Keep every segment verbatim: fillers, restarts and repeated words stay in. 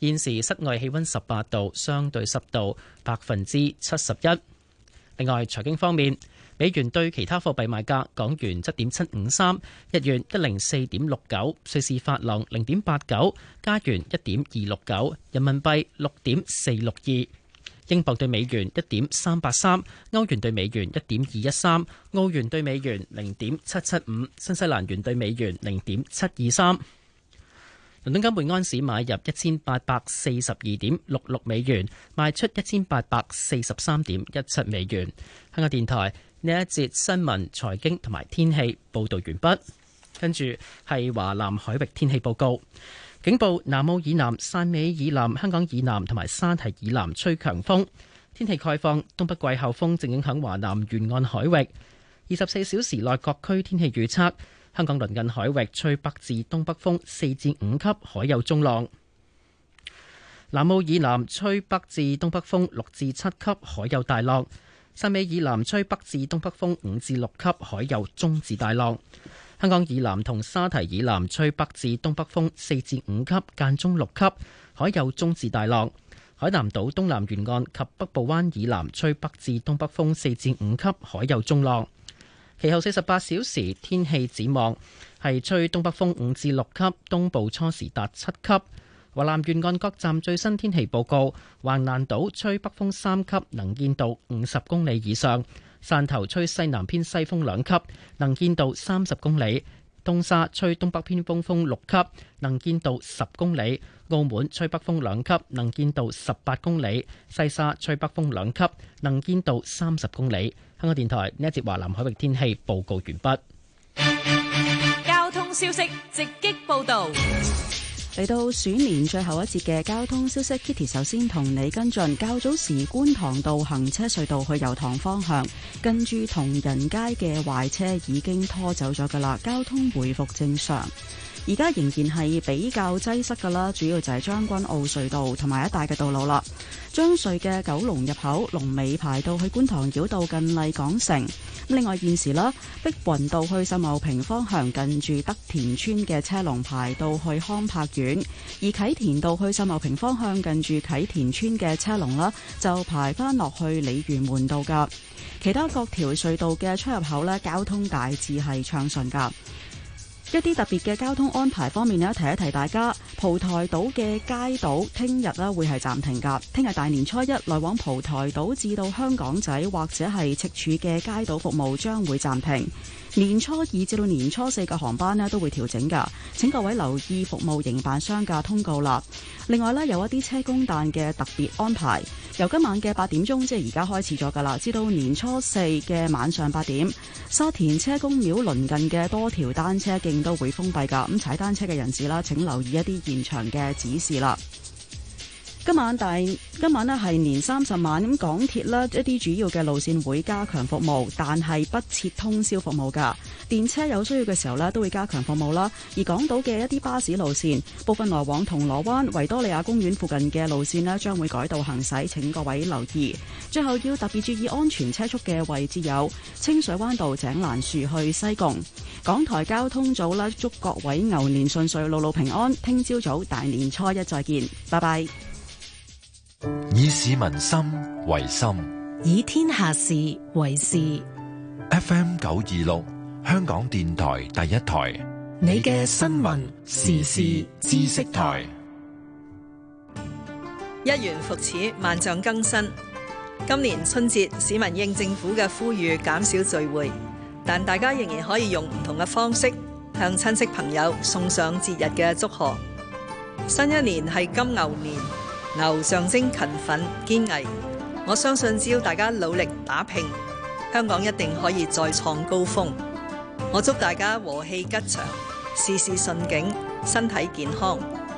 現時室外氣溫十八度，相對濕度百分之七十一。另外，財經方面，美元對其他貨幣賣價：港元七點七五三，日元一零四點六九，瑞士法郎零點八九，加元一點二六九，人民幣六點四六二，英鎊對美元一點三八三，歐元對美元一點二一三，澳元對美元零點七七五，新西蘭元對美元零點七二三。倫敦金每安士買入一千八百四十二點六六美元，賣出一千八百四十三點一七美元。香港電台呢一節新聞、財經同埋天氣報導完畢，跟住係華南海域天氣報告。警報：南澳以南、汕尾以南、香港以南同埋沙堤以南吹強風。天氣概況：東北季候風正影響華南沿岸海域。二十四小時內各區天氣預測。香港鄰近海域吹北至東北風四至五級，海有中浪。南澳以南吹北至東北風六至七級，海有大浪。汕尾以南吹北至東北風五至六級，海有中至大浪。香港以南同沙堤以南吹北至東北風四至五級，間中六級，海有中至大浪。海南島東南沿岸及北部灣以南吹北至東北風四至五級，海有中浪。其後四十八小時天氣展望係吹東北風五至六級，東部初時達七級。華南沿岸各站最新天氣報告：橫瀾島吹北風三級，能見度五十公里以上；汕頭吹西南偏西風兩級，能見度三十公里；東沙吹東北偏東風六級，能見度十公里；澳門吹北風兩級，能見度十八公里；西沙吹北風兩級，能見度三十公里。香港電台呢一節華南海域天氣報告完畢。 交通消息直擊報道。 嚟到鼠年最後一節嘅交通消息 ，Kitty 首先同你跟進。較早時觀塘道行車隧道去油塘方向，跟住同仁街嘅壞車已經拖走咗噶啦，交通回復正常。而家仍然係比較擠塞噶啦，主要就係將軍澳隧道同埋一帶嘅道路啦。將隧嘅九龍入口龍尾排到去觀塘繞道近麗港城。另外現時啦，碧雲道去秀茂坪方向近住德田村嘅車龍排到去康柏苑，而啟田道去秀茂坪方向近住啟田村嘅車龍啦，就排翻落去鯉魚門道噶。其他各條隧道嘅出入口呢，交通大致係暢順噶。一啲特別嘅交通安排方面呢，提一提大家，蒲台島嘅街渡聽日呢會係暫停㗎。聽日大年初一來往蒲台島至到香港仔或者係赤柱嘅街渡服務將會暫停。年初二至到年初四嘅航班呢都會調整㗎，請各位留意服務營辦商嘅通告啦。另外呢，有一啲車公誕嘅特別安排，由今晚嘅八點鐘，即係而家開始咗㗎啦，至到年初四嘅晚上八點，沙田車公廟鄰近嘅多條單車徑都會封閉㗎。咁踩單車嘅人士啦，請留意一啲現場嘅指示啦。今晚大今晚呢係年三十晚，咁港鐵啦一啲主要嘅路線會加強服務，但係不設通宵服務㗎。電車有需要嘅時候呢都會加強服務啦。而港島嘅一啲巴士路線，部分來往銅鑼灣、維多利亞公園附近嘅路線呢將會改道行駛，請各位留意。最後要特別注意安全車速嘅位置有清水灣道井欄樹去西貢。港台交通組啦，祝各位牛年順遂，路路平安。聽朝早大年初一再見，拜拜。 以市民心為心， 以天下事為事。 F M 九二六，香港電台第一台， 你嘅新聞時事知識台。 一元復始，萬象更新。今年春節，市民應政府嘅呼籲減少聚會，但大家仍然可以用唔同嘅方式向親戚朋友送上節日嘅祝賀。新一年係金牛年。牛象徵勤奮堅毅，我相信只要大家努力打拼，香港一定可以再創高峰。我祝大家和氣吉祥，事事順境，身體健康。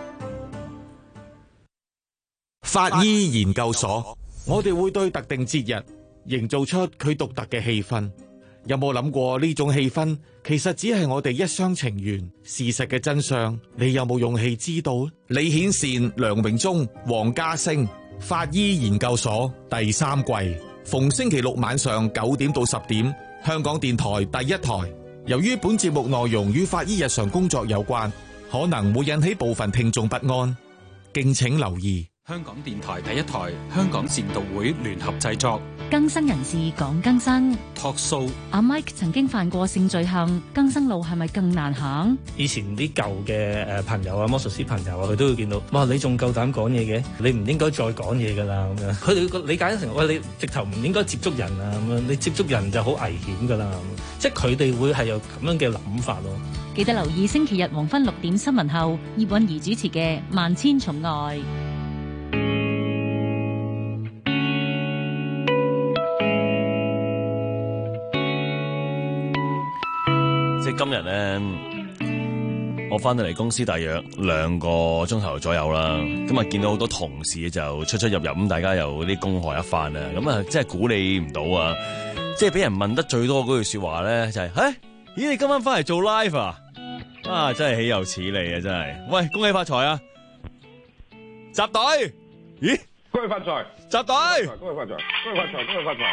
法醫研究所，我哋會對特定節日營造出佢獨特嘅氣氛。有冇諗過呢種氣氛其實只係我哋一廂情願，事實嘅真相你有冇勇氣知道？李顯善、梁榮忠、黃家星，法醫研究所第三季，逢星期六晚上九點到十點，香港電台第一台。由於本節目內容與法醫日常工作有關，可能會引起部分聽眾不安， 敬請留意。 香港電台第一台，香港善導會聯合製作。 更生人士講更生托數。 阿 Mike 曾經犯過性罪行，更生路係咪更難行？ 以前啲舊嘅誒朋友啊，魔術師朋友啊，佢都會見到，哇！你仲夠膽講嘢嘅？你唔應該再講嘢噶啦咁樣。佢哋個理解成，喂，你直頭唔應該接觸人啊咁樣，你接觸人就好危險噶啦。即係佢哋會係有咁樣嘅諗法咯。 記得留意星期日黃昏六點新聞後，葉韻儀主持嘅《萬千寵愛》。 即係今日咧，我翻到嚟公司大約兩個鐘頭左右啦。咁啊，見到好多同事就出出入入，咁大家又啲恭賀一番啊。咁啊，即係估你唔到啊！即係俾人問得最多嗰句說話咧，就係、是：，誒、欸，咦，你今晚翻嚟做 live 啊？啊，真係豈有此理啊！真係，喂，恭喜發財啊！集隊，咦？ 恭喜發財！ 集隊， 恭喜發財！恭喜發財！恭喜發財！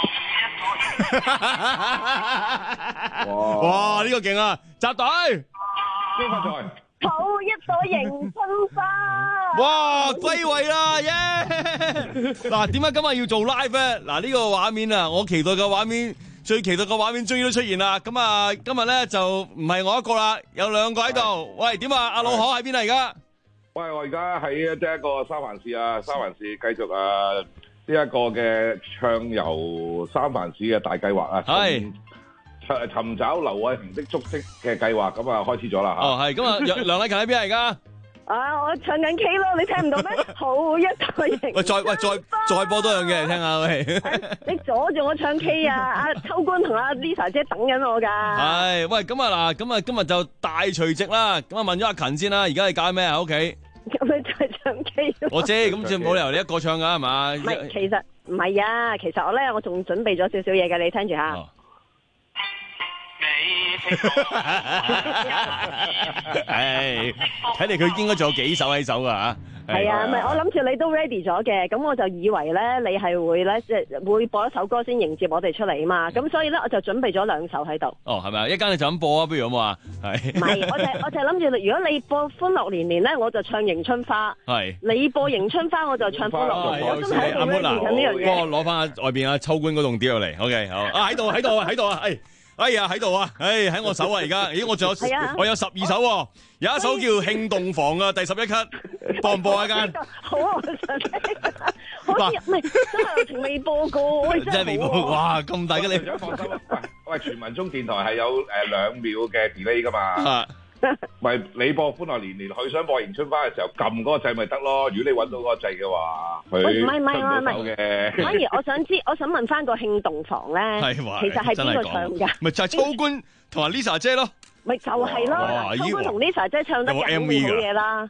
哇！哇！呢、這個勁啊！集隊， 恭喜發財！ 好一朵迎春花！ 哇！歸位啦，耶、yeah! 嗱，點解今日要做 live 咧？嗱，呢個畫面啊，我期待嘅畫面，最期待嘅畫面終於都出現啦！咁啊，今日咧就唔係我一個啦，有兩個喺度。喂，點啊？阿老可喺邊啊？而家？喂， 我而家喺即係一個三藩市啊，三藩市繼續啊呢一個嘅暢遊三藩市嘅大計劃啊，係尋尋找劉偉恒的足跡嘅計劃，咁啊開始咗啦嚇。哦，係，咁啊，梁禮勤喺邊啊？而家？啊！我唱緊 K 咯，你聽唔到咩？好一朵迎春花。喂，再喂再再播多樣嘢嚟聽下喂。你阻住我唱 K 啊！阿秋官同阿 Lisa 姐等緊我㗎。係，喂，咁啊嗱，咁啊今日就大除夕啦。咁啊問咗阿勤先啦，而家你搞咩啊？喺屋企。咁你就係唱 K。我知，咁即係冇理由你一個唱㗎係嘛？唔係，其實唔係啊，其實我咧我仲準備咗少少嘢嘅，你聽住嚇。唉，睇嚟佢應該仲有幾首喺手噶吓。係啊，唔係我諗住你都 ready 咗嘅，咁我就以為咧你係會咧即係會播一首歌先迎接我哋出嚟啊嘛，咁所以咧我就準備咗兩首喺度。哦，係咪啊？一間你就咁播啊，不如咁話係。唔係，我就我就諗住，如果你播歡樂年年咧，我就唱迎春花。係。你播迎春花，我就唱歡樂年年。我真係喺度 ready 緊呢樣嘢。幫我攞翻外邊阿秋官嗰棟碟入嚟。OK，好啊，喺度喺度啊，喺度啊，係。哎呀，喺度啊！哎，喺我手啊，而家，咦，我仲有，啊、我有十二首，啊，有一首叫《慶洞房》啊，第十一級，播唔播啊？間好啊，想聽，好似唔係真係從未播過，真係未播過，哇，咁大嘅你，放心，喂喂，全民中電台係有誒兩秒嘅 delay 噶嘛。咪你播歡樂年年，佢想播迎春花嘅時候撳嗰個掣咪得咯。如果你揾到嗰個掣嘅話，佢唔係唔係唔係嘅。反而我想知，我想問翻個慶洞房咧，其實係邊個唱㗎？咪就係秋官同埋 Lisa 姐咯。咪就係咯，秋官同 Lisa 姐唱得嘅好嘢啦。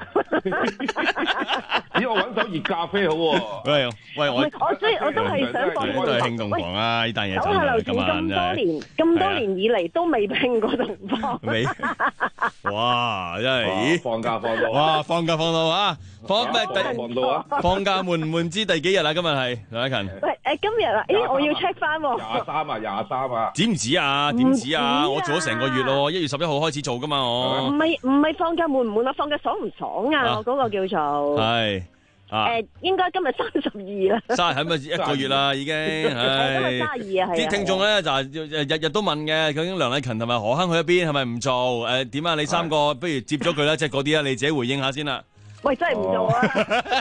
咦，我揾首熱咖啡好喎。喂喂，我我雖然我都係想放都係慶洞房啊！呢單嘢手下留情咁多年，咁多年以嚟都未慶過洞房。未哇！真係咦？放假放到哇！放假放到啊！放咩？放到啊！放假悶唔悶？知第幾日啊？今日係梁禮勤。喂誒，今日啊，咦？我要 check 翻喎。廿三啊，廿三啊。止唔止啊？點止啊？我做咗成個月咯。一月十一號開始做噶嘛，我唔係唔係放假悶唔悶啊？放假爽唔爽啊？我嗰個叫做係誒，應該今日三十二啦，三係咪一個月啦已經？係今日三十二啊，係啲聽眾咧就係日日都問嘅，究竟梁禮勤同埋何亨去一邊，係咪唔做？誒點啊？你三個不如接咗佢啦，即係嗰啲啊，你自己回應下先啦。喂，真係唔做啊！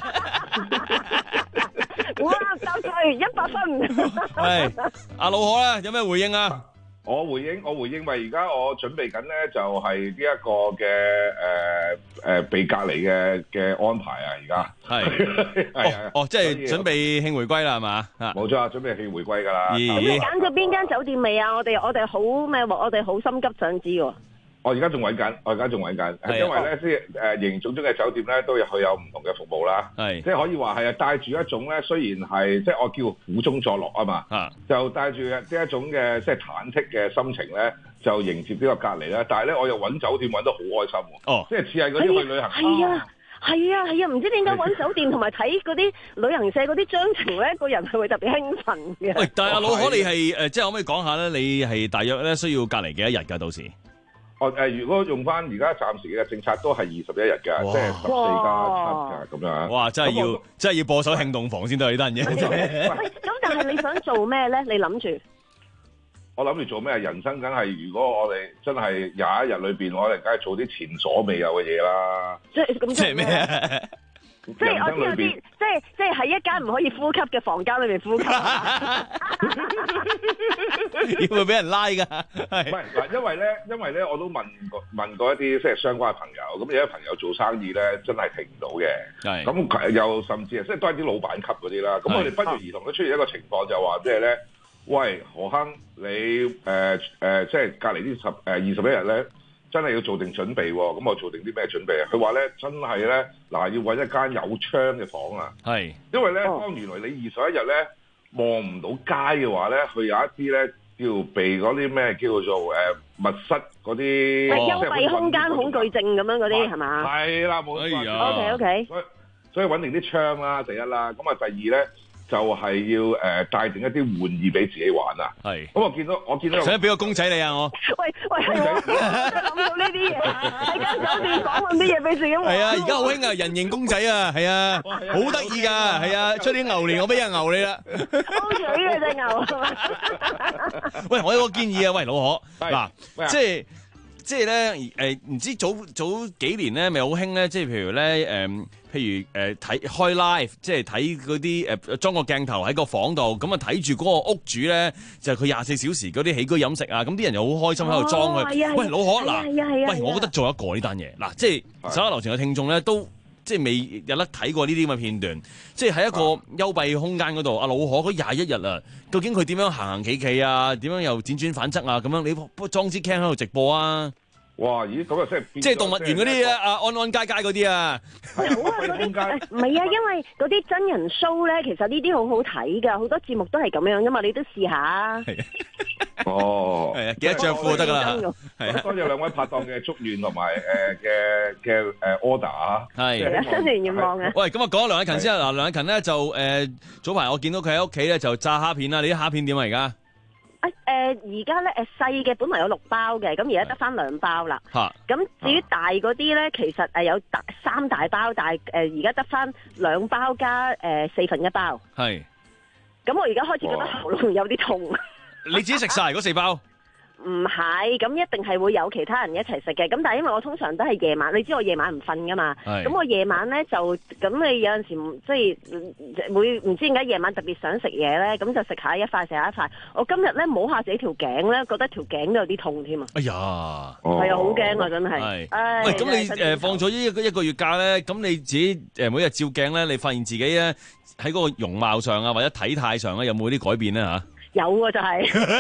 哇，交稅一百分。係阿老何咧，有咩回應啊？我回應，我回應，咪而家我準備緊咧，就係呢一個嘅誒誒被隔離嘅嘅安排啊！而家係係啊，哦，即係準備慶回歸啦，係嘛？冇錯啊，準備慶回歸㗎啦。咁你揀咗邊間酒店未啊？我哋我哋好咩？我哋好心急想知喎。我而家仲揾緊，我而家仲揾緊，因為咧，即係誒營種種嘅酒店咧，都有佢有唔同嘅服務啦。係，即係可以話係啊，帶住一種咧，雖然係即係我叫苦中作樂啊嘛，啊就帶住呢一種嘅即係忐忑嘅心情咧，就迎接呢個隔離啦。但係咧，我又揾酒店揾得好開心喎。哦，即係似係嗰啲去旅行。係啊，係啊，係啊，唔知點解揾酒店同埋睇嗰啲旅行社嗰啲章程咧，個人係會特別興奮嘅。喂，但係阿老可，你係誒，即係可唔可以講下咧？你係大約咧需要隔離幾多日㗎？到時？ 哦誒，如果用翻而家暫時嘅政策都係二十一日㗎，即係十四加七㗎咁樣。 哇！真係要真係要播首慶動房先得呢單嘢。 咁但係你想做咩咧？你諗住？ 我諗住做咩？人生梗係，如果我哋真係廿一日裏邊，我哋梗係做啲前所未有嘅嘢啦。 即係咁即係咩？ 即係我知有啲，即係即係喺一間唔可以呼吸嘅房間裏面呼吸。 會唔會俾人拉㗎？ 唔係嗱，因為咧，因為咧，我都問過問過一啲即係相關嘅朋友，咁有啲朋友做生意咧，真係停唔到嘅。係。咁又甚至係即係都係啲老闆級嗰啲啦。咁我哋不約而同都出現一個情況，就話即係咧，喂何亨，你誒誒、呃呃、即係隔離呢十誒二十一日咧，真係要做定準備喎。咁我做定啲咩準備啊？佢話咧，真係咧，嗱要揾一間有窗嘅房啊。係。因為咧，當原來你二十一日咧望唔到街嘅話咧，佢有一啲咧。叫避嗰啲咩叫做誒密室嗰啲， 幽閉空間恐懼症咁樣嗰啲係嘛？ 係啦，冇錯。 O K O K。 所以所以揾定啲窗啦，第一啦。咁啊，第二咧就係要誒帶定一啲玩意俾自己玩啊。係。咁我見到我見到， 想俾個公仔你啊我。 喂喂，係我諗到呢啲嘢，喺間酒店講揾啲嘢俾自己玩。 係啊，而家好興啊，人形公仔啊，係啊，好得意㗎，係啊，出年牛年我俾人牛你啦。 高嘴嘅隻牛。 喂，我有個建議啊，喂，老可，嗱，即係即係咧，誒，唔知早早幾年咧，咪好興咧，即係譬如咧，誒，譬如誒睇開 live，即係睇嗰啲誒裝個鏡頭喺個房度，咁啊睇住嗰個屋主咧，就係佢廿四小時嗰啲起居飲食啊，咁啲人又好開心喺度裝佢。喂，老可，嗱，喂，我覺得做一個呢單嘢，嗱，即係手下留情嘅聽眾咧都。即係未有得睇過呢啲咁嘅片段，即係喺一個幽閉空間嗰度，阿老可嗰廿一日啊，究竟佢點樣行行企企啊？點樣又輾轉反側啊？咁樣你裝支 cam 喺度直播啊？ 哇！咦，咁啊，即係即係動物園嗰啲啊，安安佳佳嗰啲啊， 好啊嗰啲，唔係啊，因為嗰啲真人 show 咧，其實呢啲好好睇㗎，好多節目都係咁樣㗎嘛，你都試下。 哦， 係啊，幾多着褲就得㗎啦。 係啊，多謝兩位拍檔嘅祝願同埋誒嘅嘅誒 order 啊。 係。 新年願望啊！ 喂，咁啊講下梁禮勤先啊，嗱，梁禮勤咧就誒早排我見到佢喺屋企咧就炸蝦片啦，你啲蝦片點啊而家？ 誒誒，而家咧誒細嘅本來有六包嘅，咁而家得翻兩包啦。嚇！咁至於大嗰啲咧，其實誒有大三大包，但係誒而家得翻兩包加誒四分一包。係。咁我而家開始覺得喉嚨有啲痛。 你自己食晒嗰四包？ 唔係，咁一定係會有其他人一齊食嘅。咁但係因為我通常都係夜晚，你知我夜晚唔瞓噶嘛。咁我夜晚咧就咁，你有陣時即係會唔知點解夜晚特別想食嘢咧，咁就食下一塊食下一塊。我今日咧摸下自己條頸咧，覺得條頸都有啲痛添啊！哎呀，係啊，好驚啊，真係。係。喂，咁你誒放咗呢一個一個月假咧，咁你自己誒每日照鏡咧，你發現自己咧喺嗰個容貌上啊，或者體態上咧，有冇啲改變咧嚇？有啊，就係、是，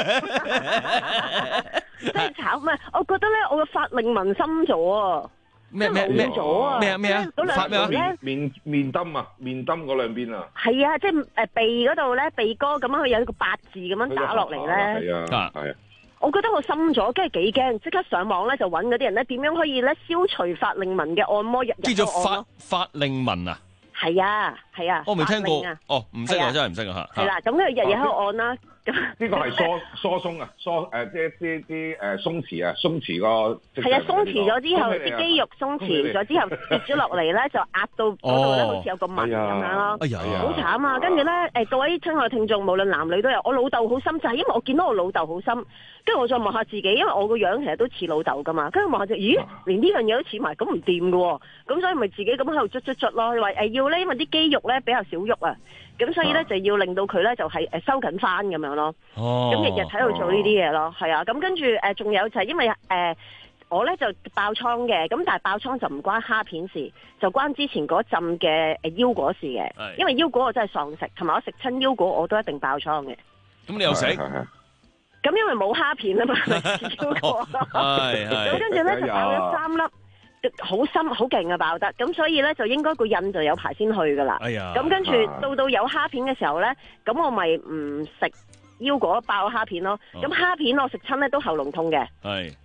即係炒唔係，我覺得咧，我嘅法令紋深咗啊，咩咩咩咗啊，咩啊咩啊，發咩啊？面面面燈啊，面燈嗰兩邊啊， 係啊，即係誒鼻嗰度咧，鼻哥咁樣，佢有一個八字咁樣打落嚟咧，係啊，係啊，我覺得我深咗，跟住幾驚，即刻上網咧就揾嗰啲人咧，點樣可以咧消除法令紋嘅按摩日日叫做法法令紋啊？ 係啊，係啊， 我未聽過，哦，唔識啊，真係唔識啊嚇。係啦， 咁佢日日喺度按啦。 呢個係疏疏鬆啊，疏誒即係啲啲誒鬆弛啊，鬆弛個係啊，鬆弛咗之後，啲肌肉鬆弛咗之後跌咗落嚟咧，就壓到嗰度咧，好似有個紋咁樣咯。哎呀，好慘啊！跟住咧誒，各位親愛聽眾，無論男女都有。我老豆好深，就係因為我見到我老豆好深，跟住我再望下自己，因為我個樣其實都似老豆噶嘛。跟住望下就，咦，連呢樣嘢都似埋，咁唔掂噶喎。咁所以咪自己咁喺度捽捽捽咯。話誒要咧，因為啲肌肉咧比較少喐啊。咁所以咧就要令到佢咧就係誒收緊翻咁樣咯。哦。咁日日喺度做呢啲嘢咯，係啊。咁跟住誒仲有就係因為誒、呃、我咧就爆瘡嘅，咁但係爆瘡就唔關蝦片事，就關之前嗰陣嘅誒腰果事嘅。因為腰果我真係喪食，同埋我食親腰果我都一定爆瘡嘅。咁你又食？咁因為冇蝦片啊嘛，腰果。係係。咁跟住咧就爆咗三粒。好深好勁啊爆得，咁所以咧就應該個印就有排先去噶啦。哎呀！咁跟住到到有蝦片嘅時候咧，咁我咪唔食腰果爆蝦片咯。咁蝦片我食親咧都喉嚨痛嘅。係。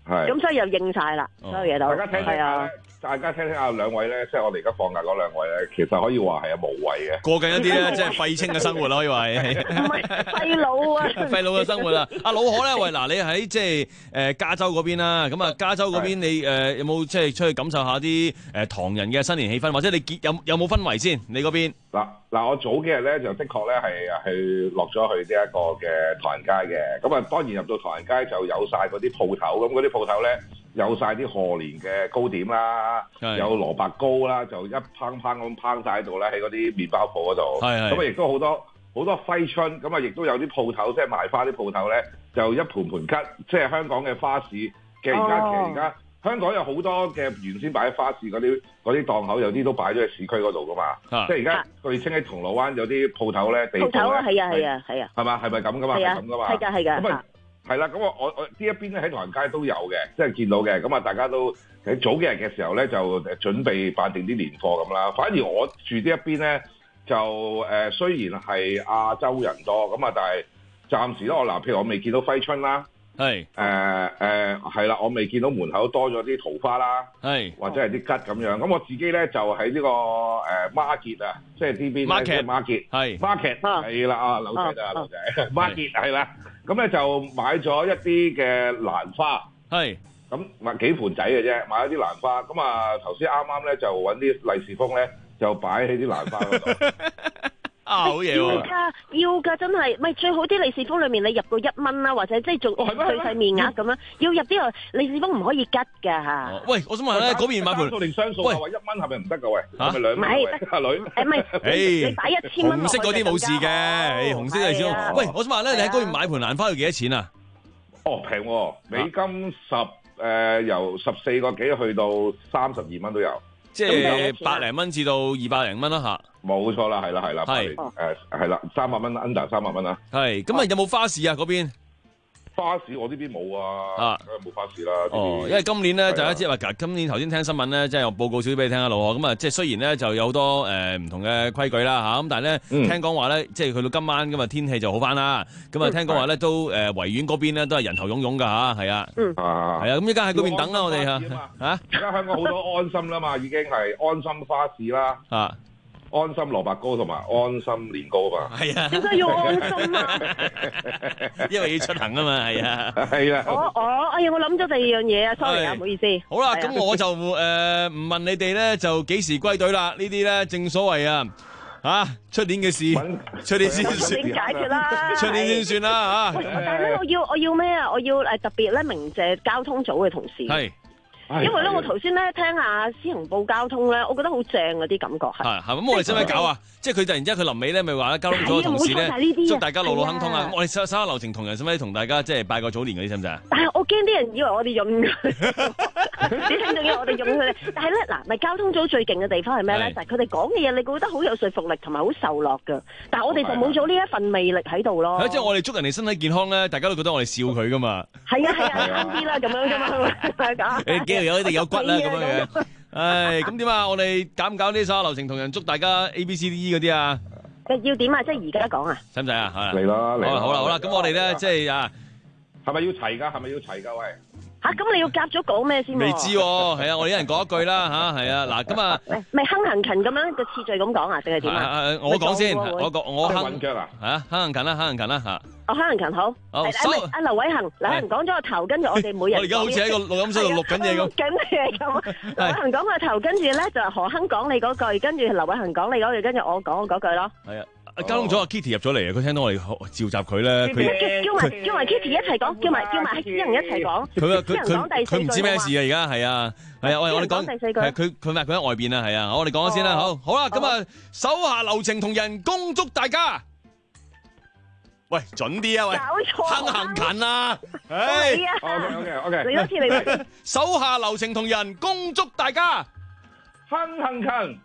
係。 咁所以又應晒啦，所有嘢都大家聽聽下，大家聽聽下兩位咧，即係我哋而家放假嗰兩位咧，其實可以話係啊無謂嘅， 過緊一啲咧，即係廢青嘅生活咯，可以話係。 唔係廢老啊， 廢老嘅生活啊！阿老可咧，喂嗱，你喺即係誒加州嗰邊啦，咁啊加州嗰邊你誒有冇即係出去感受下啲誒唐人嘅新年氣氛，或者你結有有冇氛圍先？你嗰邊嗱嗱，我早幾日咧就的確咧係去落咗去呢一個嘅唐人街嘅，咁啊當然入到唐人街就有晒嗰啲鋪頭，咁嗰啲鋪頭咧。有晒啲賀年嘅糕點啦，有蘿蔔糕啦，就一烹烹咁烹晒喺度咧，喺嗰啲麵包鋪嗰度。咁啊，亦都好多好多揮春，咁啊，亦都有啲鋪頭，即係賣花啲鋪頭咧，就一盤盤吉，即係香港嘅花市嘅而家其實而家香港有好多嘅原先擺喺花市嗰啲嗰啲檔口，有啲都擺咗喺市區嗰度噶嘛。啊、即係而家據稱喺銅鑼灣有啲鋪頭咧，地鋪頭啊，係啊，係啊，係啊， 係嘛？係咪咁噶嘛？係咁噶嘛？ 係㗎，係㗎。 係啦，咁我我我呢一邊咧喺唐人街都有嘅，即係見到嘅。咁啊，大家都喺早幾日嘅時候咧，就準備辦定啲年貨咁啦。反而我住呢一邊咧，就誒、呃、雖然係亞洲人多，咁啊，但係暫時咧，我嗱，譬如我未見到揮春啦，係誒誒係啦，我未見到門口多咗啲桃花啦，係或者係啲桔咁樣。咁我自己咧就喺呢、這個誒 market 啊，即係呢邊 market market 係 market 係啦啊，劉仔啊，劉仔 market 係啦。咁咧就買咗一啲嘅蘭花，係咁買幾盤仔嘅啫，買咗啲蘭花。咁啊頭先啱啱咧就揾啲利是封咧，就擺喺啲蘭花嗰度。啊，好嘢喎！要㗎， 要㗎，真係，咪最好啲利是封裏面你入個一蚊啦，或者即係做最細面額咁樣，要入啲個利是封唔可以吉㗎嚇。喂，我想問咧，嗰邊買盤單數定雙數啊？話一蚊係咪唔得㗎？喂，係咪兩蚊？唔係，阿女，誒唔係，你擺一千蚊。紅色嗰啲冇事嘅，誒紅色利是封。喂，我想問咧，你喺嗰邊買盤蘭花要幾多錢啊？哦，平喎，美金十誒由十四個幾去到三十二蚊都有。即係百零蚊至到二百零蚊啦吓，冇錯啦，係啦係啦，係誒係啦，三百蚊 under 三百蚊啦，係咁啊，有冇花市啊嗰邊？花市我呢邊冇啊，梗係冇花市啦。哦，因為今年咧，大家知話，今年頭先聽新聞咧，即係我報告少啲俾你聽啊，老何。咁啊，即係雖然咧就有好多誒唔同嘅規矩啦嚇，咁但係咧聽講話咧，即係去到今晚咁啊天氣就好翻啦。咁啊聽講話咧都誒維園嗰邊咧都係人頭湧湧㗎嚇，係啊，嗯啊，係啊，咁依家喺嗰邊等啦，我哋嚇嚇。而家香港好多安心啦嘛，已經係安心花市啦嚇。安心蘿蔔糕同埋安心年糕嘛，係啊，點解要安心啊？因為要出行啊嘛，係啊，係啊。我我哎呀，我諗咗第二樣嘢啊 ，sorry 啊，唔好意思。好啦，咁我就誒唔問你哋咧，就幾時歸隊啦？呢啲咧正所謂啊，嚇出年嘅事，出年先算。點解決啦？出年先算啦嚇。但係咧，我要我要咩啊？我要誒特別咧鳴謝交通組嘅同事。係。因為咧，我頭先咧聽下司行報交通咧，我覺得好正嗰啲感覺係。係係咁，我哋使唔使搞啊？即係佢突然之間佢臨尾咧，咪話咧交通組嘅同事咧，祝大家路路亨通啊！咁我哋稍稍流程同人使唔使同大家即係拜個早年嗰啲，使唔使啊？但係我驚啲人以為我哋用啲聽眾以為我哋用佢哋。但係咧嗱，咪交通組最勁嘅地方係咩咧？就係佢哋講嘅嘢，你覺得好有說服力同埋好受落㗎。但係我哋就冇咗呢一份魅力喺度咯。即係我哋祝人哋身體健康咧，大家都覺得我哋笑佢㗎嘛。係啊係啊，啱啲啦咁樣㗎嘛。誒幾條友一定有骨啦咁樣嘅。唉，咁點啊？我哋搞唔搞啲所有流程同人祝大家 A B C D E 嗰啲啊？要點啊？即係而家講啊？使唔使啊？嚟啦嚟啦！好啦好啦，咁我哋咧即係啊，係咪要齊㗎？係咪要齊㗎？喂！嚇，咁你要夾咗講咩先？未知喎，係啊，我哋一人講一句啦嚇，係啊，嗱咁啊，咪亨行勤咁樣個次序咁講啊，定係點啊？我講先，我講我亨腳啊，係啊，亨行勤啦，亨行勤啦嚇。哦，亨行勤好。好，收。阿劉偉恒，劉偉恒講咗個頭，跟住我哋每人。我而家好似喺個錄音室度錄緊嘢咁。緊嘢咁。劉偉恒講個頭，跟住咧就何亨講你嗰句，跟住劉偉恒講你嗰句，跟住我講我嗰句咯。係啊。交通組阿 Kitty 入咗嚟啊！佢聽到我哋召集佢咧，佢叫埋叫埋 Kitty 一齊講，叫埋叫埋啲人一齊講。佢佢佢佢唔知咩事啊！而家係啊係啊，我我哋講第四句。佢佢佢喺外邊啊，係啊，我哋講咗先啦。好，好啦，咁啊，手下留情同人恭祝大家。喂，準啲啊！喂，亨行勤啊！唉，OK OK OK，嚟多次嚟多次。手下留情同人恭祝大家，亨行勤。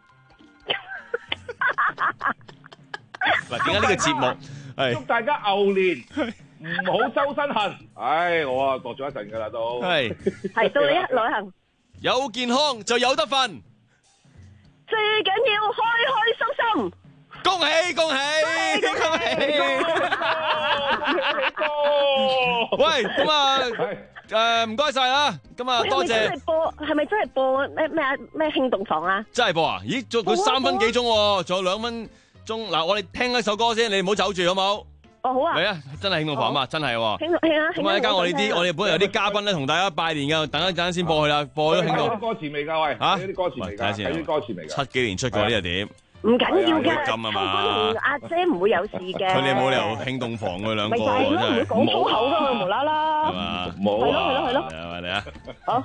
嗱，點解呢個節目係祝大家牛年唔好周身痕？唉，我啊度咗一陣噶啦都係係到你一旅行有健康就有得瞓，最緊要開開心心。恭喜恭喜恭喜恭喜！喂，咁啊誒唔該晒啦，咁啊多謝。 係咪真係播？係咪真係播咩咩咩興動房啊？ 真係播啊？咦，仲佢三分幾鐘，仲有兩分鐘。嗱，我哋聽一首歌先，你唔好走住好冇？ 哦，好啊。 嚟啊，真係興動房啊嘛，真係。 興動係啊。 咁啊，一間我哋啲我哋本來有啲嘉賓咧，同大家拜年㗎，等一陣先播去啦，播咗興動。 歌詞未㗎喂？嚇？啲歌詞未㗎？睇啲歌詞未㗎？ 七幾年出過呢個碟。 唔緊要嘅， 咁啊嘛， 同阿姐唔會有事嘅。 佢哋冇理由興動房佢兩個， 咪就係咯，唔會講粗口噶嘛，無啦啦。 係嘛？ 冇。 係咯係咯係咯。 嚟啊嚟啊！ 好。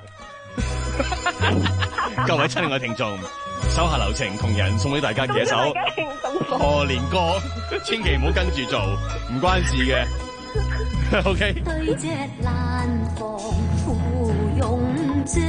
各位親愛嘅聽眾，手下留情，同人送俾大家嘅一首賀年歌，千祈唔好跟住做，唔關事嘅。OK。 對隻蘭房芙蓉姐。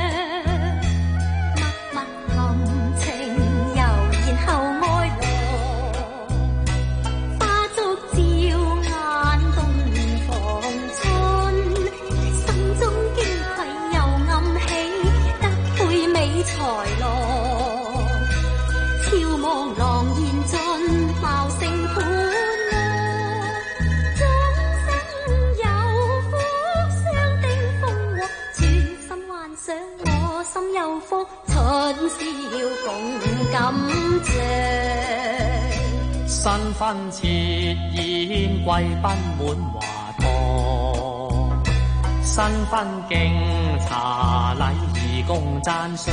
新婚設宴貴賓滿華堂，新婚敬茶禮儀共讚賞，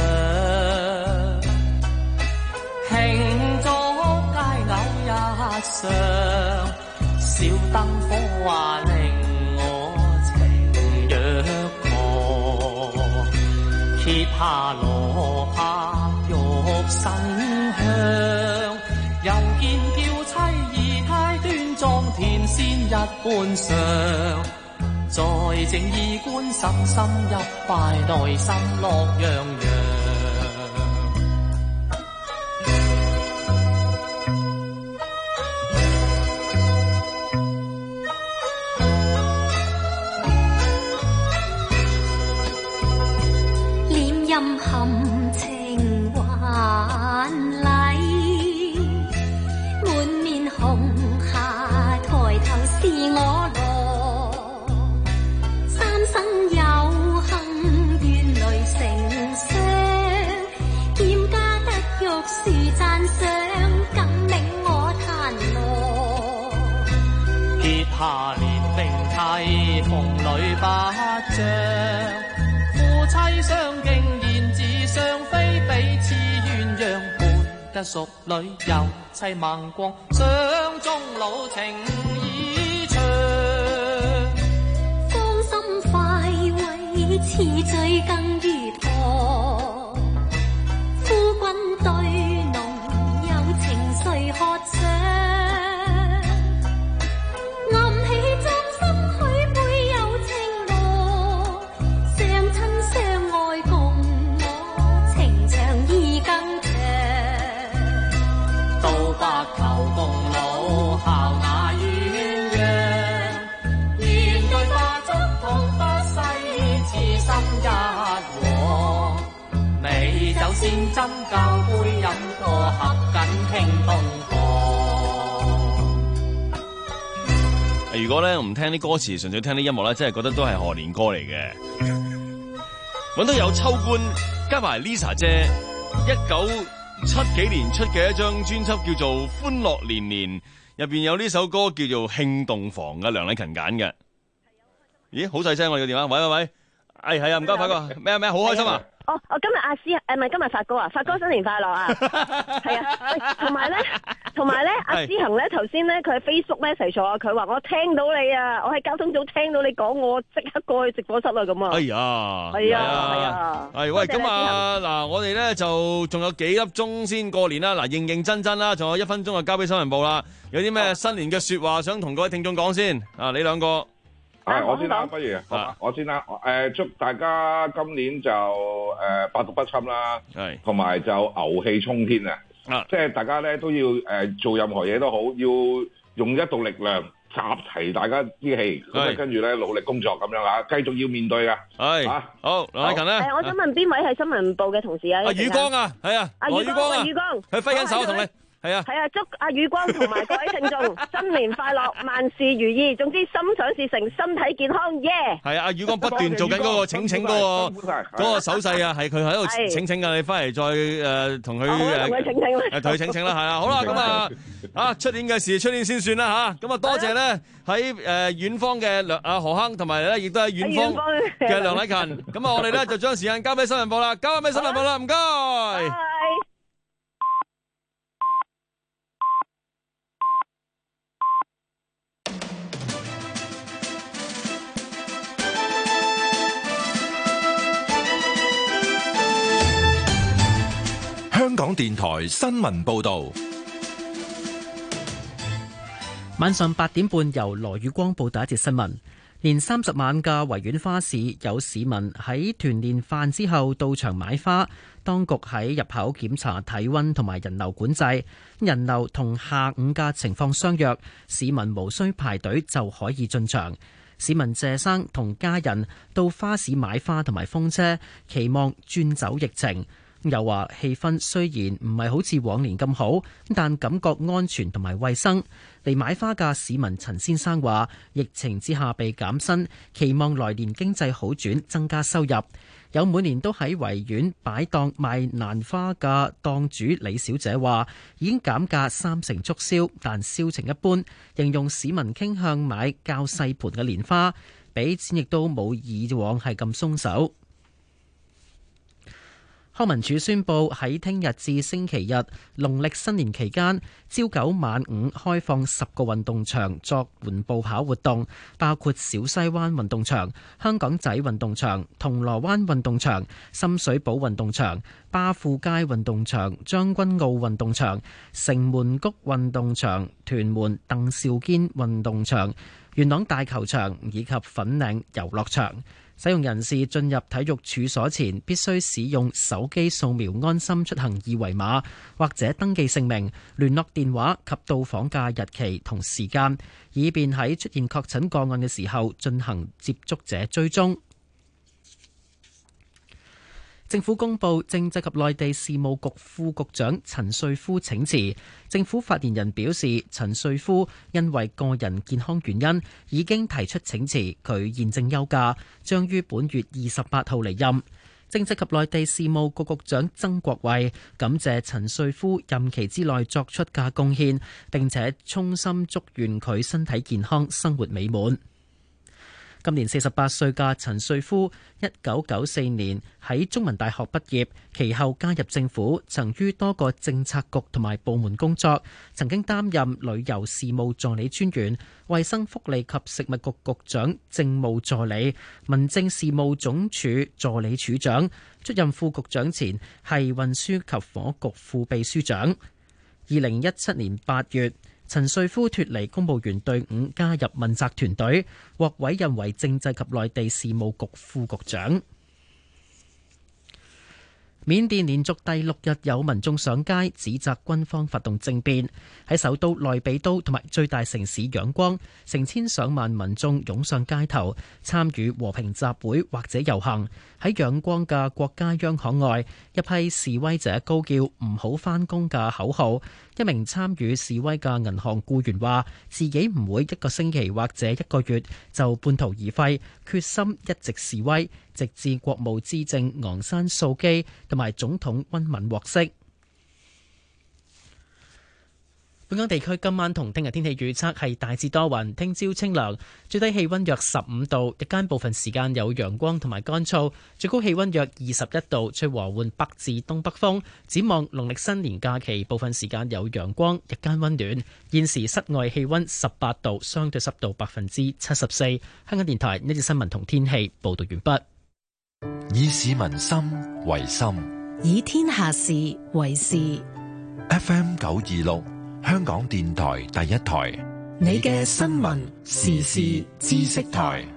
慶祝佳偶一雙，小燈火話令我情若狂，揭下羅帕玉生香，又見嬌妻儀態端莊，甜仙一般上，在正衣冠深深一拜，內心樂洋洋。 臉陰含情還禮，滿面紅霞抬頭是我羅，三生有幸願侶成雙，劍家得玉樹讚賞，更令我嘆羅。 結下連並蒂鳳女百丈，夫妻相敬言字上非，彼此鴛鴦伴得淑女，有妻孟光，想中老情意長。 芳心快慰，此醉更如糖，夫君對濃有情誰渴想，暗喜忠心許配有情羅，相親相愛共我，情長意更長。 到白頭共老孝雅鴛鴦，願對花燭同不逝，此心一和。美酒先斟交杯飲過，合緊興東方。 如果咧唔聽啲歌詞，純粹聽啲音樂咧，真係覺得都係賀年歌嚟嘅。揾到有秋官加埋 Lisa 姐，一九七幾年出嘅一張專輯叫做《歡樂年年》，入邊有呢首歌叫做《慶動房》嘅，梁禮勤揀嘅。咦，好細聲我哋個電話，喂喂喂，哎係啊，唔該發哥，咩啊咩啊，好開心啊！ 哦，我今日阿詩誒，唔係今日發哥啊，發哥新年快樂啊！係啊，同埋咧，同埋咧，阿思恒咧頭先咧，佢喺 Facebook message 咗，佢話我聽到你啊，我喺交通組聽到你講，我即刻過去直播室啦咁啊！ 哎呀， 係啊，係啊， 係喂，咁啊嗱，我哋咧就仲有幾粒鐘先過年啦，嗱，認認真真啦，仲有一分鐘就交俾新聞部啦，有啲咩新年嘅說話想同各位聽眾講先啊？你兩個。 係，我先啦，不如啊，我先啦。誒，祝大家今年就誒百毒不侵啦，係，同埋就牛氣沖天啊！啊，即係大家咧都要誒做任何嘢都好，要用一道力量集齊大家啲氣，咁啊跟住咧努力工作咁樣啊，繼續要面對啊！係啊，好，梁禮勤咧， 誒，我想問邊位係新聞部嘅同事啊？ 阿宇光啊，係啊， 阿宇光啊，宇光， 佢揮緊手同你。 係啊， 係啊，祝阿宇光同埋各位聽眾新年快樂，萬事如意。總之心想事成，身體健康，耶！ 係啊，阿宇光不斷做緊嗰個請請嗰個嗰個手勢啊，係佢喺度請請㗎，你翻嚟再誒同佢誒同佢請請啦， 同佢請請啦，係啊，好啦，咁啊啊出年嘅事出年先算啦嚇，咁啊多謝咧喺誒遠方嘅梁阿何亨，同埋咧亦都喺遠方嘅梁禮勤，咁啊我哋咧就將時間交俾新聞部啦，交翻俾新聞部啦，唔該。 香港電台新聞報道。 晚上八點半，由羅宇光報第一節新聞。年三十晚嘅維園花市，有市民喺團年飯之後到場買花。當局喺入口檢查體溫同埋人流管制，人流同下午嘅情況相若，市民無需排隊就可以進場。市民謝生同家人到花市買花同埋風車，期望轉走疫情。又話氣氛雖然唔係好似往年咁好，但感覺安全同埋衛生。嚟買花嘅市民陳先生話，疫情之下被減薪，期望來年經濟好轉，增加收入。有每年都喺維園擺檔賣蘭花嘅檔主李小姐話，已經減價三成促銷，但銷情一般，形容市民傾向買較細盤嘅蓮花，俾錢亦都冇以往係咁鬆手。康文署宣布喺聽日至星期日農曆新年期間，朝九晚五開放十個運動場作緩步跑活動，包括小西灣運動場、香港仔運動場、銅鑼灣運動場、深水埗運動場、巴富街運動場、將軍澳運動場、城門谷運動場、屯門鄧肇堅運動場、元朗大球場以及粉嶺遊樂場。使用人士進入體育處所前，必須使用手機掃描安心出行二維碼，或者登記姓名、聯絡電話及到訪嘅日期同時間，以便喺出現確診個案嘅時候進行接觸者追蹤。政府公布政制及內地事務局副局長陳瑞夫請辭。政府發言人表示，陳瑞夫因為個人健康原因已經提出請辭，佢現正休假，將於本月二十八號離任。政制及內地事務局局長曾國衛感謝陳瑞夫任期之內作出嘅貢獻，並且衷心祝願佢身體健康、生活美滿。今年四十八歲嘅陳瑞夫，一九九四年喺中文大學畢業，其後加入政府，曾於多個政策局同埋部門工作，曾經擔任旅遊事務助理專員、衛生福利及食物局局長政務助理、民政事務總署助理處長，出任副局長前係運輸及房屋局副秘書長。二零一七年八月，陳瑞夫脫離公務員隊伍，加入問責團隊，獲委任為政制及內地事務局副局長。緬甸連續第六日有民眾上街指責軍方發動政變，喺首都內比都同埋最大城市仰光，成千上萬民眾湧上街頭參與和平集會或者遊行。喺仰光嘅國家央行外，一批示威者高叫唔好返工嘅口號。一名參與示威嘅銀行僱員話，自己唔會一個星期或者一個月就半途而廢，決心一直示威，直至國務資政昂山素基同埋總統溫敏獲釋。本港地區今晚同聽日天氣預測係大致多雲，聽朝清涼，最低氣溫約十五度，日間部分時間有陽光同埋乾燥，最高氣溫約二十一度，吹和緩北至東北風。展望農曆新年假期，部分時間有陽光，日間溫暖。現時室外氣溫十八度，相對濕度百分之七十四。香港電台呢節新聞同天氣報道完畢。 以市民心為心， 以天下事為事。 F M 九二六。香港電台第一台， 你嘅新聞時事知識台。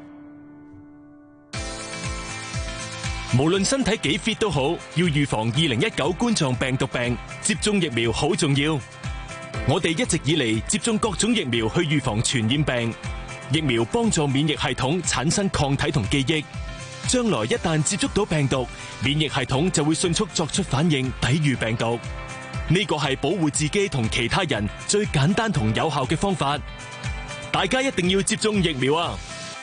無論身體幾 fit 都好，要預防二零一九冠狀病毒病，接種疫苗好重要。我哋一直以嚟接種各種疫苗去預防傳染病，疫苗幫助免疫系統產生抗體同記憶，將來一旦接觸到病毒，免疫系統就會迅速作出反應，抵禦病毒。 呢個係保護自己同其他人最簡單同有效嘅方法。大家一定要接種疫苗啊！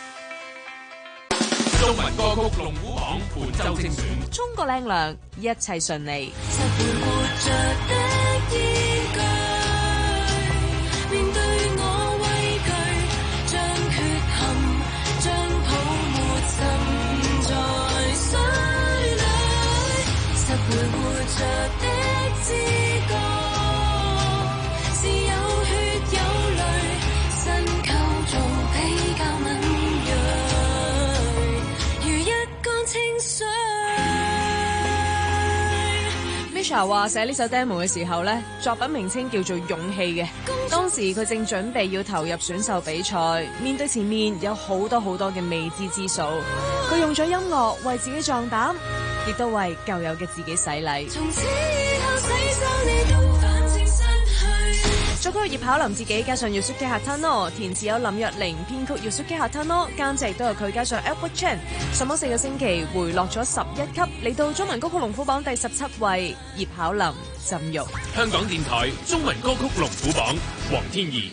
中文歌曲龍虎榜本周精選， 沖個靚涼，一切順利。Misha 話寫呢首 demo 嘅時候呢，作品名稱叫做勇氣嘅。當時佢正準備要投入選秀比賽，面對前面有好多好多嘅未知之數，佢用咗音樂為自己壯膽，亦都為舊有嘅自己洗禮。從此以後洗手你都反正失去。作曲葉巧琳自己，加上 Yusuke Hatano， 填詞有林若寧，編曲 Yusuke Hatano， 監製都有佢，加上 Albert Chan。上榜四個星期回落咗十一級，嚟到中文歌曲龍虎榜第十七位，葉巧琳浸浴。 香港電台中文歌曲龍虎榜，黃天怡。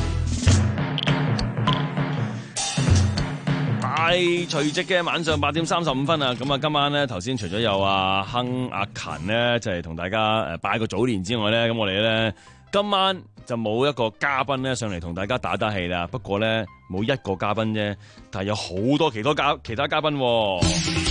大除夕嘅晚上八點三十五分啊！咁啊，今晚咧頭先除咗有阿亨阿勤咧，就係、是、同大家誒拜個早年之外咧，咁我哋咧今晚就冇一個嘉賓咧上嚟同大家打打氣啦。不過咧冇一個嘉賓啫，但係有好多其他嘉其他嘉賓、啊。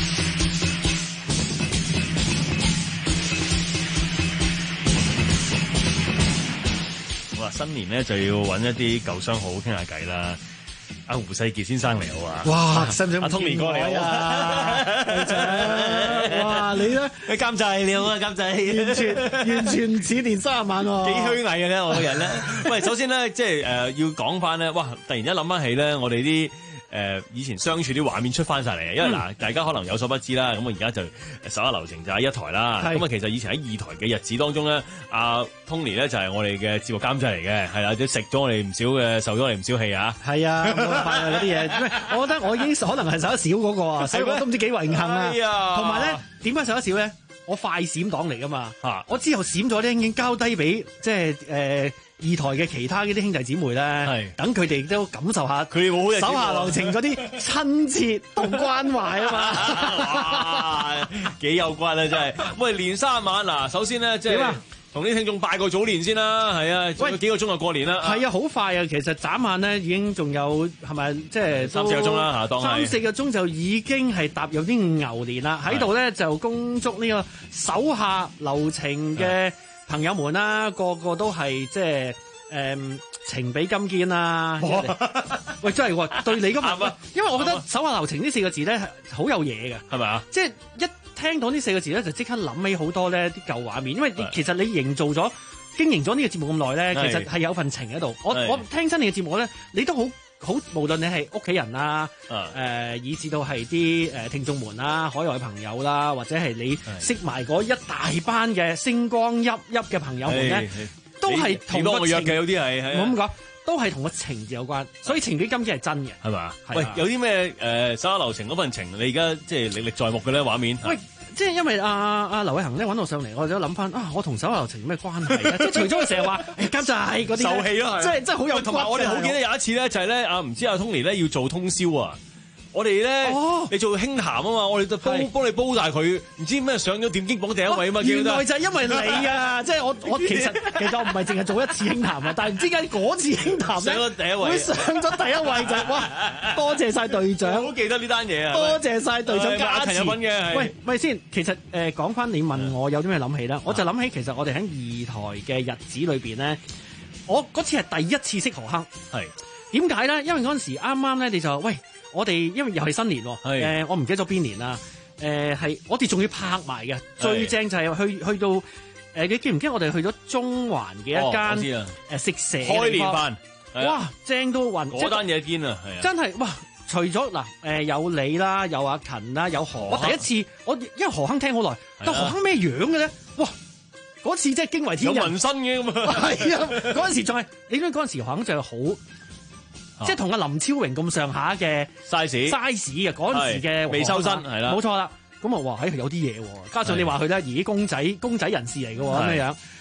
好啦，新年咧就要揾一啲舊相好傾下偈啦。阿胡世傑先生嚟好啊！ 哇，使唔使阿 Tony 哥嚟啊？隊長，哇，你咧？ 你監製你好啊，監製， 完全完全唔似年三十晚喎， 幾虛偽嘅咧，我個人咧。喂，首先咧，即係誒、呃、要講翻咧，哇！突然間諗翻起咧，我哋啲誒以前相處啲畫面出翻晒嚟，因為嗱、嗯，大家可能有所不知啦。咁我而家就手下留情就喺一台啦。咁啊，其實以前喺二台嘅日子當中咧，阿 Tony 咧就係我哋嘅節目監製嚟嘅，係啦，都食咗我哋唔少嘅，受咗我哋唔少氣啊。 係啊，冇辦法啊嗰啲嘢。我覺得我已經可能係受得少嗰個啊，所以我都唔知幾榮幸啊。同埋咧，點解受得少咧？我快閃黨嚟噶嘛，啊、我之後閃咗咧，已經交低俾即係誒。呃二台嘅其他嗰啲兄弟姊妹咧，等佢哋都感受下佢哋冇手下留情嗰啲親切同關懷啊嘛， 哇，幾有關啊真係！喂，年三晚嗱，首先咧即係同啲聽眾拜個早年先啦，係啊，仲有幾個鐘就過年啦。 係啊，好快啊！其實眨眼咧已經仲有係咪即係三四個鐘啦嚇，當係三四個鐘就已經係踏入啲牛年啦。喺度咧就恭祝呢個手下留情嘅朋友們啦，個個都係即係誒情比金堅啦。喂，真係喎，對你咁啊，因為我覺得手下留情呢四個字咧係好有嘢嘅， 係咪啊？ 即係一聽到呢四個字咧，就即刻諗起好多咧啲舊畫面，因為你其實你營造咗、經營咗呢個節目咁耐咧，其實係有份情喺度。我我聽親你嘅節目咧，你都好好，無論你係屋企人啦，誒、呃，以至到係啲誒聽眾們啦、海外朋友啦，或者係你識埋嗰一大班嘅星光熠熠嘅朋友們咧，都係同個情嘅， 有啲係， 冇咁講，都係同個情字有關，所以情比金堅係真嘅， 係嘛？喂，有啲咩誒手下留情嗰份情，你而家即係歷歷在目嘅咧畫面？ 喂，即係因為阿阿劉偉恒咧揾我上嚟，我就諗翻啊，我同手下留情咩關係啊？即係除咗佢成日話監製嗰啲受氣咯， 即係即係好有。 同埋我哋好記得有一次咧，就係咧啊，唔知阿 Tony 咧要做通宵啊。我哋咧，哦、你做輕談啊嘛，我哋就煲幫你煲大佢，唔知咩上咗點擊榜第一位啊嘛， 原來就係因為你啊，即係我我其實其實我唔係淨係做一次輕談啊，但係唔知點解嗰次輕談咧， 上咗第一位， 會上咗第一位就哇，多謝晒隊長， 好記得呢單嘢啊， 多謝晒隊長加持。 嘅喂，咪先，其實誒講翻你問我有啲咩諗起咧，我就諗起其實我哋喺二台嘅日子裏邊咧，我嗰次係第一次識何鏗，係點解咧？因為嗰陣時啱啱咧，你就喂。我哋因為又係新年喎，誒、呃、我唔記得咗邊年啦，誒、呃、係我哋仲要拍埋嘅，最正就係去去到誒、呃、你記唔記得我哋去咗中環嘅一間誒食蛇開年飯， 哇正到暈， 嗰單嘢堅啊， 真係哇！除咗嗱誒有你啦，有阿勤啦，有何，我第一次我因為何鏗聽好耐，但何鏗咩樣嘅咧？哇！嗰次真係驚為天人， 有紋身嘅咁啊！ 係啊，嗰陣時仲係你知嗰陣時何鏗就係好。即係同阿林超榮咁上下嘅 size size 嘅嗰陣時嘅未收身係啦， 冇錯啦。咁啊話喺有啲嘢喎，加上你話佢咧，咦公仔公仔人士嚟嘅喎咁樣樣。咁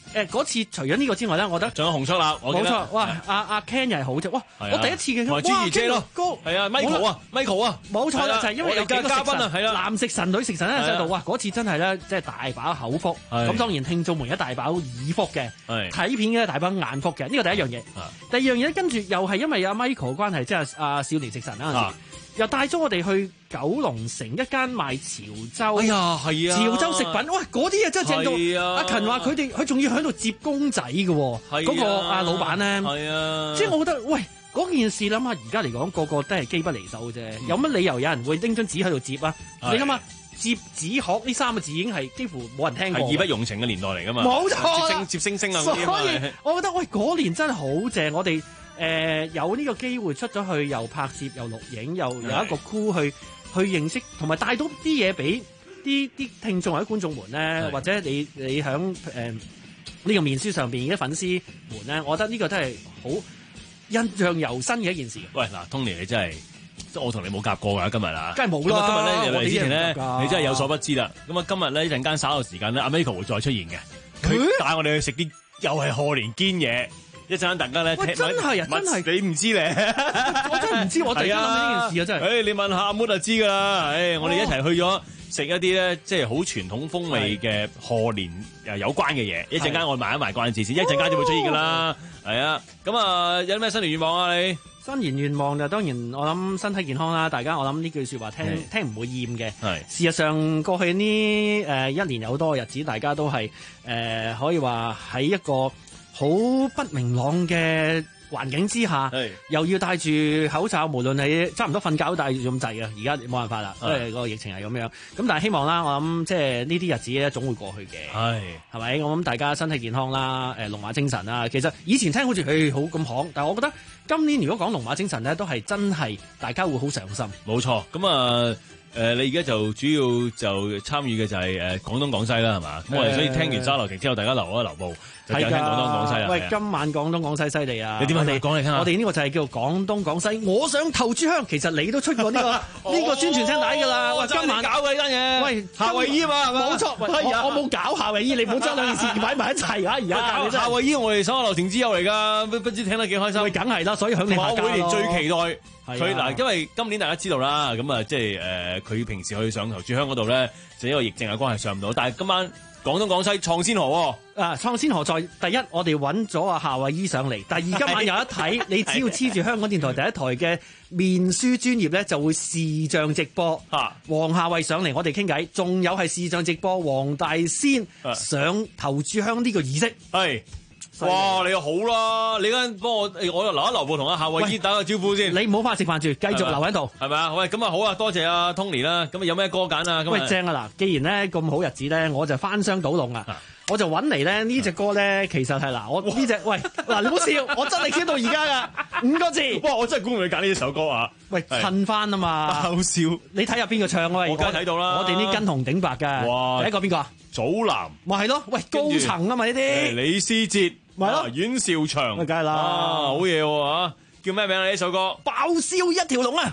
誒嗰次除咗呢個之外咧，我覺得仲有紅色啦，我記得冇錯，哇！阿阿 Ken 又係好啫，哇！我第一次嘅，哇 Gigi 姐咯， 高係啊 Michael 啊 Michael 啊， 冇錯啦，就係因為有幾個嘉賓啊，係啦， 男食神女食神喺度，哇！嗰次真係咧，即係大把口福，咁當然聽眾們一大把耳福嘅，睇片嘅大把眼福嘅，呢個第一樣嘢。第二樣嘢跟住又係因為阿 Michael 關係，即係阿少年食神啦。又帶咗我哋去九龍城一間賣潮州， 哎呀，係啊， 潮州食品，哇，嗰啲嘢真係正到。阿勤話佢哋佢仲要喺度接公仔嘅，嗰個阿老闆咧，係啊，即係我覺得，喂，嗰件事諗下，而家嚟講個個都係機不離手啫，有乜理由有人會拎張紙喺度接啊？你諗下，接紙殼呢三個字已經係幾乎冇人聽過， 係義不容情嘅年代嚟噶嘛， 冇錯， 接星接星星啊嗰啲嘛。所以我覺得，喂，嗰年真係好正，我哋。誒、呃、有呢個機會出咗去，又拍攝又錄影，又有一個 crew 去去認識，同埋帶到啲嘢俾啲啲聽眾或者觀眾們咧，或者你你喺誒呢個面書上邊嘅粉絲們咧，我覺得呢個真係好印象猶新嘅一件事。 喂，嗱 Tony 你真係，即係我同你冇夾過㗎，今日啦， 梗係冇啦。 今日咧，你之前咧，你真係有所不知啦。咁啊，今日咧一陣間稍後時間咧，阿 Michael 會再出現嘅，佢帶我哋去食啲又係賀年堅嘢。一陣間大家咧， 喂，真係啊，真係你唔知咧， 我真係唔知，我突然間諗起呢件事啊，真係。 誒，你問下阿 Moon 就知㗎啦。誒，我哋一齊去咗食一啲咧，即係好傳統風味嘅賀年誒有關嘅嘢。一陣間我賣一賣關子先，一陣間就會出現㗎啦。係啊，咁啊，有啲咩新年願望啊？你新年願望就當然我諗身體健康啦。大家我諗呢句説話聽聽唔會厭嘅。係事實上過去呢誒一年有好多日子，大家都係誒可以話喺一個好不明朗嘅環境之下，又要戴住口罩，無論你差唔多瞓覺都戴住咁滯啊！而家冇辦法啦，因為個疫情係咁樣。咁但係希望啦，我諗即係呢啲日子咧總會過去嘅。係係咪？我諗大家身體健康啦，誒龍馬精神啦。其實以前聽好似佢好咁行，但係我覺得今年如果講龍馬精神咧，都係真係大家會好上心。 冇錯，咁啊。誒、呃，你而家就主要就參與嘅就係誒廣東廣西啦，係嘛？咁我哋所以聽完沙羅庭之後，大家留一留步，就聽廣東廣西啦。 喂，今晚廣東廣西犀利啊！ 你點啊？你講嚟聽下。 我哋呢個就係叫廣東廣西，我想投珠鄉。其實你都出過呢、這個呢、哦、個宣傳聲帶㗎啦。喂，今晚搞嘅呢單嘢。喂，夏威夷啊嘛，係嘛？ 冇錯。我我冇搞夏威夷，你唔好將兩件事擺埋一齊啊！而家夏威夷我哋沙羅庭之友嚟㗎，不不知聽得幾開心。 喂，梗係啦，所以響你下家咯。 我每年最期待。佢嗱，因為今年大家知道啦，咁啊，即係誒，佢平時去上頭炷香嗰度咧，就因為疫症嘅關係上唔到。但係今晚廣東廣西創先河喎， 啊，創先河在第一，我哋揾咗阿夏慧姨上嚟。第二，今晚有一睇，你只要黐住香港電台第一台嘅面書專頁咧，就會視像直播。嚇，黃夏慧上嚟，我哋傾偈，仲有係視像直播黃大仙上頭炷香呢個儀式。係。 哇！你又好啦，你間幫我，我又留一留步同阿夏慧姨打個招呼先。 你唔好翻去食飯住，繼續留喺度， 係咪啊？喂，咁啊好啊，多謝阿 Tony 啦。咁啊有咩歌揀啊？ 喂，正啊！嗱，既然咧咁好日子咧，我就翻箱倒籠啊！我就揾嚟咧呢隻歌咧，其實係嗱，我呢隻喂嗱，你唔好笑，我真係聽到而家噶五個字。 哇！我真係估唔到你揀呢首歌啊！ 喂，襯翻啊嘛， 爆笑！ 你睇下邊個唱啊？ 我梗係睇到啦， 我哋啲跟紅頂白噶。哇！第一個邊個啊？ 祖藍。 咪係咯，喂，高層啊嘛呢啲。 李思捷。咪咯，阮兆祥， 梗係啦， 好嘢喎，叫咩名啊？呢首歌爆燒一條龍啊！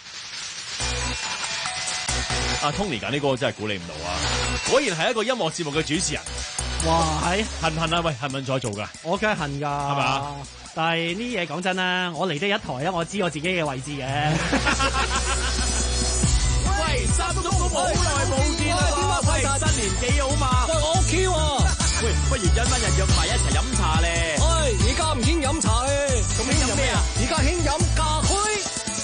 阿 Tony 揀呢歌真係估你唔到啊！果然係一個音樂節目嘅主持人。 哇，係恨唔恨啊？喂，恨唔恨再做噶？ 我梗係恨噶，係嘛？但係呢嘢講真啦，我嚟得一台啊，我知我自己嘅位置嘅。 喂，三叔都好耐冇見啦，點啊？喂，新年幾好嘛？喂，我 OK 喎。喂，不如一班人約埋一齊飲茶咧！唉，而家唔興飲茶咧，咁興飲咩啊？而家興飲咖啡。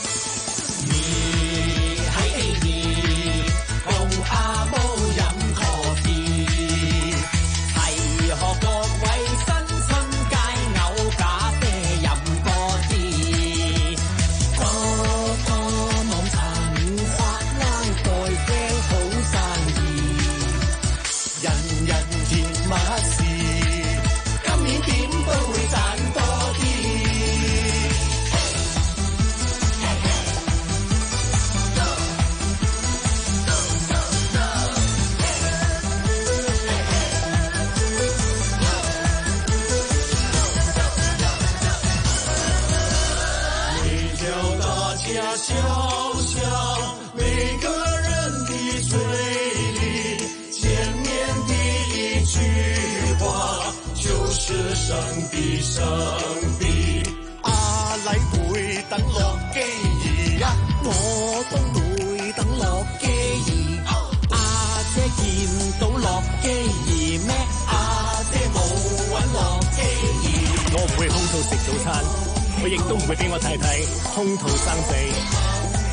你喺 A 二冇阿冇飲可啡，係學各位新春佳偶咖啡飲多啲，個個網尋發拉袋驚好生意，人人甜。乜事？今年上邊上邊，阿禮會等樂基兒啊，我都會等樂基兒。阿姐見到樂基兒咩？阿姐冇搵樂基兒。我唔會空肚食早餐，我亦都唔會俾我太太空肚生仔。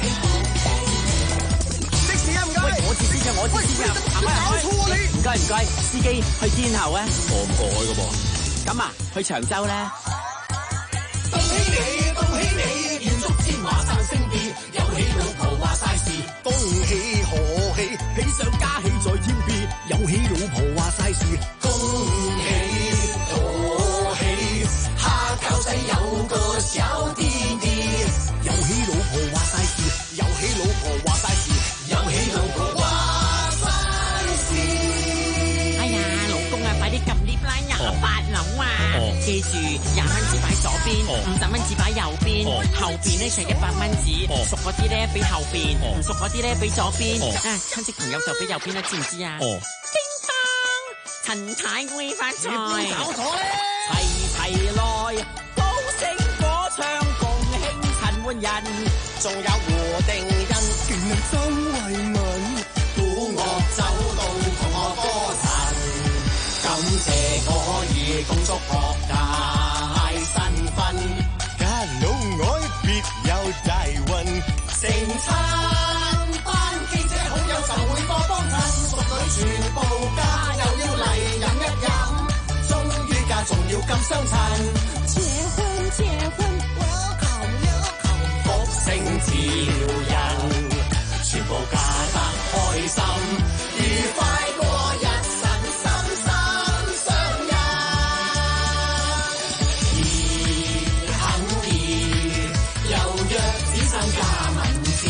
喂，我自先嘅，我自先嘅，行開行開。唔該唔該，司機去天后啊？我唔過海噶噃。咁啊，去長洲咧。恭喜你，恭喜你，願足千華生星別，有喜老婆話晒事。恭喜賀喜，喜上加喜在天邊，有喜老婆話晒事。恭喜賀喜，蝦餃仔有個小弟弟，有喜老婆話晒事，有喜老婆話晒事。有喜老婆話晒事。哎呀，老公啊，快啲撳 lift 啦，廿八樓啊！記住，廿蚊紙擺左邊，五十蚊紙擺右邊，後邊咧就一百蚊紙。熟嗰啲咧俾後邊，唔熟嗰啲咧俾左邊。啊，親戚朋友就俾右邊啦，知唔知啊？叮當，陳太會發財，搞錯咧！齊齊來，高聲火唱，共慶陳奐仁，仲有胡定欣。勁人周慧敏，鼓樂走到同我歌壇，感謝可以共祝各界新婚，家老愛別有大運，成餐班記者好友就會播幫襯，淑女全部加又要嚟飲一飲，終於嫁仲要咁相襯，結婚結婚我求我求，福星照人。全部嫁得開心，愉快過日神心心相印，易很易，又約只剩加文字，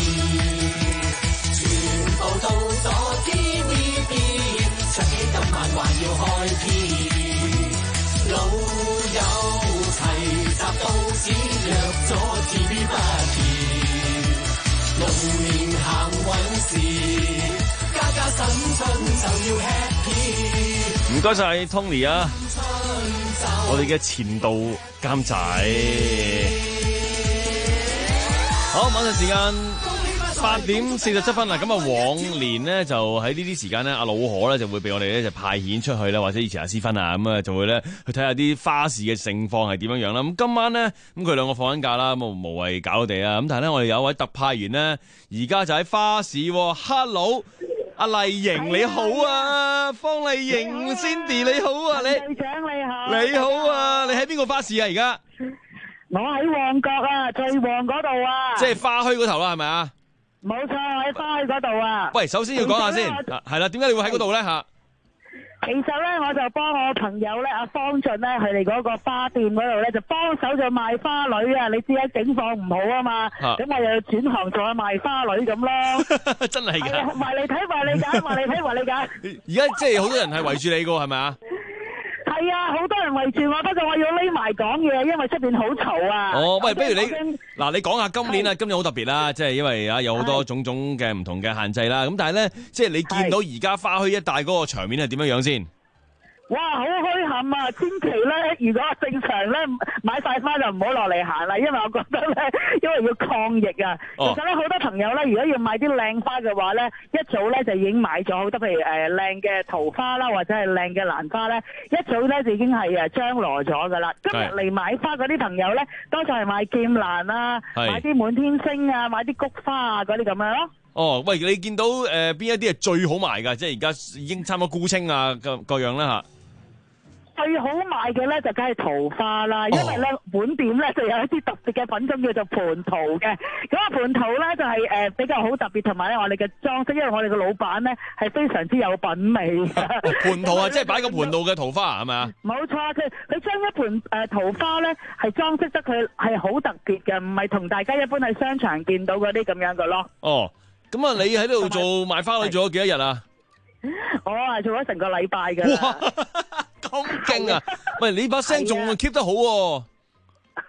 全部到咗 T V B， 唱起今晚還要開 P， 老友齊集到只約咗 T V B。龍年行運時，家家新春就要 happy。唔該晒 Tony 啊，我哋嘅前度監製。好，晚上時間八點四十七分啦。咁啊，往年呢，就喺呢啲時間呢，阿老何咧就會俾我哋咧就派遣出去啦，或者以前阿思芬啊咁啊，就會咧去睇下啲花市嘅盛況係點樣樣啦。咁今晚呢，咁佢兩個放緊假啦，咁無謂搞我哋啊。咁但係咧，我哋有一位特派員呢，而家就喺花市。Hello， 阿麗瑩你好啊，方麗瑩 Cindy 你好啊，你隊長你好， 你好啊，你喺邊個花市啊？而家我喺旺角啊，最旺嗰度啊， 即係花墟嗰頭啦，係咪啊？ 冇錯，喺花墟嗰度啊。 喂，首先要講下先，係啦，點解你會喺嗰度咧吓？ 其實咧，我就幫我朋友咧，阿方俊咧，佢哋嗰個花店嗰度咧，就幫手就賣花女啊！你知啊，景況唔好啊嘛，咁我又要轉行做下賣花女咁咯。 真係㗎， 話你睇話你揀，話你睇話你揀。 而家即係好多人係圍住你㗎，係咪啊？ 係啊，好多人圍住我，不過我要匿埋講嘢，因為出邊好嘈啊。 哦，喂，不如你嗱，你講下今年啊，今年好特別啦，即係因為啊有好多種種嘅唔同嘅限制啦。咁但係咧，即係你見到而家花墟一帶嗰個場面係點樣樣先？ 哇，好墟冚啊！千祈咧，如果正常咧買晒花就唔好落嚟行啦，因為我覺得咧，因為要抗疫啊。哦、其實咧，好多朋友咧，如果要買啲靚花嘅話咧，一早咧就已經買咗好多，譬如誒靚嘅桃花啦，或者係靚嘅蘭花咧，一早咧就已經係誒張羅咗噶啦。今日嚟買花嗰啲朋友咧，多數係買劍蘭啊，買啲滿天星啊，買啲菊花啊嗰啲咁樣咯。 哦，喂，你見到誒邊、呃、一啲係最好賣㗎？即係而家已經差唔多沽清啊，各各樣啦嚇。 最好賣嘅咧就梗係桃花啦，因為咧、哦、本店咧就有一啲特別嘅品種叫做蟠桃嘅，咁啊蟠桃咧就係、是、誒、呃、比較好特別，同埋咧我哋嘅裝飾，因為我哋嘅老闆咧係非常之有品味嘅。 蟠桃啊，即係擺個蟠桃嘅桃花係咪啊？ 冇錯，佢佢將一盆誒、呃、桃花咧係裝飾得佢係好特別嘅，唔係同大家一般喺商場見到嗰啲咁樣嘅咯。 哦，咁啊，你喺呢度做賣花女做咗幾多日啊？ 我啊做咗成個禮拜㗎啦。 咁勁啊！喂，你把聲仲 keep 得好喎。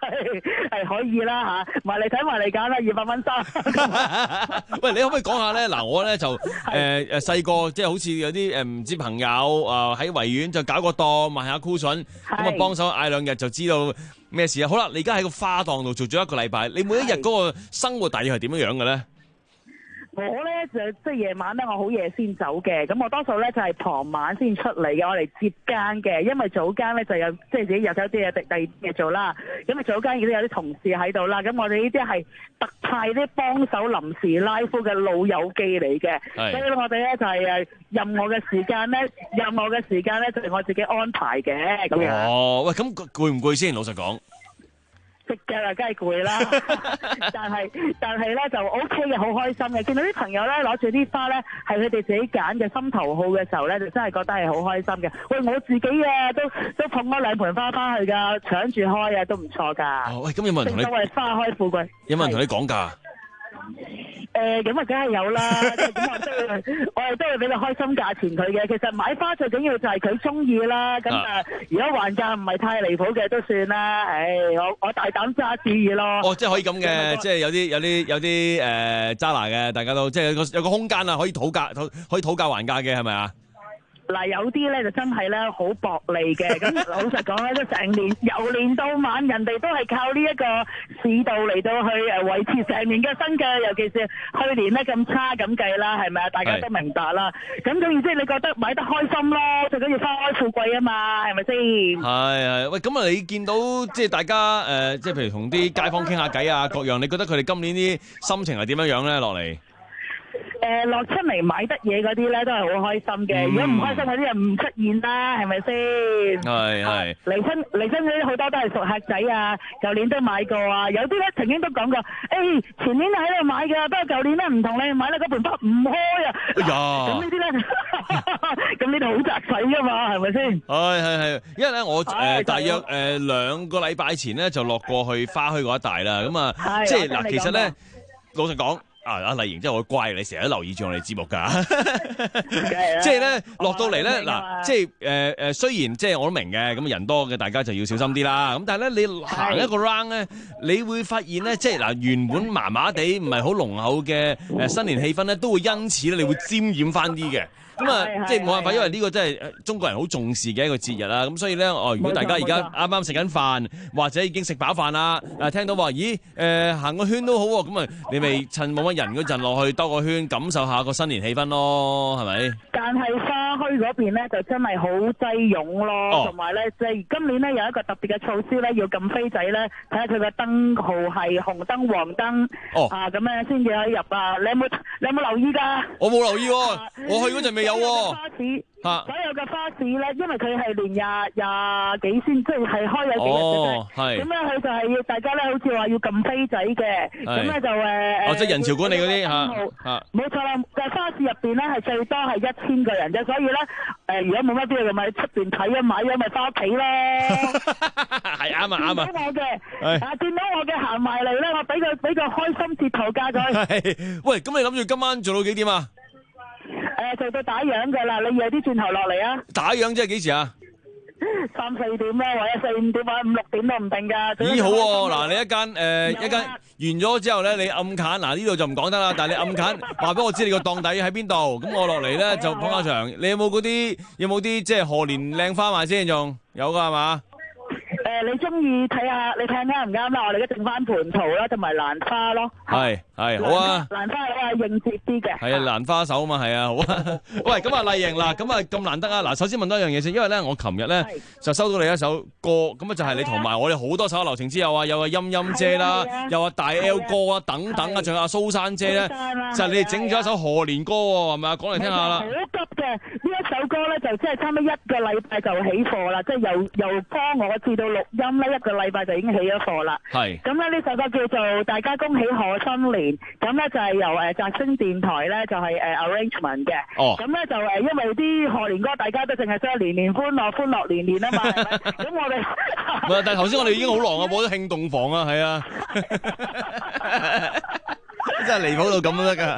係可以啦嚇，埋嚟睇埋嚟揀啦，二百蚊衫。 喂，你可唔可以講下咧？嗱，我咧就誒誒細個，即係好似有啲誒唔知朋友啊喺維園就搞個檔賣下 cushion，咁啊幫手嗌兩日就知道咩事啊。好啦，你而家喺個花檔度做咗一個禮拜，你每一日嗰個生活大約係點樣樣嘅咧？ 我咧就即係夜晚咧，我好夜先走嘅，咁我多數咧就係傍晚先出嚟嘅，我嚟接更嘅，因為早更咧就有即係自己有啲嘢第第二啲嘢做啦，咁啊早更亦都有啲同事喺度啦，咁我哋呢啲係特派啲幫手臨時拉夫嘅老友記嚟嘅，所以我哋咧就係誒任我嘅時間咧，任我嘅時間咧就係我自己安排嘅咁樣。 哦，喂，咁攰唔攰先？老實講。 食嘅啦，梗係攰啦，但係但係咧就 O K 嘅，好開心嘅。見到啲朋友咧攞住啲花咧，係佢哋自己揀嘅心頭好嘅時候咧，就真係覺得係好開心嘅。喂，我自己啊都都捧咗兩盆花翻去㗎，搶住開啊，都唔錯㗎。 哦，喂，咁有冇人同你？ 正所謂花開富貴。 有冇人同你講價？ 誒咁啊，梗係有啦，咁我都會，我哋都會俾個開心價錢佢嘅。其實買花最緊要就係佢中意啦。咁啊，如果還價唔係太離譜嘅都算啦。誒，我我大膽揸主意咯。 哦，即係可以咁嘅，即係有啲有啲有啲誒揸拿嘅，大家都即係有個有個空間啊，可以討價討可以討價還價嘅，係咪啊？ 嗱，有啲咧就真係咧好薄利嘅，咁老實講咧，都成年由年到晚，人哋都係靠呢一個市道嚟到去誒維持成年嘅生計，尤其是去年咧咁差咁計啦，係咪啊？大家都明白啦。咁總言之，你覺得買得開心咯，最緊要花開富貴啊嘛，係咪先？係係，喂，咁啊，你見到即係大家誒，即係譬如同啲街坊傾下偈啊，各樣，你覺得佢哋今年啲心情係點樣樣咧？落嚟？ 誒落出嚟買得嘢嗰啲咧都係好開心嘅，如果唔開心嗰啲人唔出現啦，係咪先？ 係係。 嚟親嚟親嗰啲好多都係熟客仔啊，舊年都買過啊，有啲咧曾經都講過，誒前年喺度買㗎，不過舊年咧唔同你買啦，嗰盆花唔開啊。 哎呀！ 咁呢啲咧，咁呢度好雜使㗎嘛，係咪先？ 係係係，因為咧我誒大約誒兩個禮拜前咧就落過去花墟嗰一帶啦，咁啊即係嗱，其實咧老實講。啊！阿麗瑩真係好乖，你成日都留意住我哋節目㗎。即係咧落到嚟咧，嗱，即係誒誒，雖然即係我都明嘅，咁人多嘅大家就要小心啲啦。咁但係咧，你行一個 round 咧，你會發現咧，即係嗱，原本麻麻地唔係好濃厚嘅誒新年氣氛咧，都會因此咧，你會沾染翻啲嘅。咁啊，即係冇辦法，因為呢個真係中國人好重視嘅一個節日啦。咁所以咧，哦，如果大家而家啱啱食緊飯，或者已經食飽飯啦，誒聽到話，咦誒行個圈都好喎，咁啊，你咪趁冇乜人嗰陣落去兜個圈，感受下個新年氣氛咯，係咪？但係花墟嗰邊咧就真係好擠擁咯，同埋咧即係今年咧有一個特別嘅措施咧，要撳飛仔咧，睇下佢嘅燈號係紅燈、黃燈，啊咁樣先至可以入啊！你有冇你有冇留意㗎？我冇留意喎，我去嗰陣未。有喎，花市，所有嘅花市咧，因為佢係連廿廿幾先，即係係開有幾日嘅啫。係咁咧，佢就係要大家咧，好似話要撳飛仔嘅。咁咧就誒，哦，即係人潮管理嗰啲嚇嚇。冇錯啦，嘅花市入邊咧係最多係一千個人啫，所以咧誒，如果冇乜必要，咪出邊睇啊買咗咪翻屋企咯。係啱啊啱啊！見到我嘅啊，見到我嘅行埋嚟咧，我俾佢俾個開心截圖價佢。係，喂，咁你諗住今晚做到幾點啊？誒，做到打烊噶啦，你夜啲轉頭落嚟啊！打烊即係幾時啊？三四點啦，或者四五點或者五六點都唔定噶。咦，好喎！嗱，你一間誒一間完咗之後咧，你暗揀嗱呢度就唔講得啦，但係你暗揀話俾我知你個檔底喺邊度，咁我落嚟咧就捧下場。你有冇嗰啲有冇啲即係賀年靚花賣先？仲有噶係嘛？誒，你中意睇下，你睇下啱唔啱啦？我哋而家剩翻蟠桃啦，同埋蘭花咯。係係好啊！蘭花係應節啲嘅。係啊，蘭花手啊嘛，係啊，好啊。喂，咁啊麗瑩嗱，咁啊咁難得啊！嗱，首先問多一樣嘢先，因為咧我琴日咧就收到你一首歌，咁啊就係你同埋我哋好多首流情之友啊，有阿陰陰姐啦，有阿大 L 哥啊等等啊，仲有阿蘇珊姐咧，就係你哋整咗一首賀年歌喎，係咪啊？講嚟聽下啦。好急嘅，呢一首歌咧就即係差唔多一個禮拜就起貨啦，即係由由幫我至到錄音咧一個禮拜就已經起咗貨啦。係。咁咧呢首歌叫做《大家恭喜賀新年》，咁咧就係由誒澤星電台咧就係誒 arrangement 嘅。哦。咁咧就誒因為啲賀年歌大家都淨係想年年歡樂歡樂年年啊嘛，係咪？咁我哋唔係，但係頭先我哋已經好狼啊，播咗慶洞房啊，係啊。真係離譜到咁都得㗎！有見及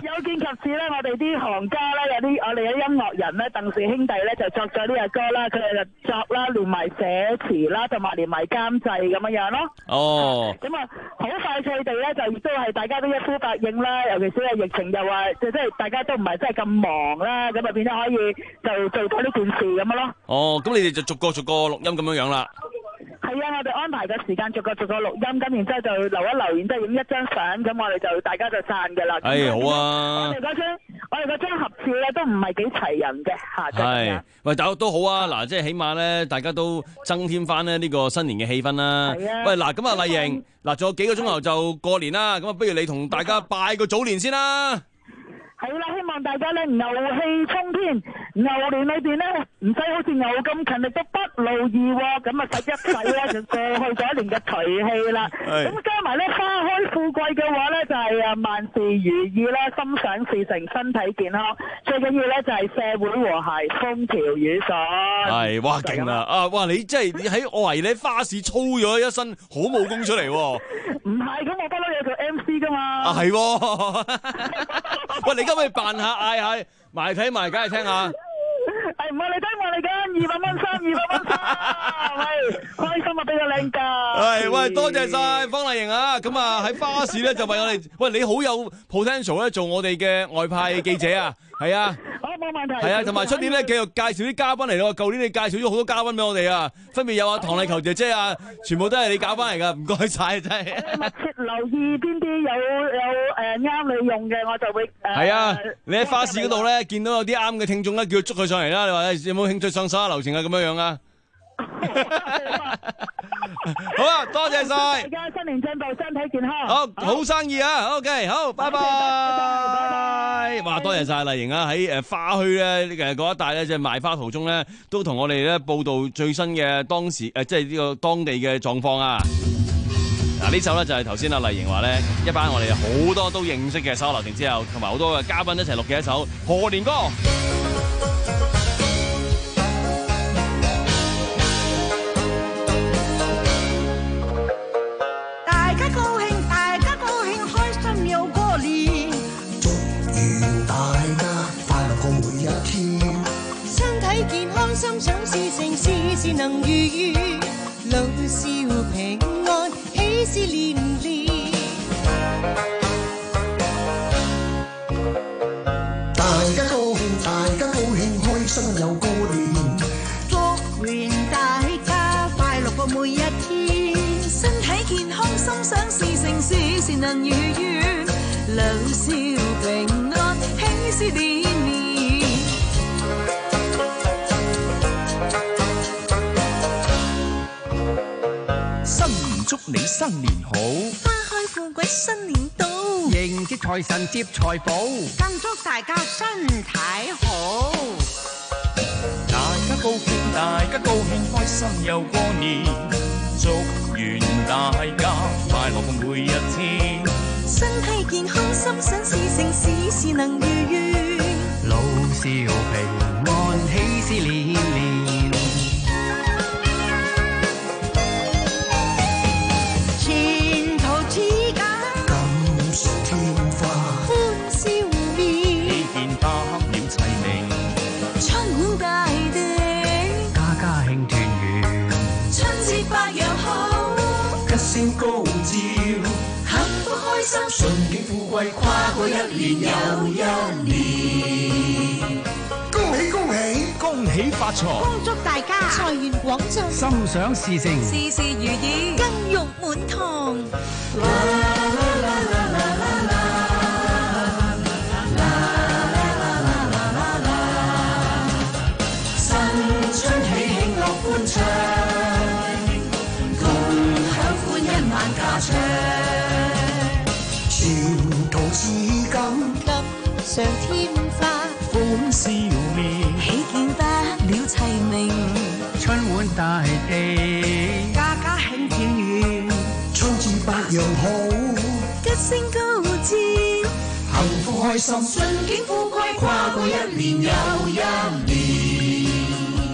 次咧，我哋啲行家咧，有啲我哋嘅音樂人咧，鄧氏兄弟咧就作咗呢隻歌啦，佢哋就作啦，連埋寫詞啦，同埋連埋監製咁樣樣咯。 哦。 咁啊，好快脆地咧，就亦都係大家都一呼百應啦。尤其是係疫情又話，即係大家都唔係真係咁忙啦，咁啊變咗可以就做到呢件事咁樣咯。 哦，咁你哋就逐個逐個錄音咁樣樣啦。 係啊，我哋安排嘅時間逐個逐個錄音，咁然之後就留一留，然之後影一張相，咁我哋就大家就散㗎啦。 哎，好啊！ 我哋嗰張我哋嗰張合照咧都唔係幾齊人嘅嚇。 係，喂，但都好啊！嗱，即係起碼咧，大家都增添翻咧呢個新年嘅氣氛啦。 係啊。 喂，嗱，咁啊，麗瑩，嗱，仲有幾個鐘頭就過年啦，咁啊，不如你同大家拜個早年先啦。 係啦，希望大家咧牛氣沖天，牛年裏邊咧唔使好似牛咁勤力都不勞而獲，咁啊使一使咧就過去咗一年嘅頹氣啦。咁加埋咧花開富貴嘅話咧就係啊萬事如意啦，心想事成，身體健康，最緊要咧就係社會和諧，風調雨順。 係，哇勁啦！啊，哇你真係你喺我懷疑你喺花市操咗一身好武功出嚟喎。 唔係，咁我不嬲有做 M C 噶嘛。 啊係喎，喂你可唔可以扮下嗌下埋睇埋梗係聽下？ 係唔係你睇我嚟緊？二百蚊衫，二百蚊衫，喂，開心啊！俾個靚價。 係，喂，多謝晒方麗瑩啊！咁啊喺花市咧就為我哋，喂你好有 potential 咧做我哋嘅外派記者啊！係啊。 好，冇問題。 係啊，同埋出年咧繼續介紹啲嘉賓嚟咯。舊年你介紹咗好多嘉賓俾我哋啊，分別有阿唐麗球姐姐啊，全部都係你搞翻嚟噶，唔該晒真係。 密切留意邊啲有有誒啱你用嘅，我就會誒。係啊，你喺花市嗰度咧見到有啲啱嘅聽眾咧，叫捉佢上嚟啦。你話有冇興趣上手下留情啊？咁樣樣啊？好啊，多謝晒。 大家新年進步，身體健康。 好，好生意啊 ！OK， 好，拜拜。拜拜。哇，多謝晒麗瑩啊！喺誒花墟咧誒嗰一帶咧，即係賣花途中咧，都同我哋咧報道最新嘅當時誒，即係呢個當地嘅狀況啊！嗱，呢首咧就係頭先阿麗瑩話咧，一班我哋好多都認識嘅手下留情之後，同埋好多嘅嘉賓一齊錄嘅一首賀年歌。 心想事成，事事能如願，老少平安，喜事連連。 大家高興，大家高興，開心又過年。 祝願大家快樂過每一天，身體健康，心想事成，事事能如願，老少平安，喜事連連。 祝你新年好， 花開富貴新年到， 迎接財神接財寶， 更祝大家身體好。 大家高興，大家高興，開心又過年，祝願大家快樂過每一天， 身體健康，心想事成，事事能如願， 老少平安，喜事連連。 高照，幸福開心，順境富貴，跨過一年又一年。恭喜恭喜， 恭喜發財， 恭祝大家財源廣進， 心想事成， 事事如意，金玉滿堂。啦啦啦啦啦啦啦啦啦啦啦，新春喜慶樂歡唱。 前途似錦， 錦上添花， 歡笑面， 喜見不了齊鳴， 春滿大地， 家家慶團圓， 春至百樣好， 吉星高照， 幸福開心， 順境富貴，跨過一年又一年。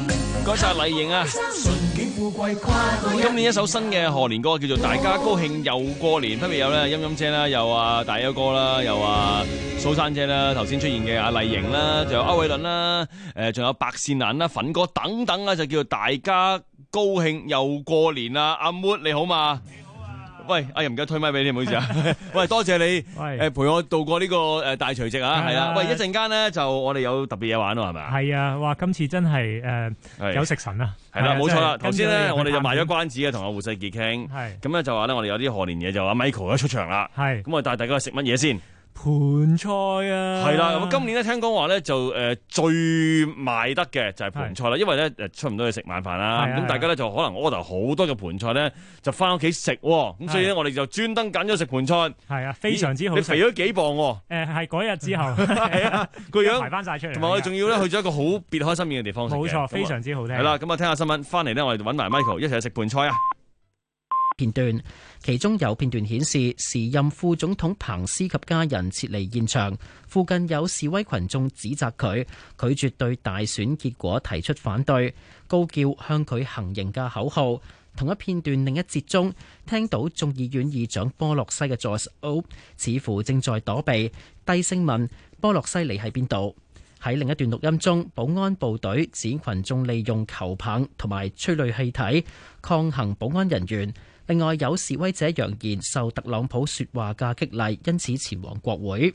該晒麗穎啊！今年一首新嘅賀年歌叫做《大家高興又過年》，分別有咧音音姐啦，有啊大優哥啦，有啊蘇珊姐啦，頭先出現嘅阿麗穎啦，仲有歐偉倫啦，誒仲有白善蘭啦、粉哥等等啊，就叫做《大家高興又過年》啊！阿 Mood 你好嘛？喂，阿任唔該推咪俾你，唔好意思啊！喂，多謝你誒陪我度過呢個誒大除夕啊，係啊！喂，一陣間咧就我哋有特別嘢玩咯，係咪啊？ 係啊！哇，今次真係誒有食神啊！ 係啦，冇錯啦。頭先咧我哋就賣咗關子嘅，同阿胡世傑傾，咁咧就話咧我哋有啲賀年嘢，就阿 Michael 一出場啦，咁我帶大家去食乜嘢先？ 盤菜啊， 係啦，咁今年咧聽講話咧就誒最賣得嘅就係盤菜啦，因為咧誒出唔到去食晚飯啦，咁大家咧就可能 order 好多嘅盤菜咧就翻屋企食，咁所以咧我哋就專登揀咗食盤菜， 係啊，非常之好食。 你肥咗幾磅？誒係嗰日之後， 係啊，個樣排翻曬出嚟， 同埋我哋仲要咧去咗一個好別開心面嘅地方食嘅， 冇錯，非常之好聽。 係啦，咁啊聽下新聞，翻嚟咧我哋揾埋 Michael 一齊去食盤菜啊！ 片段，其中有片段顯示時任副總統彭斯及家人撤離現場，附近有示威群眾指責佢拒絕對大選結果提出反對，高叫向佢行刑嘅口號。同一片段另一節中，聽到眾議院議長波洛西嘅助手似乎正在躲避，低聲問波洛西你喺邊度？喺另一段錄音中，保安部隊指群眾利用球棒同埋催淚氣體抗衡保安人員。另外有示威者揚言受特朗普說話嘅激勵，因此前往國會。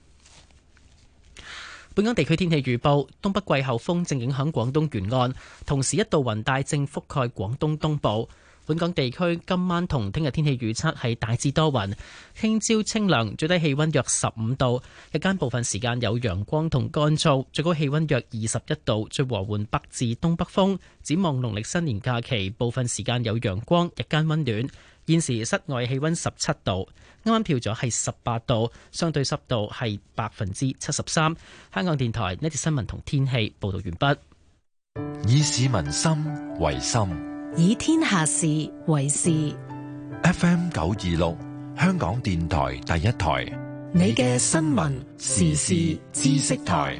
本港地區天氣預報，東北季候風正影響廣東沿岸，同時一道雲帶正覆蓋廣東東部。本港地區今晚同聽日天氣預測係大致多雲，聽朝清涼，最低氣溫約十五度，日間部分時間有陽光同乾燥，最高氣溫約二十一度，最和緩北至東北風。展望農曆新年假期，部分時間有陽光，日間溫暖。現時室外氣溫十七度，啱啱跳咗係十八度，相對濕度係百分之七十三。香港電台呢節新聞同天氣報道完畢。 以市民心為心， 以天下事為事。 F M 九二六，香港電台第一台， 你嘅新聞時事知識台。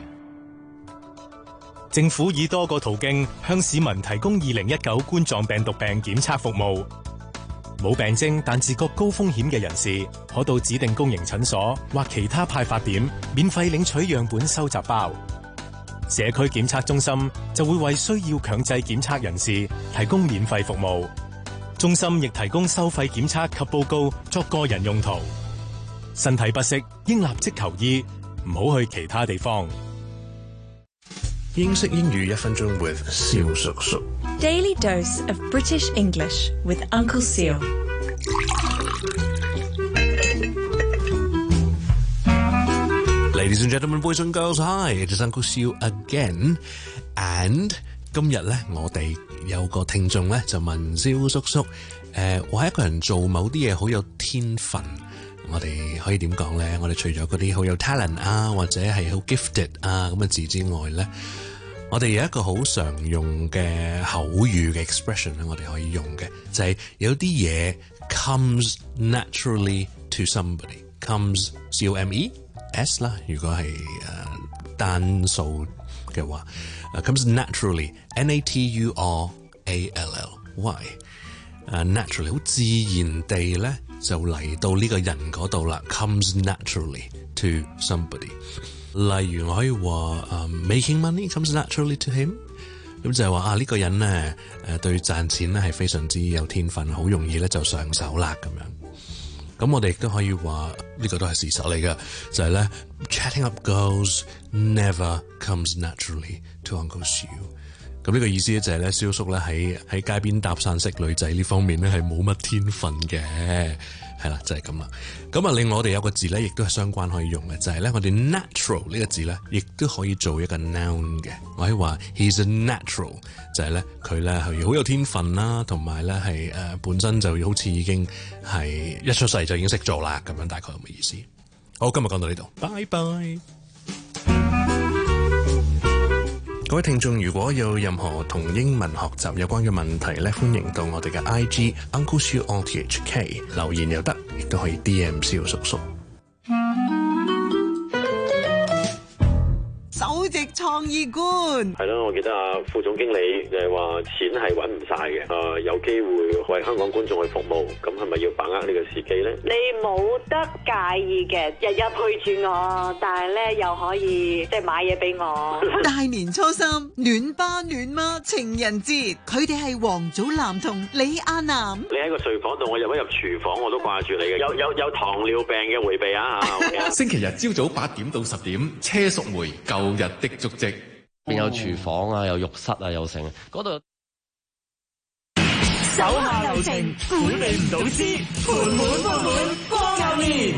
政府以多個途徑向市民提供二零一九冠狀病毒病檢測服務。冇病徵但自覺高風險嘅人士，可到指定公營診所或其他派發點免費領取樣本收集包。社區檢測中心就會為需要強制檢測人士提供免費服務。中心亦提供收費檢測及報告作個人用途。身體不適應立即求醫，唔好去其他地方。 英式英語一分鐘 with 蕭叔叔。 Daily dose of British English with Uncle Seal. Ladies and gentlemen, boys and girls, hi, it is Uncle Seal again. And 今日咧，我哋有個聽眾咧就問蕭叔叔，誒、呃，我係一個人做某啲嘢好有天分，我哋可以點講咧？我哋除咗嗰啲好有 talent 啊，或者係好 gifted 啊咁嘅字之外咧，我哋有一個好常用嘅口語嘅 expression 咧，我哋可以用嘅就係、是、有啲嘢 comes naturally to somebody comes C O M E S 啦，如果係誒、uh, 單數嘅話、uh, comes naturally N A T U R A L L Y 誒、uh, naturally 好自然地咧就嚟到呢個人嗰度啦 comes naturally to somebody。例如我可以話、uh, making money comes naturally to him， 咁就係話啊呢、這個人咧誒對賺錢咧係非常之有天分，好容易咧就上手啦咁樣。咁我哋亦都可以話呢、這個都係事實嚟嘅，就係、是、咧 chatting up girls never comes naturally to Uncle Siu。咁呢個意思咧就係咧蕭叔咧喺喺街邊搭訕識女仔呢方面咧係冇乜天分嘅。係啦，就係咁啦。咁啊，另外我哋有個字咧，亦都係相關可以用嘅，就係咧，我哋 natural 呢個字咧，亦都可以做一個 noun 嘅。我可以話 he's a natural， 就係咧佢咧係好有天分啦，同埋咧係誒本身就好似已經係一出世就已經識做啦，咁樣大概咁嘅意思。好，今日講到呢度，拜拜。各位聽眾，如果有任何同英文學習有關嘅問題咧，歡迎到我哋嘅 I G Uncle Siu on T H K 留言又得，亦都可以 D M 蕭叔叔。 首席創意意官。 係咯，我記得啊，副總經理誒話錢係揾唔晒嘅，誒有機會為香港觀眾去服務，咁係咪要把握呢個時機咧？ 你冇得介意嘅，日日陪住我，但係咧又可以即係買嘢俾我。 大年初三暖爸暖媽情人節，佢哋係王祖藍同李亞男。 你喺個睡房度，我入一入廚房我都掛住你嘅，有有有糖尿病嘅迴避啊嚇！ 星期日朝早八點到十點，車淑梅舊日的足跡， 邊有廚房啊，有浴室啊，有成嗰度。 手下留情，管理唔到資，盤滿缽滿過牛年。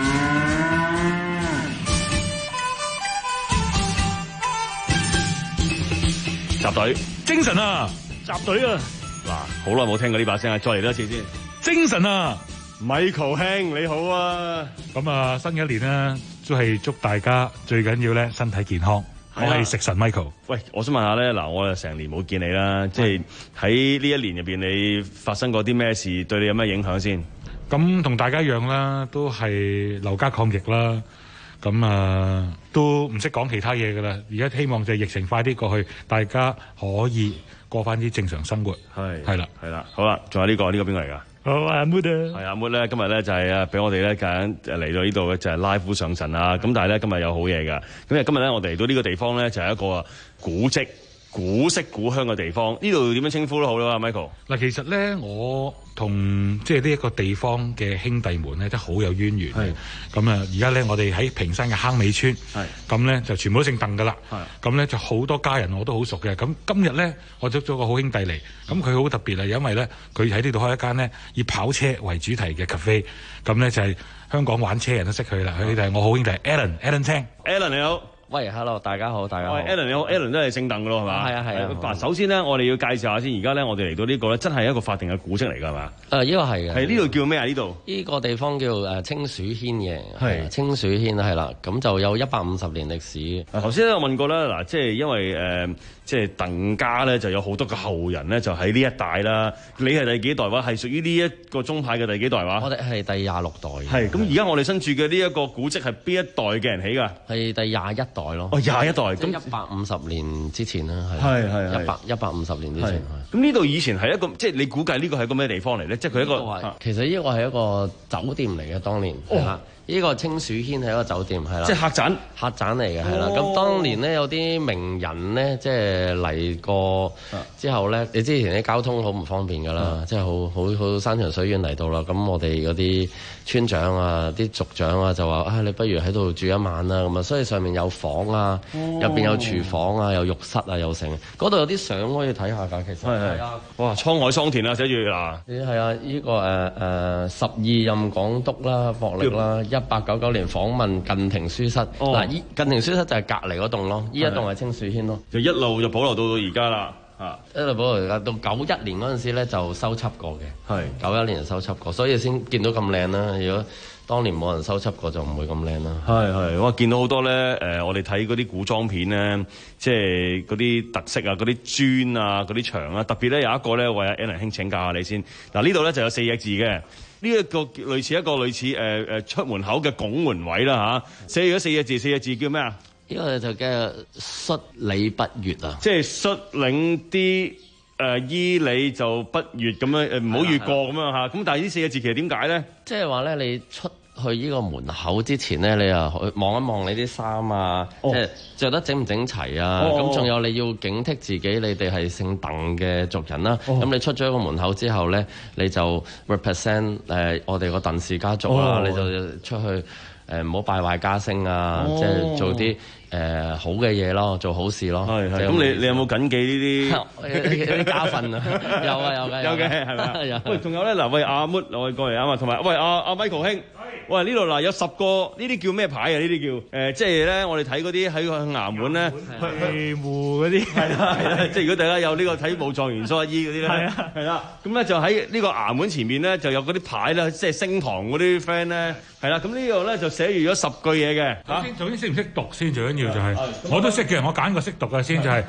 集隊精神啊！集隊啊！ 嗱，好耐冇聽過呢把聲啊，再嚟多一次先。 精神啊 ，Michael 兄你好啊！ 咁啊，新嘅一年咧，都係祝大家最緊要咧身體健康。我係食神 Michael。 喂，我想問下咧，嗱，我啊成年冇見你啦，即係喺呢一年入邊，你發生過啲咩事，對你有咩影響先？ 咁同大家一樣啦，都係留家抗疫啦。咁啊，都唔識講其他嘢噶啦。而家希望就係疫情快啲過去，大家可以過翻啲正常生活。 係係啦， 係啦，好啦，仲有呢個呢個邊個嚟㗎？ 好阿 Mood 啊， 係阿 Mood 咧，今日咧就係啊，俾我哋咧緊嚟到呢度嘅就係拉夫上陣啊！咁但係咧今日有好嘢㗎。咁啊今日咧我哋嚟到呢個地方咧就係一個古蹟、古色古香嘅地方。呢度點樣稱呼都好啦，Michael。嗱， 其實咧我同即係呢一個地方嘅兄弟們咧，都好有淵源嘅。咁啊，而家咧我哋喺屏山嘅坑尾村，咁咧就全部都姓鄧噶啦。咁咧就好多家人我都好熟嘅。咁今日咧我捉咗個好兄弟嚟，咁佢好特別啊，因為咧佢喺呢度開一間咧以跑車為主題嘅 cafe。咁咧就係香港玩車人都識佢啦。佢就係我好兄弟 Alan，Alan Cheng。Alan 你好。 喂 ，hello， 大家好，大家好。 喂 ，Alan 你好 ，Alan 都係姓鄧噶咯，係嘛？ 係啊，係啊。 嗱，首先咧，我哋要介紹下先。而家咧，我哋嚟到呢個咧，真係一個法定嘅古蹟嚟㗎，係嘛？ 誒，呢個係嘅。 係呢度叫咩啊？呢度？ 呢個地方叫誒青樹軒嘅。 係青樹軒係啦，咁就有一百五十年歷史。 頭先咧，我問過啦，嗱，即係因為誒，即係鄧家咧就有好多個後人咧，就喺呢一帶啦。你係第幾代話？係屬於呢一個宗派嘅第幾代話？ 我哋係第廿六代。 係。咁而家我哋身處嘅呢一個古蹟係邊一代嘅人起㗎？ 係第廿一代咯。 哦，廿一代。 咁一百五十年之前啦， 係係係一百一百五十年之前。 咁呢度以前係一個，即係你估計呢個係個咩地方嚟咧？即係佢一個， 個其實呢個係一個酒店嚟嘅，當年係啦。呢、哦、個青樹軒係一個酒店係啦， 即係客棧， 客棧嚟嘅係啦。咁、哦、當年咧有啲名人咧，即係嚟過之後咧，你之前啲交通好唔方便㗎啦，啊、即係好好好山長水遠嚟到啦。咁我哋嗰啲村長啊、啲族長啊就話啊，你不如喺度住一晚啦咁啊。所以上面有房啊，入邊、哦、有廚房啊，有浴室啊，有成。嗰度有啲相可以睇下㗎，其實係係啊。哇！滄海桑田啊，寫住嗱。係啊，呢、這個誒誒十二任港督啦，霍力啦。一八九九年訪問近庭書室，嗱依、哦、近庭書室就係隔離嗰棟咯，依一棟係青樹軒咯， 就一路就保留到到而家啦，嚇一路保留到到九一年嗰陣時咧就修葺過嘅，係九一年就修葺過，所以先見到咁靚啦。如果當年冇人修葺過就唔會咁靚啦。 係係，我見到好多咧誒、呃，我哋睇嗰啲古裝片咧，即係嗰啲特色啊，嗰啲磚啊，嗰啲牆啊，特別咧有一個咧為阿 Alan 兄請教下你先。嗱呢度咧就有四隻字嘅。呢一個類似一個類似誒誒、呃、出門口嘅拱門位啦嚇，寫咗四隻字，四隻字叫咩啊？ 呢個就叫率禮不越啊！ 即係率領啲誒依禮就不越咁樣誒，唔好越過咁樣嚇。咁但係呢四個字其實點解咧？ 即係話咧，你出去呢個門口之前咧，你啊望一望你啲衫啊，哦、即係着得整唔整齊啊？咁仲、哦、有你要警惕自己，你哋係姓鄧嘅族人啦。咁、哦、你出咗一個門口之後咧，你就 represent 誒、呃、我哋個鄧氏家族啦，哦、你就出去誒唔好敗壞家聲啊，哦、即係做啲。誒、呃、好嘅嘢咯，做好事咯。 係係。咁你你有冇緊記呢啲？ 有啲家訓啊？有啊有嘅。 有嘅係咪啊？喂，仲有咧嗱，喂阿 Mood 我哋過嚟啊嘛，同埋喂阿阿 Michael 兄，喂呢度嗱有十個呢啲叫咩牌啊？呢啲叫誒、呃，即係咧我哋睇嗰啲喺個衙門咧， 庇護嗰啲係啦係啦， 即係如果大家有呢個睇武狀元蘇一衣嗰啲咧，係啊係啦，咁咧就喺呢個衙門前面咧就有嗰啲牌咧，即係升堂嗰啲 friend 咧，係啦，咁呢度咧就寫住咗十句嘢嘅。 首先首先識唔識讀先最緊要就係、是，我都識嘅，我揀個識讀嘅先就係、是。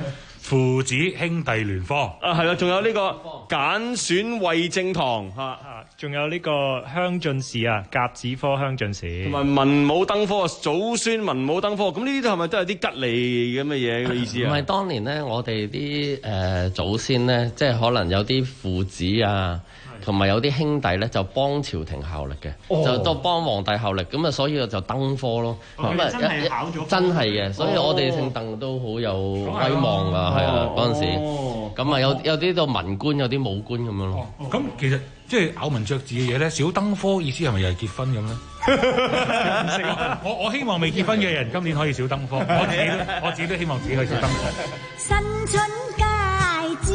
父子兄弟聯科啊，係啦，仲有呢個揀選惠正堂嚇， 啊，仲有呢個鄉進士啊，甲子科鄉進士， 同埋文武登科，祖孫文武登科，咁呢啲係咪都係啲吉利咁嘅嘢嘅意思啊？ 唔係，當年咧，我哋啲誒祖先咧，即係可能有啲父子啊。同埋有啲兄弟咧就幫朝廷效力嘅，哦、就都幫皇帝效力，咁啊所以就登科咯。咁啊、哦、真係考咗，真係嘅，所以我哋姓鄧都好有威望㗎，係啊嗰陣時。咁啊有有啲就文官，有啲武官咁樣咯。 咁、哦、其實即係咬文嚼字嘅嘢咧，小登科意思係咪又係結婚咁咧？我我希望未結婚嘅人今年可以小登科，我自己都我自己都希望自己可以小登科。 新春佳節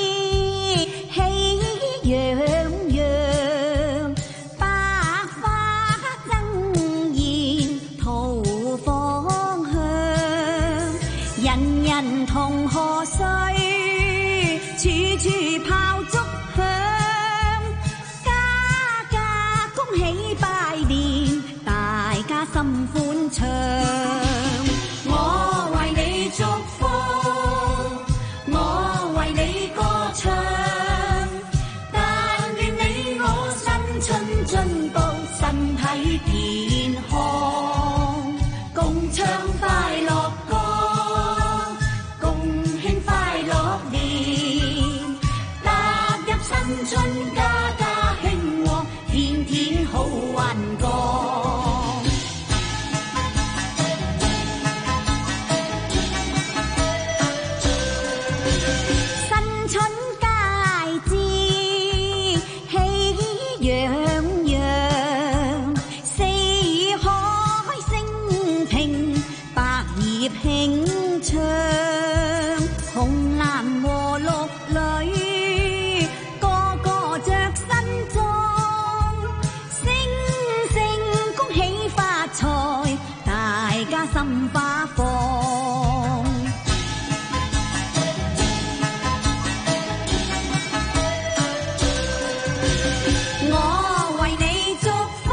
喜洋洋，百花爭艷吐芳香，人人同賀歲，處處炮竹響，家家恭喜拜年，大家心歡暢。我為你祝福，我為你歌唱，但願你我新春進步，身體健康，共唱快樂歌，共慶快樂年，踏入新春家家興旺，天天好運過。輕唱紅藍和綠女，個個着新裝，聲聲恭喜發財，大家心花放。我為你祝福，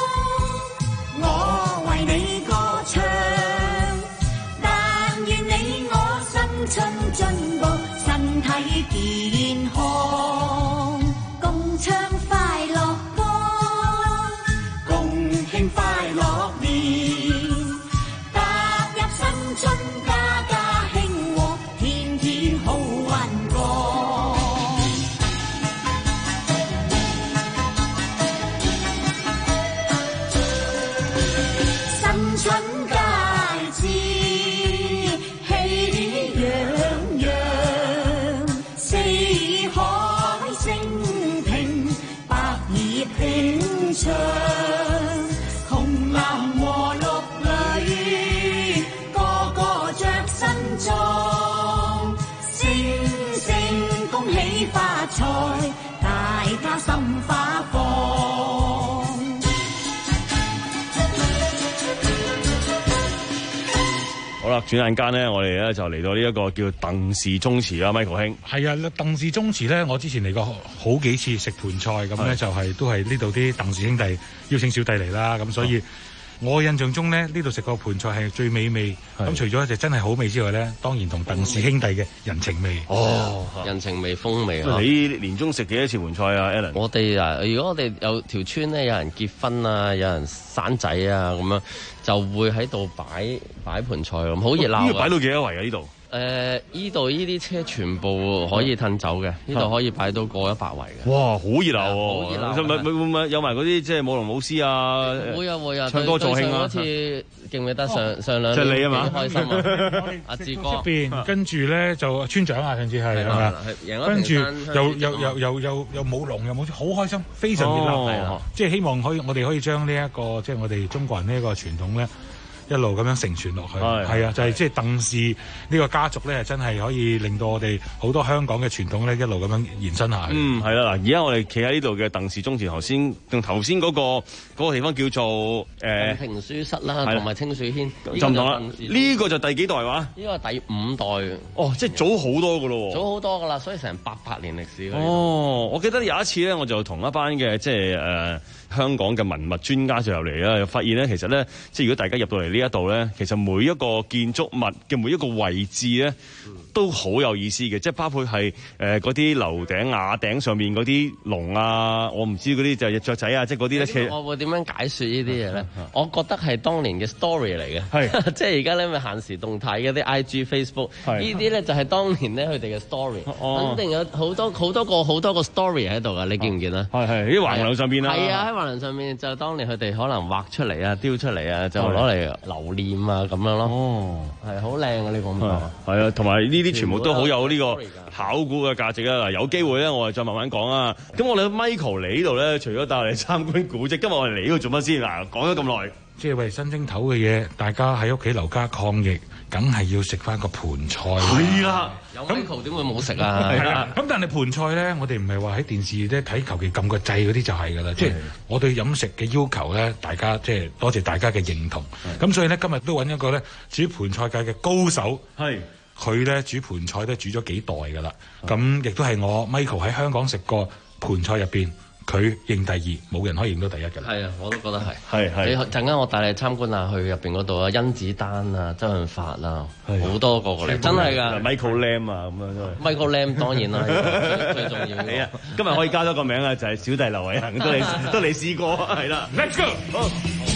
我為你歌唱，春進步，身體健康，共唱快樂歌，共慶快樂年，踏入新春家家興旺，天天好運過。新春佳節唱紅藍和綠女，個個着新裝，聲聲恭喜發財，大家心花放。 好啦，轉眼間呢，我哋咧就嚟到呢一個叫鄧氏宗祠啦 ，Michael 兄。 係啊，鄧氏宗祠咧，我之前嚟過好幾次食盤菜，咁咧就係都係呢度啲鄧氏兄弟邀請小弟嚟啦，咁所以我印象中咧，呢度食個盤菜係最美味。咁除咗就真係好味之外咧，當然同鄧氏兄弟嘅人情味。 哦，人情味、風味啊！ 你年中食幾多次盤菜啊 ，Alan？ 我哋啊，如果我哋有條村咧，有人結婚啊，有人生仔啊，咁樣就會喺度擺擺盤菜咁，好熱鬧。 呢度擺到幾多圍啊？呢度？ 誒，依度依啲車全部可以褪走嘅，呢度可以擺到過一百圍嘅。 哇，好熱鬧喎！ 好熱鬧， 咪咪會唔會有埋嗰啲即係舞龍舞獅啊？ 會啊會啊！ 唱歌助興啊！ 上一次記唔記得上上兩年幾開心啊！阿志哥出邊跟住咧就村長啊，上次係係嘛？跟住又又又又又又舞龍又舞獅，好開心，非常熱鬧。即係希望可以我哋可以將呢一個即係我哋中國人呢一個傳統咧，一路咁樣承傳落去，係啊，就係即係鄧氏呢個家族咧，真係可以令到我哋好多香港嘅傳統咧，一路咁樣延伸下去。 嗯，係啦，嗱，而家我哋企喺呢度嘅鄧氏宗祠，頭先同頭先嗰個嗰個地方叫做誒評書室啦，同埋清水軒， 就唔同啦。呢個就第幾代話？ 呢個第五代。 哦，即係早好多噶咯喎。 早好多噶啦，所以成八百年歷史。 哦，我記得有一次咧，我就同一班嘅即係誒香港嘅文物專家就入嚟啦，又發現咧，其實咧，即係如果大家入到嚟呢一度咧，其實每一個建築物嘅每一個位置咧，都好有意思嘅，即係包括係誒嗰啲樓頂瓦頂上面嗰啲龍啊，我唔知嗰啲就係雀仔啊，即係嗰啲咧。其實我會點樣解説呢啲嘢咧？我覺得係當年嘅 story 嚟嘅，係即係而家咧咪限時動態嗰啲 I G Facebook， 呢啲咧就係當年咧佢哋嘅 story， 哦、 肯定有好多好多個好多個 story 喺度噶，你見唔見啊？ 係係啲橫梁上邊啦， 係啊，喺橫梁上面就當年佢哋可能畫出嚟啊、雕出嚟啊，就攞嚟留念啊咁樣咯。哦，係好靚啊！呢個咁啊， 係啊，同埋呢啲全部都好有呢個考古嘅價值啊！嗱，有機會咧，我哋再慢慢講啊。咁我哋 Michael 嚟呢度咧，除咗帶我哋參觀古蹟，今日我哋嚟呢度做乜先？嗱，講咗咁耐， 即係為新蒸頭嘅嘢，大家喺屋企留家抗疫，梗係要食翻個盤菜。 係啦，有 Michael 點會冇食啊？ 係啦，咁但係盤菜咧，我哋唔係話喺電視咧睇求其撳個掣嗰啲就係㗎啦。即係我對飲食嘅要求咧，大家即係多謝大家嘅認同。咁所以咧，今日都揾一個咧煮盤菜界嘅高手。係。佢咧煮盤菜都煮咗幾代㗎啦，咁亦都係我 Michael 喺香港食過盤菜入邊，佢認第二，冇人可以認到第一㗎啦。係啊，我都覺得係。係係。你陣間我帶你參觀下去入邊嗰度啊，甄子丹啊、周潤發啊，好多個過嚟，真係㗎。 Michael Lam 啊，咁樣都係。 Michael Lam 當然啦，最重要。 係啊，今日可以加多個名啊，就係小弟劉偉恒，都你都你試過，係啦。Let's go！好。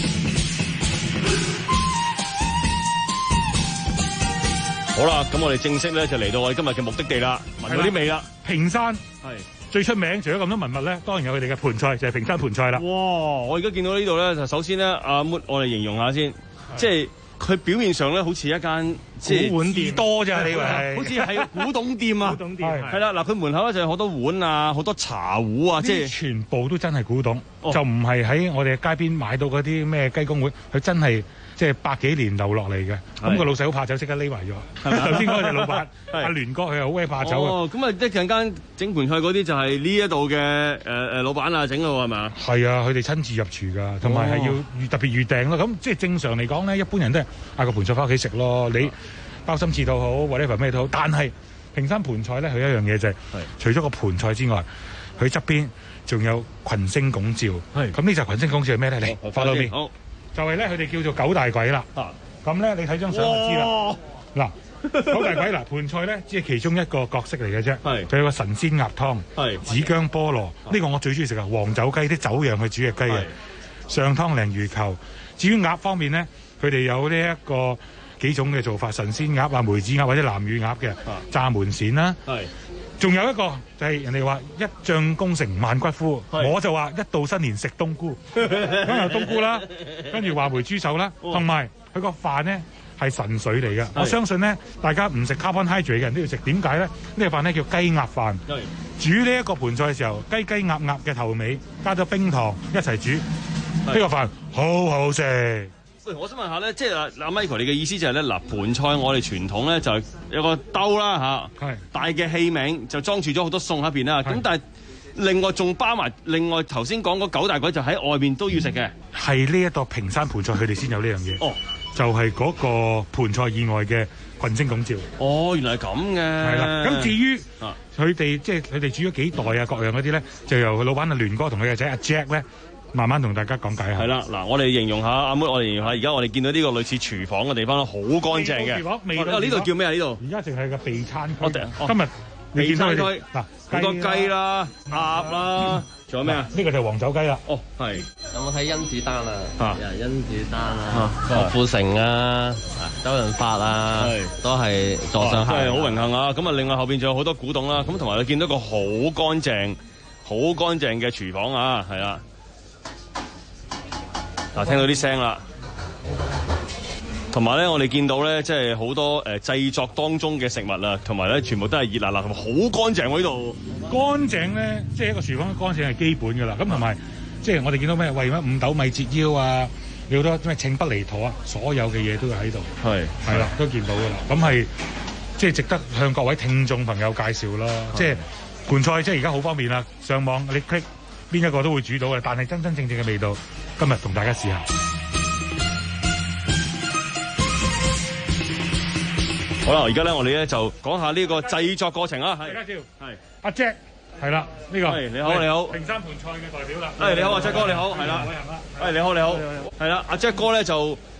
好啦，咁我哋正式咧就嚟到我哋今日嘅目的地啦，聞到啲味啦。 屏山係最出名，除咗咁多文物咧，當然有佢哋嘅盤菜，就係屏山盤菜啦。 哇！我而家見到呢度咧，就首先咧，阿 Mood 我哋形容下先，即係佢表面上咧好似一間古碗店多啫，你以為係？ 好似係古董店啊！ 古董店係啦，嗱，佢門口咧就有好多碗啊，好多茶壺啊，即係全部都真係古董，就唔係喺我哋街邊買到嗰啲咩雞公碗，佢真係。即係百幾年留落嚟嘅，咁個老細好怕醜，即刻匿埋咗。頭先嗰隻老闆阿聯哥，佢又好鬼怕醜啊！ 哦，咁啊一陣間整盤菜嗰啲就係呢一度嘅誒誒老闆啊整咯，係嘛？ 係啊，佢哋親自入廚㗎，同埋係要預特別預訂咯。咁即係正常嚟講咧，一般人都係嗌個盤菜翻屋企食咯。你包心翅都好，whatever咩都好，但係屏山盤菜咧，佢一樣嘢就係、是，除咗個盤菜之外，佢側邊仲有群星拱照。係咁呢就群星拱照係咩咧？你發到邊？好。就係咧，佢哋叫做九大鬼啦。咁咧，你睇張相就知啦。嗱，九大鬼嗱盤菜咧，只係其中一個角色嚟嘅啫。係，仲有個神仙鴨湯，係紫薑菠蘿。呢個我最中意食啊，黃酒雞啲酒釀去煮嘅雞啊。上湯鯪魚球。至於鴨方面咧，佢哋有呢一個幾種嘅做法，神仙鴨啊、梅子鴨或者南乳鴨嘅炸門鱔啦。係。仲有一個就係、是、人哋話一將功成萬骨枯，我就話一到新年食冬菇，咁有冬菇啦，跟住話梅豬手啦，同埋佢個飯咧係神水嚟嘅。我相信咧，大家唔食 carbohydrate 嘅人都要食。點解咧？呢、這個飯咧叫雞鴨飯。煮呢一個盤菜嘅時候，雞雞鴨鴨嘅頭尾加咗冰糖一齊煮，呢、這個飯好好食。 喂，我想問下咧，即係阿阿 Michael，你嘅意思就係、是、咧，嗱盤菜我哋傳統咧就係有個兜啦嚇，係大嘅器皿就裝住咗好多餸喺邊啦。咁但係另外仲包埋另外頭先講嗰九大簋就喺外邊都要食嘅。 係呢一度屏山盤菜佢哋先有呢樣嘢。哦，就係嗰個盤菜以外嘅群星拱照。 哦，原來係咁嘅。 係啦，咁至於佢哋即係佢哋煮咗幾代啊各樣嗰啲咧，就由佢老闆阿聯哥同佢嘅仔阿 Jack 咧。慢慢同大家講解下。 係啦，嗱，我哋形容下阿妹，我哋形容下，而家我哋見到呢個類似廚房嘅地方好乾淨嘅。呢度叫咩啊？呢度？ 而家淨係個備餐區。 我今日備餐區嗱， 好多雞啦、鴨啦，仲有咩啊？ 呢個就係黃酒雞啦。 哦，係。 有冇睇甄子丹啊？啊，甄子丹啊，郭富城啊，周潤發啊，都係座上客。 真係好榮幸啊！咁啊，另外後邊仲有好多古董啦。咁同埋你見到個好乾淨、好乾淨嘅廚房啊，係啦。嗱，聽到啲聲啦，同埋咧，我哋見到咧，即係好多誒製作當中嘅食物啦，同埋咧，全部都係熱辣辣，同埋好乾淨喎呢度。 乾淨咧，即係一個廚房嘅乾淨係基本㗎啦。咁同埋，即係我哋見到咩？為乜五斗米折腰啊？有好多咩稱不離陀啊？所有嘅嘢都喺度。係係啦，都見到㗎啦。咁係即係值得向各位聽眾朋友介紹啦。即係盤菜，即係而家好方便啦，上網你 click 邊一個都會煮到嘅，但係真真正正嘅味道。今日同大家試下。 好啦，而家咧我哋咧就講下呢個製作過程啦。係。 介紹係阿 Jack 係啦，呢個係你好你好。 屏山盤菜嘅代表啦。 誒你好啊 Jack 哥你好係啦。係你好你好。係啦，阿 Jack 哥咧就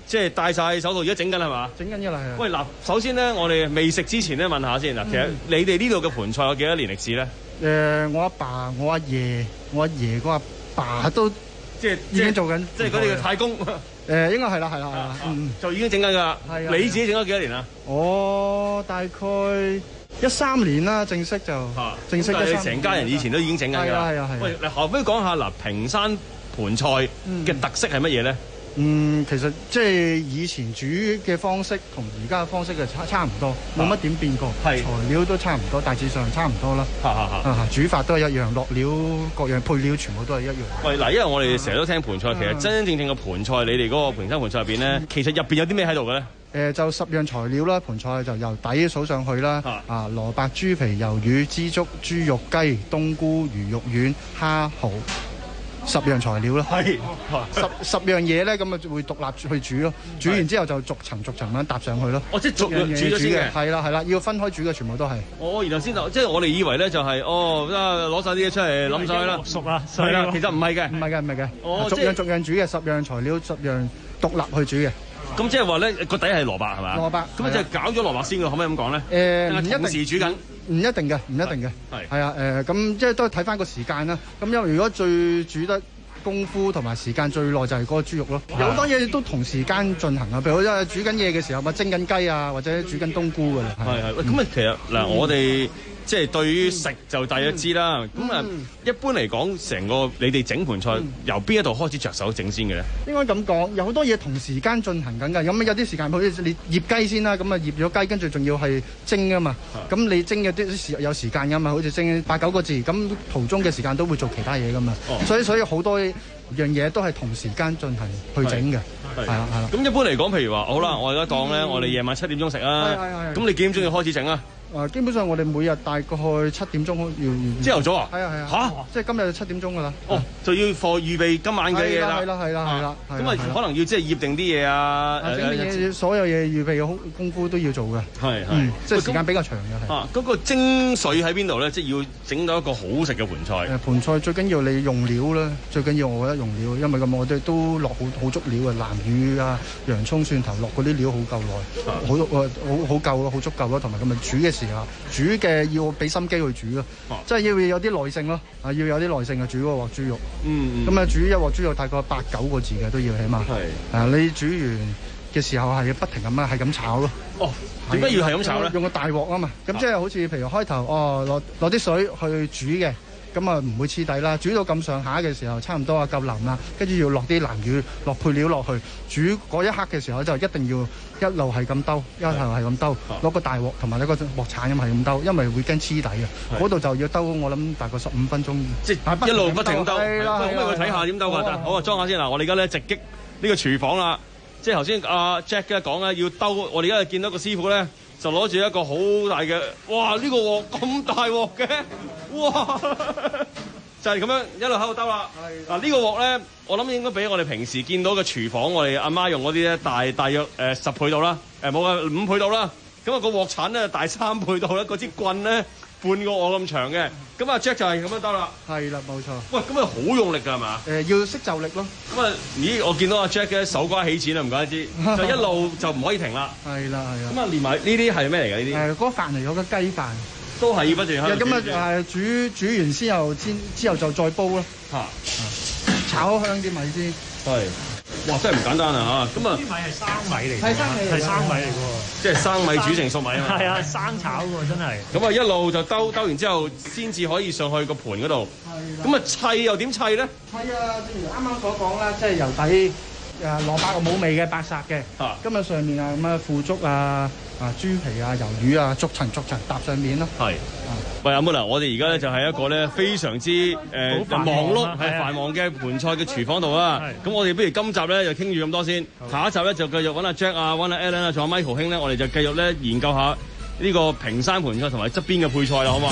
即係戴晒手套，而家整緊係嘛？ 整緊㗎啦，係。 喂，嗱，首先咧，我哋未食之前咧，問下先嗱，其實你哋呢度嘅盤菜有幾多年歷史咧？ 誒，我阿爸、我阿爺、我阿爺個阿爸都即係已經做緊， 即係嗰啲嘅太公。 誒，應該係啦，係啦，係啦，嗯， 就已經整緊㗎啦。 係啊。 你自己整咗幾多年啊？ 我大概一三年啦，正式就正式。 但係你成家人以前都已經整緊㗎啦。 係啊，係啊，係。 喂，你可唔可以講下嗱，屏山盤菜嘅特色係乜嘢咧？ 嗯，其實即係以前煮嘅方式同而家嘅方式係差差唔多，冇乜點變過。係材料都差唔多，大致上差唔多啦。嚇嚇嚇！煮法都係一樣，落料各樣配料全部都係一樣。 喂，嗱，因為我哋成日都聽盤菜，其實真真正正嘅盤菜，你哋嗰個屏山盤菜入邊咧，其實入邊有啲咩喺度嘅咧？誒，就十樣材料啦，盤菜就由底數上去啦。啊，蘿蔔、豬皮、魷魚、枝竹、豬肉、雞、冬菇、魚肉丸、蝦蠔。十樣材料咯，係十十樣嘢咧，咁啊會獨立去煮咯。煮完之後就逐層逐層咁搭上去咯。哦，即係逐樣煮咗先嘅。係啦係啦，要分開煮嘅，全部都係。哦，然後先即係我哋以為咧就係哦，攞晒啲嘢出嚟冧晒啦，熟啦，係啦，其實唔係嘅，唔係嘅，唔係嘅。哦，逐樣逐樣煮嘅，十樣材料，十樣獨立去煮嘅。咁即係話咧，個底係蘿蔔係嘛？蘿蔔。咁啊，即係搞咗蘿蔔先嘅，可唔可以咁講咧？誒，唔一定。同時煮緊。唔一定嘅，唔一定嘅，係係啊，誒咁即係都睇翻個時間啦。咁因為如果最煮得功夫同埋時間最耐就係嗰個豬肉咯。有好多嘢都同時間進行啊，譬如話煮緊嘢嘅時候，咪蒸緊雞啊，或者煮緊冬菇㗎啦。係係。咁啊，其實嗱，我哋即係對於食就大約知啦。咁啊，一般嚟講，成個你哋整盤菜由邊一度開始着手整先嘅咧？應該咁講，有好多嘢同時間進行緊㗎。咁有啲時間，好似你醃雞先啦，咁啊醃咗雞，跟住仲要係蒸啊嘛。咁你蒸嘅啲時有時間㗎嘛，好似蒸八九個字，咁途中嘅時間都會做其他嘢㗎嘛。所以所以好多樣嘢都係同時間進行去整嘅。係啦係啦。咁一般嚟講，譬如話，好啦，我而家當咧，我哋夜晚七點鐘食啊。咁你幾點鐘要開始整啊？誒，基本上我哋每日大概七點鐘要朝頭早啊？係啊係啊。嚇！即係今日就七點鐘㗎啦。哦，就要貨預備今晚嘅嘢啦。係啦係啦係啦。咁啊，可能要即係醃定啲嘢啊。整啲嘢，所有嘢預備嘅功夫都要做嘅。係係。即係時間比較長嘅係。啊，嗰個精髓喺邊度咧？即係要整到一個好食嘅盤菜。誒，盤菜最緊要你用料啦，最緊要我覺得用料，因為咁我哋都落好好足料嘅，南乳啊、洋葱、蒜頭落嗰啲料好夠耐，好誒好好夠咯，好足夠咯，同埋咁啊煮嘅時候煮嘅要俾心機去煮咯，即係要有啲耐性咯，啊要有啲耐性去煮嗰鑊豬肉。嗯，咁啊煮一鑊豬肉大概八九個字嘅都要起碼。係。啊，你煮完嘅時候係要不停咁啊係咁炒咯。哦，點解要係咁炒咧？用個大鑊啊嘛，咁即係好似譬如開頭哦攞攞啲水去煮嘅。咁啊唔會黐底啦，煮到咁上下嘅時候，差唔多啊夠腍啦，跟住要落啲南乳，落配料落去，煮嗰一刻嘅時候就一定要一路係咁兜，一路係咁兜，攞個大鑊同埋呢個鑊鏟咁係咁兜，因為會驚黐底嘅。嗰度就要兜，我諗大概十五分鐘，即係一路不停咁兜。係啦，咁我睇下點兜啊？得，好啊，裝下先嗱，我哋而家咧直擊呢個廚房啦，即係頭先阿 Jack 咧講咧要兜，我哋而家見到個師傅咧。就攞住一個好大嘅，哇！呢、呢個鑊咁大鑊嘅，哇！就係咁樣一路喺度兜啦。嗱、啊呢個、呢個鑊咧，我諗應該比我哋平時見到嘅廚房，我哋阿媽用嗰啲咧大大約誒十、呃、倍到啦，誒冇啊五倍到啦。咁、那、啊個鑊鏟咧大三倍到啦，嗰支棍咧半個我咁長嘅。咁阿 Jack 就係咁樣兜啦。係啦，冇錯。喂，咁啊好用力㗎係嘛？誒、呃、要識就力咯。咁啊，咦？我見到阿 Jack 嘅手瓜起錢啦，唔怪得知，就一路就唔可以停啦。係啦，係啦。咁啊，連埋呢啲係咩嚟㗎？呢啲誒嗰個飯嚟，有個雞飯，都係要不斷喺度煮。咁啊誒煮煮完之後，先之後就再煲咯。嚇、啊！炒香啲米先。係。哇！真係唔簡單啊嚇！咁啊，啲米係生米嚟，係生米嚟，係生米嚟嘅喎，即係生米煮成粟米啊嘛。係啊，生炒喎，真係。咁啊，一路就兜兜完之後，先至可以上去個盤嗰度。係。咁啊，砌又點砌咧？砌啊，正如啱啱所講啦，即係由底誒蘿蔔個冇味嘅白烚嘅。啊。今日上面啊咁啊腐竹啊啊豬皮啊魷魚啊逐層逐層搭上面咯。係。喂，阿妹嗱，我哋而家咧就係一個咧非常之誒、呃、忙碌係繁忙嘅盤菜嘅廚房度啦。咁我哋不如今集咧就傾住咁多先，下一集咧就繼續揾阿 Jack 啊、揾阿 Alan 啊、仲有 Michael 兄咧，我哋就繼續咧研究下呢個屏山盤菜同埋側邊嘅配菜啦，好嘛？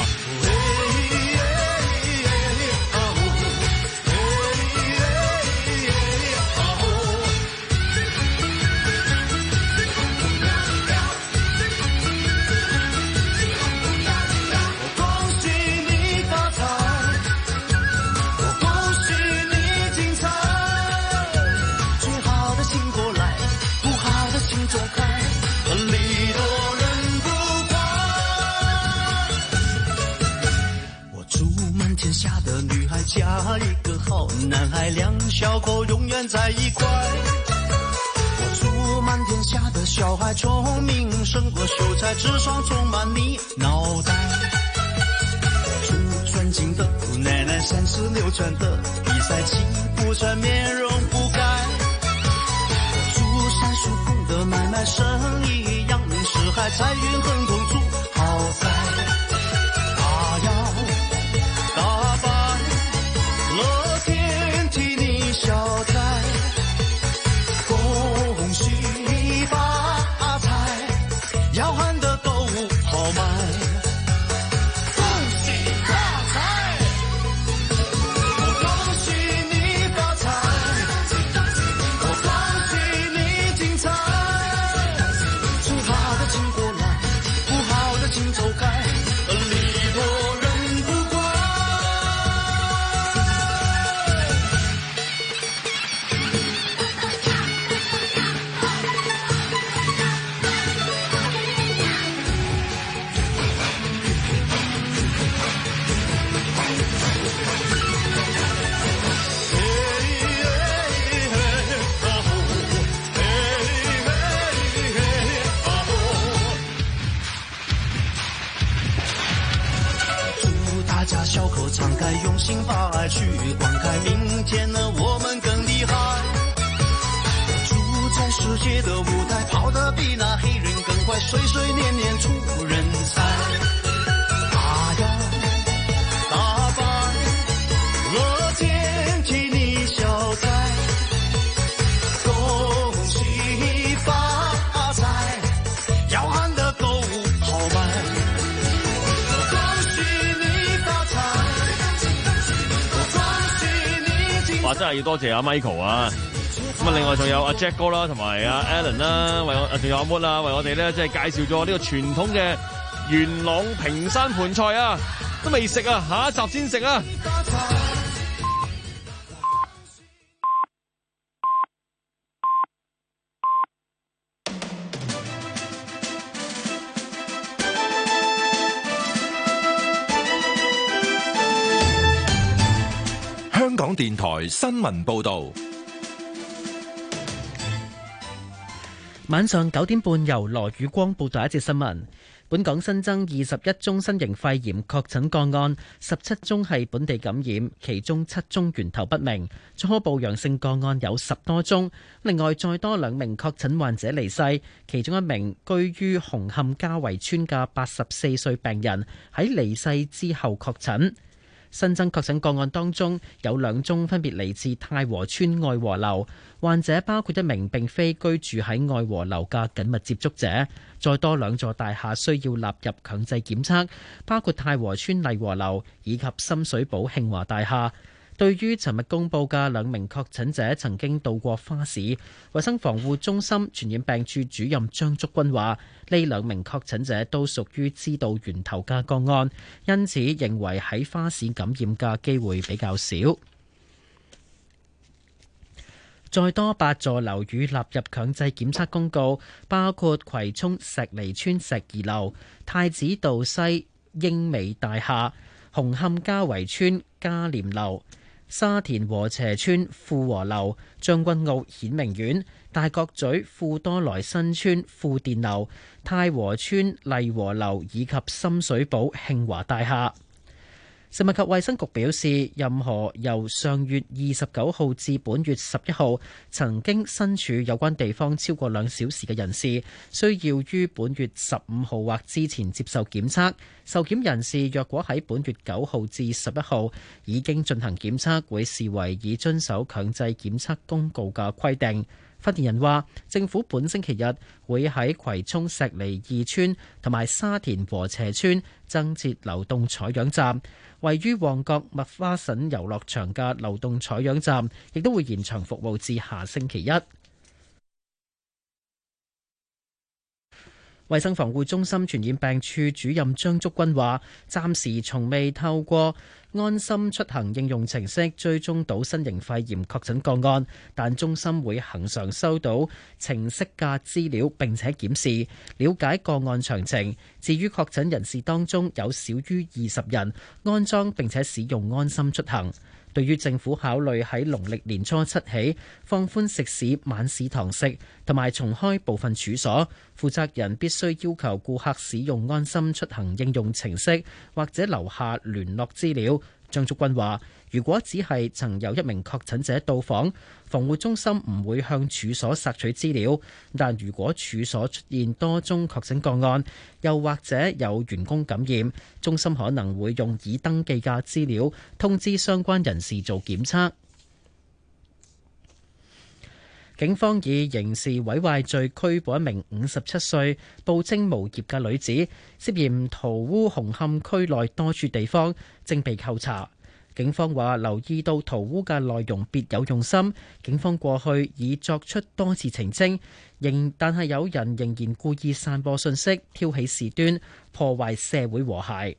小狗永遠在一塊。我祝滿天下的小孩聰明勝過秀才，智商充滿你腦袋。祝尊敬的姑奶奶三十六轉的比賽氣不喘，面容不改。祝三叔公的買賣生意揚名四海，財運亨通祝好彩。他要打敗樂天替你消災，恭喜發財，要喊得購物豪邁。恭喜發財，我恭喜你發財，我恭喜你精彩。祝好的請過來，不好的請走開，禮多人不怪。祝大家小口敞開，用心把愛去灌溉，明天呢我們更厲害。祝在世界的舞台跑得比那黑人更快，歲歲年年出人才。他要打敗樂天替你消災，恭喜發財，要喊得購物豪邁。恭喜你發財，恭喜你精彩。 哇！真係要多謝阿 Michael 啊！咁啊，另外仲有阿 Jack 哥啦，同埋阿 Alan 啦，為我仲有阿 Moon 啦，為我哋咧即係介紹咗呢個傳統嘅元朗屏山盤菜啊，都未食啊，下一集先食啊！ 香港電台新聞報道。 晚上九點半，由羅宇光報道一節新聞。本港新增二十一宗新型肺炎確診個案，十七宗係本地感染，其中七宗源頭不明。初步陽性個案有十多宗，另外再多兩名確診患者離世，其中一名居於紅磡家圍村嘅八十四歲病人喺離世之後確診。新增確診個案當中有兩宗分別嚟自太和村愛和樓，患者包括一名並非居住喺愛和樓嘅緊密接觸者。再多兩座大廈需要納入強制檢測，包括太和村麗和樓以及深水埗慶華大廈。對於尋日公佈嘅兩名確診者曾經到過花市，衛生防護中心傳染病處主任張竹君話：呢兩名確診者都屬於知道源頭嘅個案，因此認為喺花市感染嘅機會比較少。再多八座樓宇納入強制檢測公告，包括葵涌石梨村石怡樓、太子道西英美大廈、紅磡家圍村嘉廉樓、沙田禾輋村富和樓、將軍澳顯明苑、大角咀富多來新村富電樓、太和村麗和樓以及深水埗慶華大廈。食物及衛生局表示，任何由上月二十九號至本月十一號曾經身處有關地方超過兩小時嘅人士，需要於本月十五號或之前接受檢測。受檢人士若果喺本月九號至十一號已經進行檢測，會視為已遵守強制檢測公告嘅規定。發言人話，政府本星期日會喺葵涌石梨二村同埋沙田禾輋村增設流動採樣站，位於旺角麥花臣遊樂場嘅流動採樣站亦都會延長服務至下星期一。衛生防護中心傳染病處主任張竹君話，暫時從未透過安心出行應用程式追蹤到新型肺炎確診個案，但中心會恆常收到程式嘅資料並且檢視，了解個案詳情。至於確診人士當中有少於二十人安裝並且使用安心出行。 對於政府考慮喺農曆年初七起放寬食肆晚市堂食同埋重開部分處所，負責人必須要求顧客使用安心出行應用程式或者留下聯絡資料。張竹君話，如果只係曾有一名確診者到訪，防護中心唔會向處所索取資料，但如果處所出現多宗確診個案，又或者有員工感染，中心可能會用已登記嘅資料通知相關人士做檢測。警方以刑事毀壞罪拘捕一名五十七歲報稱無業嘅女子，涉嫌塗污紅磡區內多處地方，正被扣查。警方話留意到塗污嘅內容別有用心，警方過去已作出多次澄清，仍但係有人仍然故意散播信息，挑起事端，破壞社會和諧。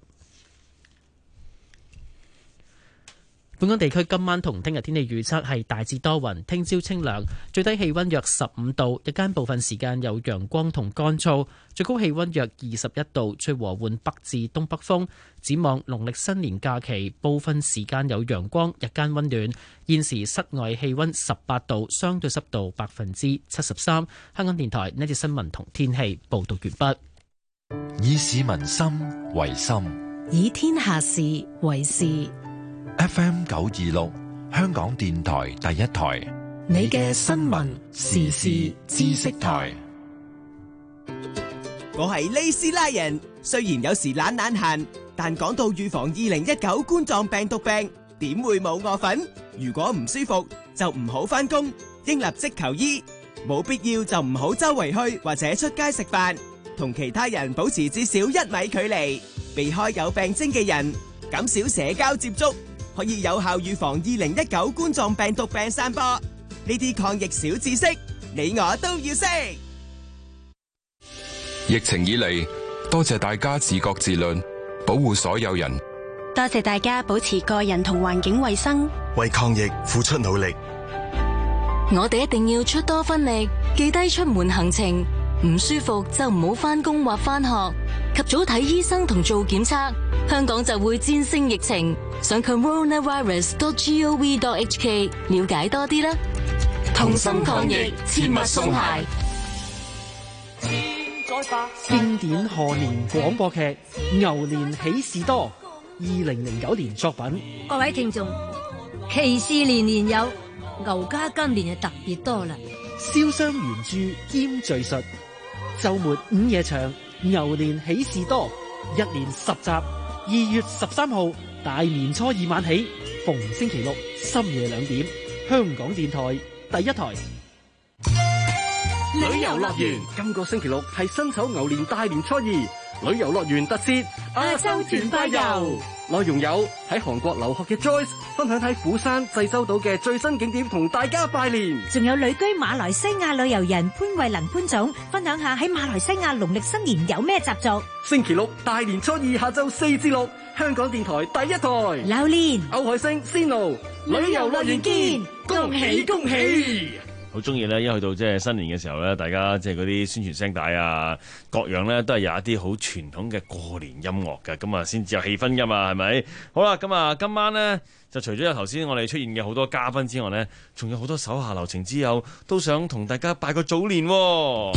本港地區今晚同聽日天氣預測係大致多雲，聽朝清涼，最低氣溫約十五度，日間部分時間有陽光同乾燥，最高氣溫約二十一度，吹和緩北至東北風。展望農曆新年假期，部分時間有陽光，日間溫暖。現時室外氣溫十八度，相對濕度百分之七十三。香港電台呢節新聞同天氣報道完畢。 以市民心為心， 以天下事為事。 F M 九二六，香港電台第一台， 你嘅新聞時事知識台。 我係利斯拉人，雖然有時懶懶閒，但講到預防二零一九冠狀病毒病，點會冇我份？如果唔舒服就唔好返工，應立即求醫。冇必要就唔好周圍去或者出街食飯，同其他人保持至少一米距離，避開有病徵嘅人，減少社交接觸，可以有效預防二零一九冠狀病毒病散播。呢啲抗疫小知識，你我都要識。 疫情以嚟，多謝大家自覺自律，保護所有人。 多謝大家保持個人同環境衛生， 為抗疫付出努力。 我哋一定要出多分力，記低出門行程，唔舒服就唔好返工或返學，及早睇醫生同做檢測，香港就會戰勝疫情。上 coronavirus dot gov dot hk 了解多啲啦。 同心抗疫，切勿鬆懈。 經典賀年廣播劇《牛年喜事多》，二零零九年作品。 各位聽眾，喜事年年有，牛家今年就特別多啦。 瀟湘原著兼敘述，周末午夜場，牛年喜事多，一連十集，二月十三號大年初二晚起，逢星期六深夜兩點，香港電台第一台。 旅遊樂園， 今個星期六係辛丑牛年大年初二，旅遊樂園特設亞洲團拜遊。 內容有喺韓國留學嘅 Joyce 分享喺釜山濟州島嘅最新景點，同大家拜年。 仲有旅居馬來西亞旅遊人潘慧能潘總分享下喺馬來西亞農曆新年有咩習俗。 星期六大年初二下晝四至六，香港電台第一台。 榴蓮、 歐海星、Sino 旅遊樂園見，恭喜恭喜！ 好中意咧，一去到即係新年嘅時候咧，大家即係嗰啲宣傳聲帶啊，各樣咧都係有一啲好傳統嘅過年音樂嘅，咁啊先至有氣氛噶嘛，係咪？好啦，咁啊今晚呢，就除咗有頭先我哋出現嘅好多嘉賓之外呢，仲有好多手下留情之友都想同大家拜個早年喎。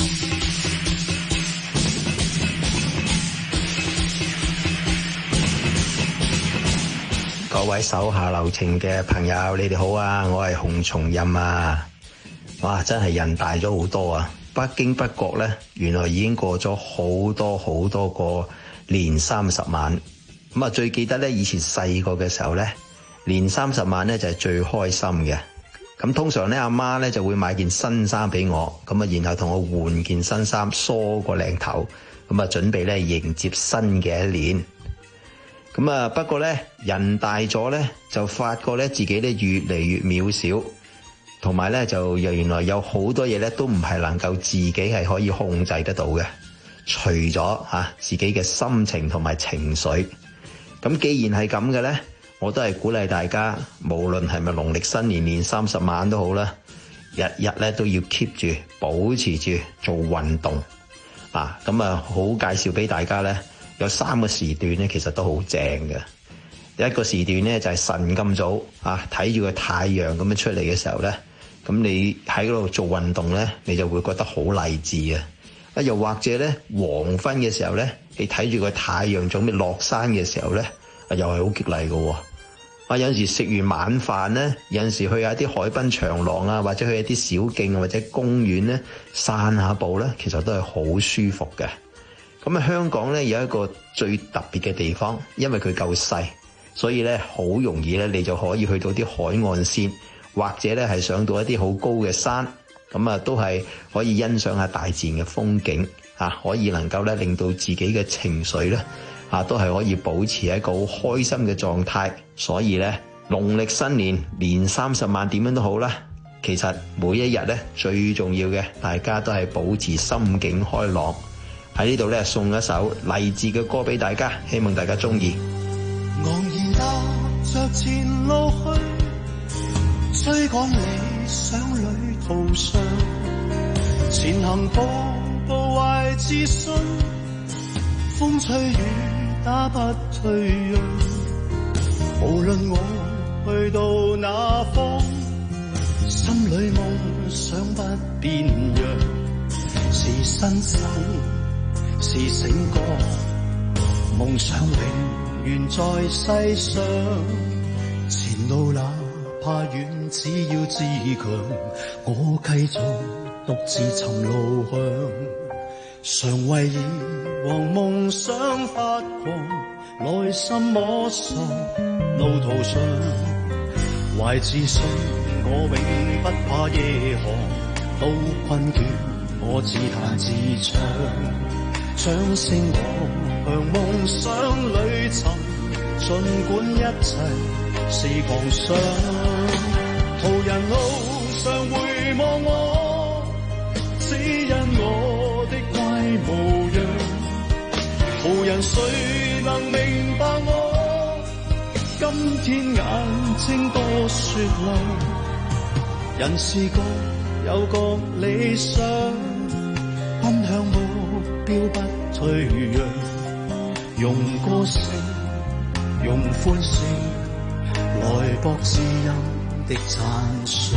各位手下留情嘅朋友，你哋好啊！我係洪松蔭啊！哇！真係人大咗好多啊！不經不覺咧，原來已經過咗好多好多個年三十晚。咁啊，最記得咧，以前細個嘅時候咧，年三十晚咧就係最開心嘅。咁通常咧，阿媽咧就會買件新衫俾我，咁啊，然後同我換件新衫，梳個靚頭，咁啊，準備咧迎接新嘅一年。咁啊，不過咧，人大咗咧，就發覺咧自己咧越嚟越渺小。同埋咧，就又原來有好多嘢咧，都唔係能夠自己係可以控制得到嘅，除咗嚇、啊、自己嘅心情同埋情緒。咁既然係咁嘅咧，我都係鼓勵大家，無論係咪農曆新年年三十晚都好啦，日日咧都要 keep 住保持住做運動啊！咁啊，好介紹俾大家咧，有三個時段咧，其實都好正嘅。第一個時段咧就係晨咁早啊，睇住個太陽咁樣出嚟嘅時候咧，咁你喺嗰度做運動咧，你就會覺得好勵志啊！啊，又或者咧黃昏嘅時候咧，你睇住個太陽準備落山嘅時候咧，啊又係好激勵嘅喎！啊，有陣時食完晚飯咧，有陣時去下啲海濱長廊啊，或者去一啲小徑或者公園咧散下步咧，其實都係好舒服嘅。咁啊，香港咧有一個最特別嘅地方，因為佢夠細，所以咧好容易咧你就可以去到啲海岸線，或者咧係上到一啲好高嘅山，咁啊都係可以欣賞下大自然嘅風景啊，可以能夠咧令到自己嘅情緒咧啊都係可以保持一個好開心嘅狀態。所以咧農曆新年年三十晚點樣都好啦，其實每一日咧最重要嘅，大家都係保持心境開朗。喺呢度咧送一首勵志嘅歌俾大家，希望大家中意。 昂然踏着前路去，追趕理想旅途上，前行步步懷自信，風吹雨打不退讓。無論我去到哪方，心裏夢想不變樣，是新生是醒覺，夢想永遠在世上，前路哪怕遠，只要自強，我繼續獨自尋路向，常為以往夢想發狂，內心摸索路途上，懷自信我永不怕夜寒，都困倦我自彈自唱，掌聲我向夢想裏尋，儘管一切是狂想。途人路上回望我，指引我的乖模樣。途人誰能明白我？今天眼睛多雪亮，人是各有各理想，奔向目標不退讓，用歌聲，用歡聲，來博知音的讚賞。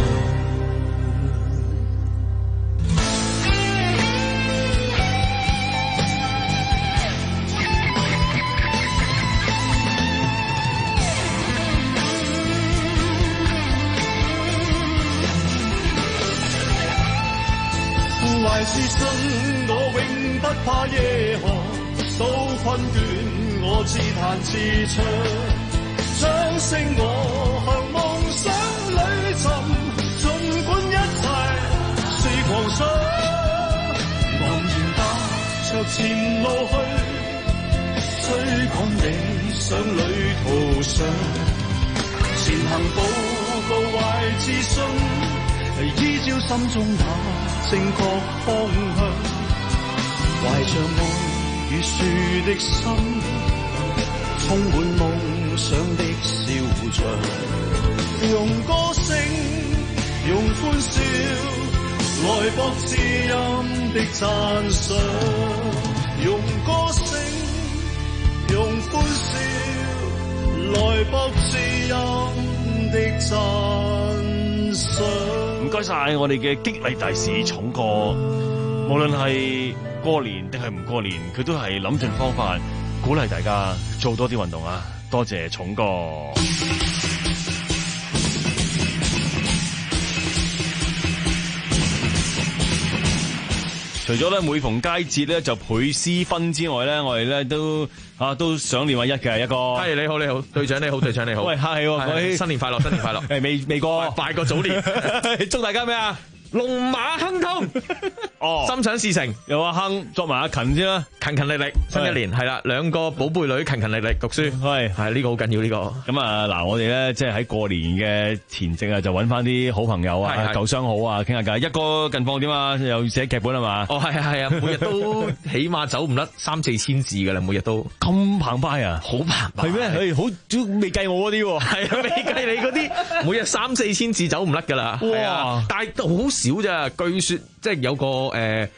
懷自信我永不怕夜寒，都困倦我自彈自唱，掌聲我向夢想裏尋，儘管一切是狂想。昂然踏着前路去，追趕理想旅途上，前行步步懷自信，依照心中那正確方向，懷着愛與樹的心，充滿夢想的笑像，用歌聲，用歡笑，來博知音的讚賞。用歌聲，用歡笑，來博知音的讚賞。 唔該晒我哋嘅激勵大使重哥，無論係過年定係唔過年，佢都係諗盡方法鼓勵大家做多啲運動啊！多謝重哥。除咗咧每逢佳節咧就倍思婚之外咧，我哋咧都啊都想念下一嘅一個。 係你好，你好，隊長你好，隊長你好。 喂，客氣喎，喂， 新年快樂，新年快樂。 誒，未未過， 拜個早年， 祝大家咩啊？ 龍馬亨通， 哦， 心想事成。 有阿亨作埋阿勤先啦， 勤勤力力，新一年係啦，兩個寶貝女勤勤力力讀書， 係係呢個好緊要呢個。 咁啊嗱，我哋咧即係喺過年嘅前夕啊，就揾翻啲好朋友啊、舊相好啊，傾下偈。一哥近況點啊？又寫劇本係嘛？ 哦，係啊係啊，每日都起碼走唔甩三四千字噶啦，每日都咁澎湃啊， 好澎湃。 係咩？誒，好都未計我嗰啲喎， 係啊，未計你嗰啲，每日三四千字走唔甩噶啦。哇！但係都好少咋，據說即係有個誒。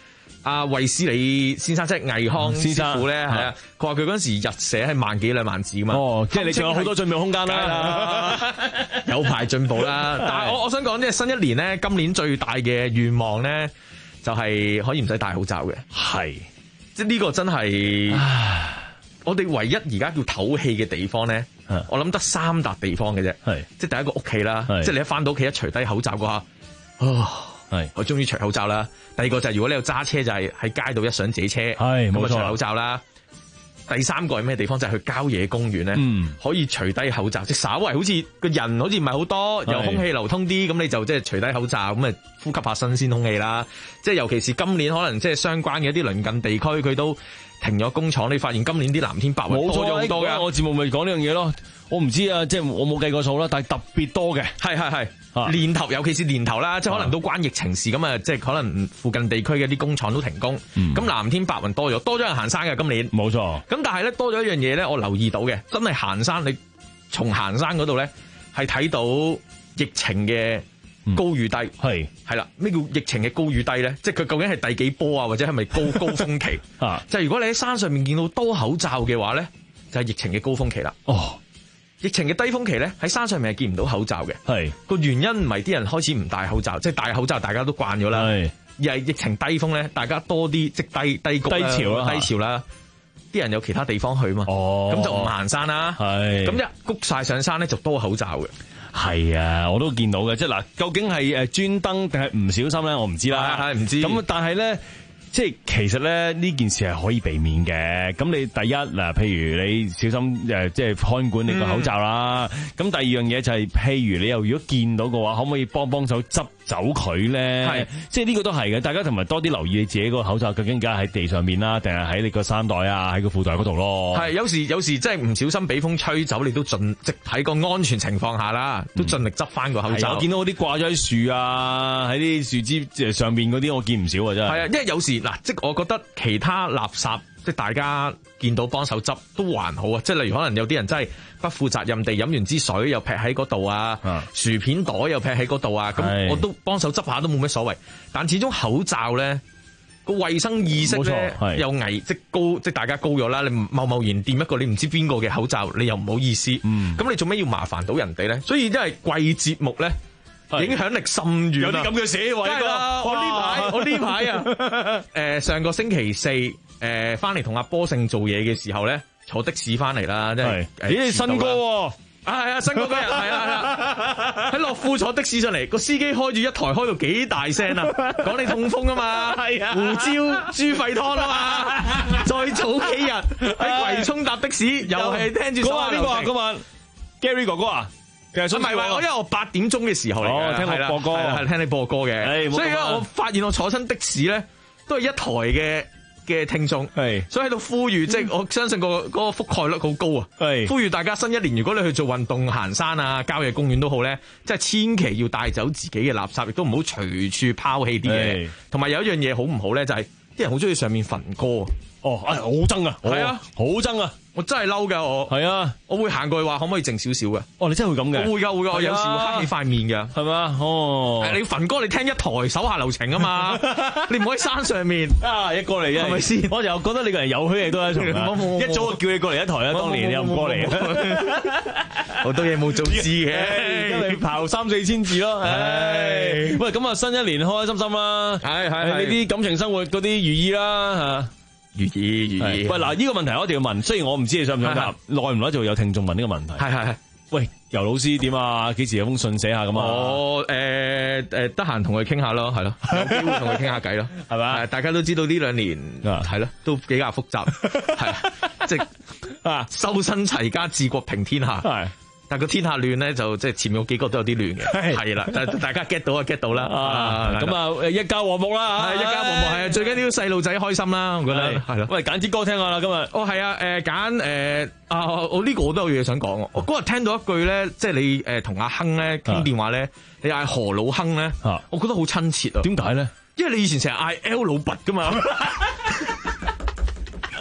阿衛斯理先生，即係倪匡師傅咧，係啊，佢話佢嗰陣時日寫係萬幾兩萬字噶嘛。 哦，即係你仲有好多進步空間啦， 有排進步啦。但係我我想講，即係新一年咧，今年最大嘅願望咧，就係可以唔使戴口罩嘅。 係， 即係呢個真係，我哋唯一而家叫唞氣嘅地方咧，我諗得三笪地方嘅啫。係，即係第一個屋企啦，即係你一翻到屋企一除低口罩嘅話，哦。係，我終於除口罩啦。第二個就係如果你有揸車，就係喺街度一上自己車，係冇錯，除口罩啦。第三個係咩地方？就係、是、去郊野公園咧，嗯、可以除低口罩，即係稍為好似個人好似唔係好多，又空氣流通啲，咁你就即係除低口罩，咁啊呼吸下新鮮空氣啦。即係尤其是今年可能即係相關嘅一啲鄰近地區，佢都停咗工廠。你發現今年啲藍天白雲多咗好多嘅。我節目咪講呢樣嘢咯。我唔知啊，即係我冇計過數啦，但係特別多嘅，係係係年頭，尤其是年頭啦，即係可能都關疫情事咁啊，即係可能附近地區嘅啲工廠都停工，咁、嗯、藍天白雲多咗，多咗人行山嘅今年，冇錯。咁但係咧多咗一樣嘢咧，我留意到嘅，真係行山，你從行山嗰度咧係睇到疫情嘅高與低，係係啦。咩叫疫情嘅高與低咧？即係佢究竟係第幾波啊，或者係咪高高峰期啊？就係如果你喺山上面見到多口罩嘅話咧，就係、是、疫情嘅高峰期啦。哦。疫情嘅低峰期咧，喺山上面係見唔到口罩嘅。係個原因唔係啲人開始唔戴口罩，即係戴口罩大家都慣咗啦。係而係疫情低峰咧，大家多啲即低低谷低潮啦，低潮啦，啲人有其他地方去嘛。哦，咁就唔行山啦。係咁一谷晒上山咧，就多口罩嘅。係啊，我都見到嘅。即係嗱，究竟係誒專登定係唔小心咧？我唔知啦，係唔知。咁但係咧。即係其實咧呢件事係可以避免嘅。咁你第一嗱，譬如你小心誒，即係看管你個口罩啦。咁、嗯、第二樣嘢就係、是，譬如你又如果見到嘅話，可唔可以幫幫手執走佢咧？係，即係呢個都係嘅。大家同埋多啲留意你自己個口罩究竟而家喺地上面啦，定係喺你個衫袋啊，喺個褲袋嗰度咯。係，有時有時即係唔小心俾風吹走，你都盡即喺個安全情況下啦，都盡力執翻個口罩。我見到嗰啲掛咗喺樹啊，喺啲樹枝上面嗰啲，我見唔少啊，真係。係啊，因為有時。嗱，即係我覺得其他垃圾，即係大家見到幫手執都還好啊！即係例如可能有啲人真係不負責任地飲完支水又劈喺嗰度啊，薯片袋又劈喺嗰度啊，咁我都幫手執下都冇乜所謂。但始終口罩咧個衛生意識咧又危即高，即係大家高咗啦。你貿貿然掂一個你唔知邊個嘅口罩，你又唔好意思。咁、嗯、你做咩要麻煩到人哋咧？所以因為貴節目咧。影響力甚遠，有啲咁嘅社位㗎。我呢排我呢排啊，誒上個星期四誒翻嚟同阿波勝做嘢嘅時候咧，坐的士翻嚟啦，即係咦新哥喎，啊係啊新哥嗰日係啊係啊，喺樂富坐的士上嚟，個司機開住一台開到幾大聲啊，講你痛風啊嘛，係啊胡椒豬肺湯啊嘛，再早幾日喺葵涌搭的士，又係聽住。嗰晚邊個啊？嗰晚 Gary 哥哥啊？唔係喎，因為我八點鐘嘅時候嚟嘅，聽我播歌，係聽你播歌嘅，所以咧我發現我坐親的士咧都係一台嘅嘅聽眾，所以喺度呼籲，即係我相信個嗰個覆蓋率好高啊，呼籲大家新一年如果你去做運動、行山啊、郊野公園都好咧，即係千祈要帶走自己嘅垃圾，亦都唔好隨處拋棄啲嘢，同埋有一樣嘢好唔好咧，就係啲人好中意上面焚歌。哦，哎，好憎啊，係啊，好憎啊！我真係嬲噶，我係啊，我會行過去話可唔可以靜少少嘅？哦，你真係會咁嘅？我會噶會噶，我有時會黑起塊面嘅，係嘛？哦，你焚歌你聽一台手下留情啊嘛，你唔可以山上面啊一過嚟嘅，係咪先？我就覺得你個人有許你都係從，一早就叫你過嚟一台啊，當年你又唔過嚟，好多嘢冇做知嘅，你刨三四千字咯，唉，喂，咁啊新一年開開心心啦，係係，你啲感情生活嗰啲如意啦吓。如意如意，喂嗱，呢個問題我一定要問，雖然我唔知你想唔想答，耐唔耐就會有聽眾問呢個問題。係係係，喂，游老師點啊？幾時有封信寫下咁啊？我誒誒得閒同佢傾下咯，係咯，有機會同佢傾下偈咯，係嘛？大家都知道呢兩年係咯，都比較複雜，係即係啊，修身齊家治國平天下。係。但個天下亂咧，就即係前面嗰幾個都有啲亂嘅，係啦。但大家 get 到啊 get 到啦，啊咁啊一家和睦啦，係一家和睦係啊，最緊要細路仔開心啦，我覺得係咯。喂，揀支歌聽下啦，今日哦係啊，誒揀誒啊，我呢個我都有嘢想講。我嗰日聽到一句咧，即係你誒同阿亨咧傾電話咧，你嗌何老亨咧，我覺得好親切啊。點解咧？因為你以前成日嗌 L 老拔噶嘛。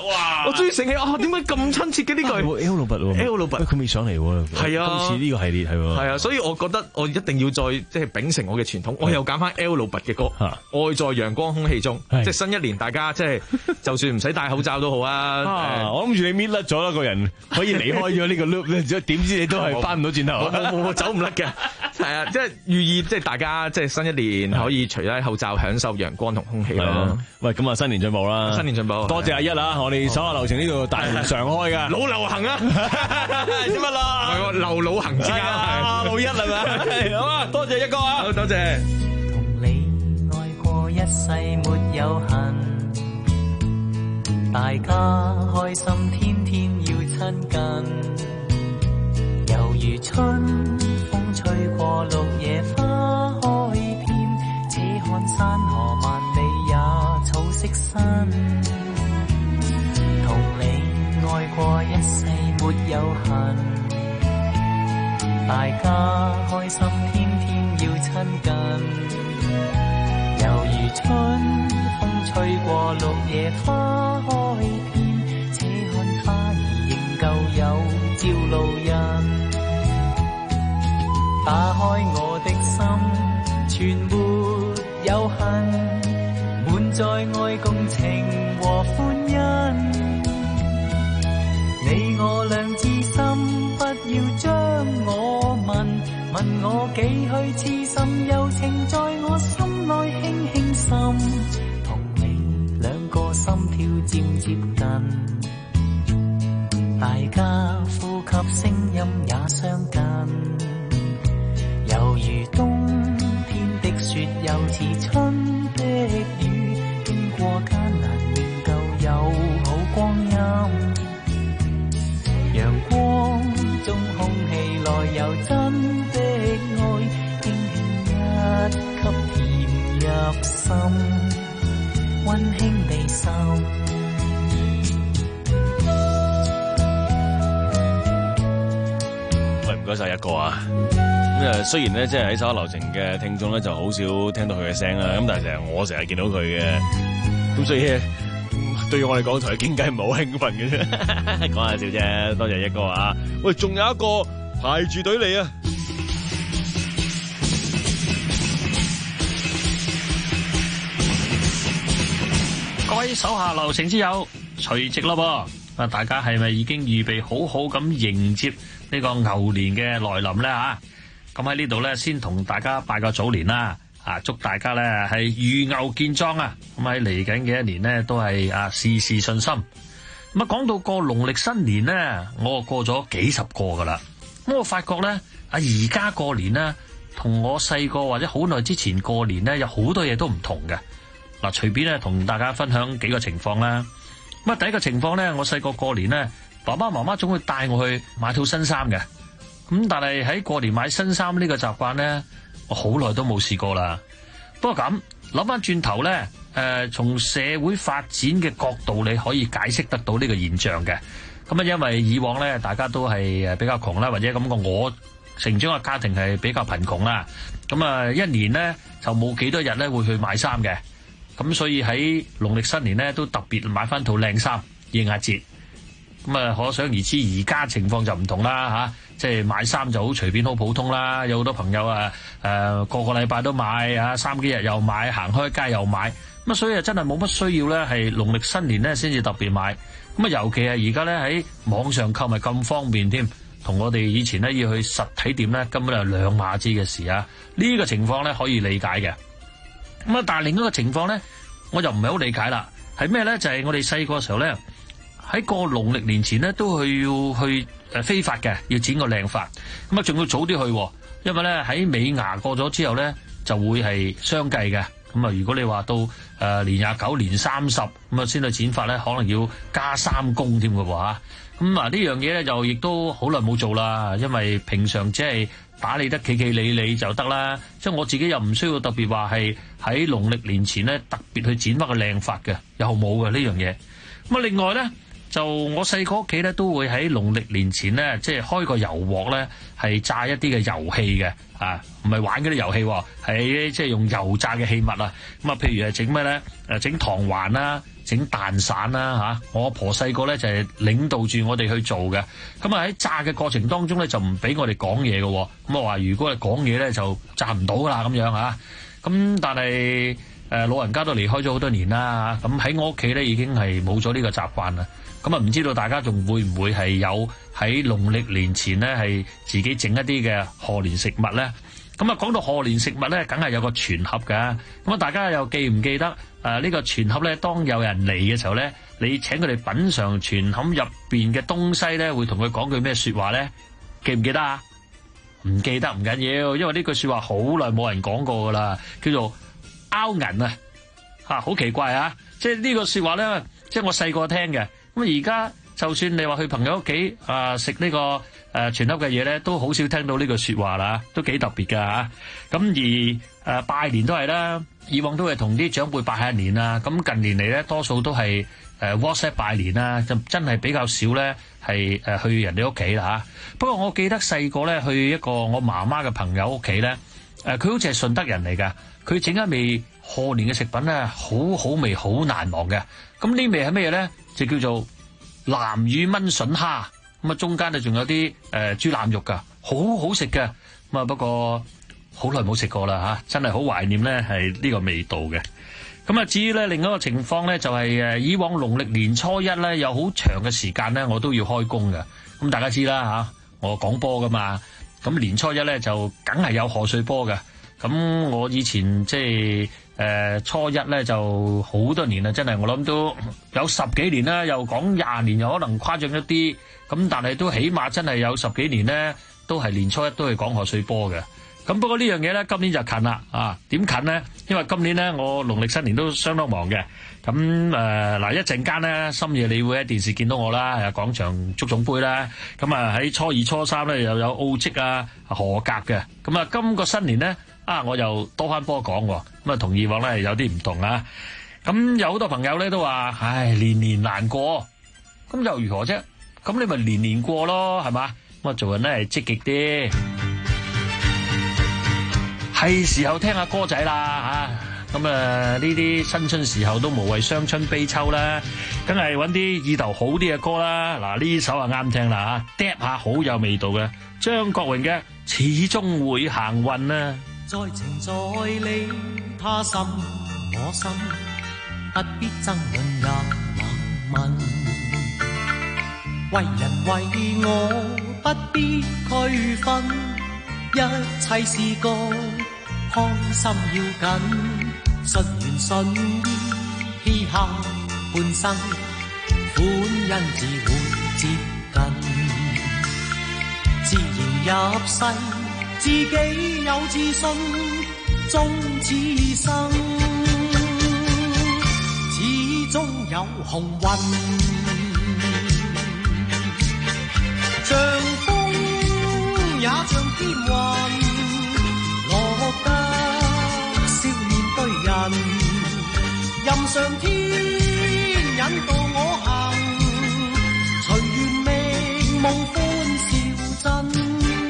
我終於醒起啊，點解咁親切嘅呢句 ？L 老拔喎 ，L 老拔佢未上嚟喎。 係啊， 今次呢個系列係喎。 係啊，所以我覺得我一定要再即係秉承我嘅傳統，我又揀翻 L 老拔嘅歌，《愛在陽光空氣中》，即係新一年大家即係就算唔使戴口罩都好啊。 我諗住你搣甩咗啦，個人可以離開咗呢個 loop 咧，點知你都係翻唔到轉頭， 冇冇冇走唔甩嘅。係啊，即係寓意即係大家即係新一年可以除低口罩，享受陽光同空氣咯。 喂，咁啊新年進步啦！ 新年進步， 多謝阿一啦！我哋手下留情呢度大門常開噶， 老流行啊！ 點乜啦？ 係喎，劉老行之間係老一係咪？好啊，多謝一哥啊！ 好，多謝。 同你愛過一世沒有痕，大家開心天天要親近，猶如春風吹過綠野花開遍，且看山河萬里也草色新。同你愛過一世沒有痕，大家開心天天要親近，猶如春風吹過綠野花開遍，且看花兒仍舊有朝露印。打開我的心，全沒有恨，滿載愛共情和歡欣。你我兩知心，不要將我問，問我幾許痴心，柔情在我心內輕輕滲。同你兩個心跳漸接近，大家呼吸聲音也相近。猶如冬天的雪，又似春的雨，經過艱難仍舊有好光陰。陽光中空氣內有真的愛，輕輕一吸甜入心，溫馨地滲。 喂，唔該晒一哥啊！咁啊，雖然咧，即係喺手下留情嘅聽眾咧，就好少聽到佢嘅聲啦。咁但係成日我成日見到佢嘅，咁所以對於我嚟講，同佢傾偈唔係好興奮嘅啫，講下笑啫。多謝一哥啊！喂，仲有一個排住隊嚟啊！ 各位手下留情之友，除夕咯噃，啊，大家係咪已經預備好好咁迎接呢個牛年嘅來臨咧？吓！咁喺呢度咧，先同大家拜個早年啦，啊，祝大家咧係如牛健壯啊！咁喺嚟緊嘅一年呢，都係啊事事順心。咁啊，講到過農曆新年咧，我過咗幾十個噶啦。咁我發覺咧，啊而家過年咧，同我細個或者好耐之前過年咧，有好多嘢都唔同嘅。嗱，隨便咧同大家分享幾個情況啦。咁啊，第一個情況咧，我細個過年咧，爸爸媽媽總會帶我去買套新衫嘅。咁但係喺過年買新衫呢個習慣咧，我好耐都冇試過啦。不過咁諗翻轉頭咧，誒、呃，從社會發展嘅角度，你可以解釋得到呢個現象嘅。咁啊，因為以往咧，大家都係誒比較窮啦，或者咁講，我成長嘅家庭係比較貧窮啦。咁啊，一年咧就冇幾多日咧會去買衫嘅。咁所以喺農曆新年咧都特別買翻套靚衫應下節。咁啊，可想而知而家情況就唔同啦吓。即係買衫就好隨便好普通啦，有好多朋友啊，誒、呃、個個禮拜都買啊，三幾日又買，行開街又買，咁啊所以啊真係冇乜需要咧，係農曆新年咧先至特別買。咁啊尤其係而家咧喺網上購物咁方便添，同我哋以前咧要去實體店咧根本係兩碼子嘅事啊。呢、這個情況咧可以理解嘅。咁啊但係另一個情況咧，我就唔係好理解啦。係咩咧？就係、是、我哋細個嘅時候咧，喺過農曆年前咧都去要去。誒非法嘅，要剪個靚髮，咁啊仲要早啲去，因為咧喺尾牙過咗之後咧就會係相繼嘅。咁啊如果你話到誒、呃、年廿九、年三十咁啊先去剪髮咧，可能要加三工添嘅喎嚇。咁啊呢樣嘢咧就亦都好耐冇做啦，因為平常即係打理得企企理理就得啦。即係我自己又唔需要特別話係喺農曆年前咧特別去剪翻個靚髮嘅，又冇嘅呢樣嘢。咁啊另外咧。 就我細個屋企咧都會喺農曆年前咧，即係開個油鑊咧，係炸一啲嘅油器嘅，啊，唔係玩嗰啲遊戲，係即係用油炸嘅器物啊。咁啊，譬如係整咩咧？誒，整糖環啦，整蛋散啦嚇。我阿婆細個咧就係領導住我哋去做嘅。咁啊喺炸嘅過程當中咧就唔俾我哋講嘢嘅。咁我話如果係講嘢咧就炸唔到噶啦咁樣嚇。咁但係誒老人家都離開咗好多年啦。咁喺我屋企咧已經係冇咗呢個習慣啦。咁啊唔知道大家仲會唔會係有喺農曆年前咧係自己整一啲嘅賀年食物咧？咁啊講到賀年食物咧，梗係有個全盒㗎。咁啊大家又記唔記得誒呢個全盒咧？當有人嚟嘅時候咧，你請佢哋品嚐全盒入邊嘅東西咧，會同佢講句咩説話咧？記唔記得啊？唔記得唔緊要，因為呢句説話好耐冇人講過㗎啦，叫做拗銀啊！嚇，好奇怪啊！即係呢個説話咧，即係我細個聽嘅。咁而家就算你話去朋友屋企啊食呢個誒全盒嘅嘢咧，都好少聽到呢句説話啦，都幾特別㗎嚇。咁而誒、呃、拜年都係啦，以往都係同啲長輩拜下年啊。咁近年嚟咧，多數都係誒 WhatsApp 拜年啦，就真係比較少咧係誒去人哋屋企啦嚇。不過我記得細個咧去一個我媽媽嘅朋友屋企咧，誒佢好似係順德人嚟㗎，佢整一味賀年嘅食品咧，好好味，好難忘嘅。咁呢味係咩嘢咧？就叫做南乳炆筍蝦，咁啊中間咧仲有啲誒豬腩肉噶，好好食嘅。咁啊不過好耐冇食過啦嚇，真係好懷念咧係呢個味道嘅。咁啊至於咧另一個情況咧就係誒以往農曆年初一咧有好長嘅時間咧我都要開工嘅。咁大家知啦嚇，我講波噶嘛，咁年初一咧就梗係有賀歲波嘅。咁我以前即係。誒、呃、初一咧就好多年啦，真係我諗都有十幾年啦，又講廿年又可能誇張一啲，咁但係都起碼真係有十幾年咧，都係年初一都係講賀歲波嘅。咁不過呢樣嘢咧，今年就近啦，啊點近咧？因為今年咧我農曆新年都相當忙嘅。咁誒嗱一陣間咧深夜你會喺電視見到我啦，又廣場足總杯啦。咁啊喺初二初三咧又有澳職啊荷甲嘅。咁啊今個新年咧。啊！我又多翻波講喎，咁啊同以往咧有啲唔同啊。咁有好多朋友咧都話，唉，年年難過，咁又如何啫？咁你咪年年過咯，係嘛？咁啊做人咧係積極啲，係時候聽下歌仔啦嚇。咁啊呢啲新春時候都無謂傷春悲秋啦，梗係揾啲意頭好啲嘅歌啦。嗱呢首啊啱聽啦嚇 ，drop 下好有味道嘅，張國榮嘅《始終會行運》啊。 在情在理，他心我心，不必爭論也冷問。為人為我不必區分，一切是個開心要緊。順緣順意，嘻哈半生，歡欣自會接近，自然入世。自己有自信，終此生，始終有幸運。像風也像天雲，我得笑面對人，任上天引導我行，隨緣命夢歡笑真。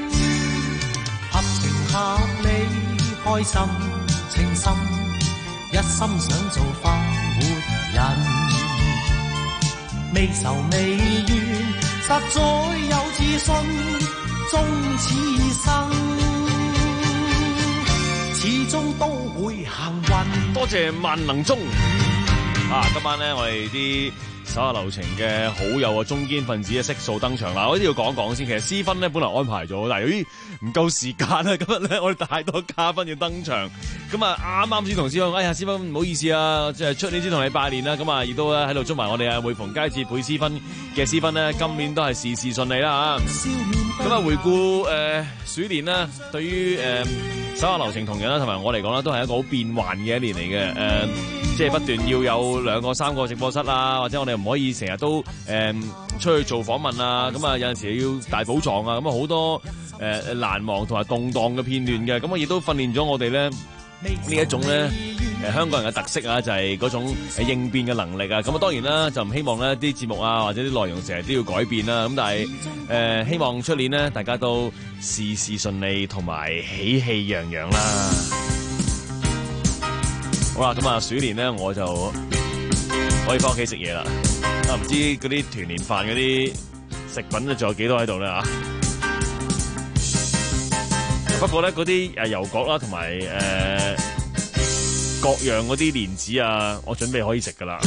合理開心情深，一心想做快活人，未愁未怨，實在有自信，終此生，始終都會幸運。 多謝萬能中啊！今晚咧，我哋啲手下留情嘅好友啊，中堅分子嘅悉數登場啦！我都要講講先，其實私分咧本來安排咗，但係由於唔夠時間啊，今日咧我哋太多嘉賓要登場，咁啊啱啱先同私分，哎呀私分唔好意思啊，即係出年先同你拜年啦，咁啊亦都咧喺度祝埋我哋啊每逢佳節倍思分嘅私分咧，今年都係事事順利啦嚇！咁啊回顧誒、呃、鼠年啦，對於誒、呃、手下留情同樣啦，同埋我嚟講啦，都係一個好變幻嘅一年嚟嘅誒。呃即係不斷要有兩個三個直播室啊，或者我哋唔可以成日都誒、呃、出去做訪問啊，咁啊有陣時要大寶藏啊，咁啊好多誒、呃、難忘同埋動盪嘅片段嘅，咁啊亦都訓練咗我哋咧呢一種咧誒香港人嘅特色啊，就係嗰種誒應變嘅能力啊。咁啊當然啦，就唔希望咧啲節目啊或者啲內容成日都要改變啦。咁但係誒、呃、希望出年呢，大家都事事順利同埋喜氣洋洋啦。好啦，咁啊鼠年咧我就可以翻屋企食嘢啦。啊唔知嗰啲團年飯嗰啲食品咧仲有幾多喺度咧嚇？不過咧嗰啲誒油角啦同埋誒各樣嗰啲蓮子啊，我準備可以食噶啦。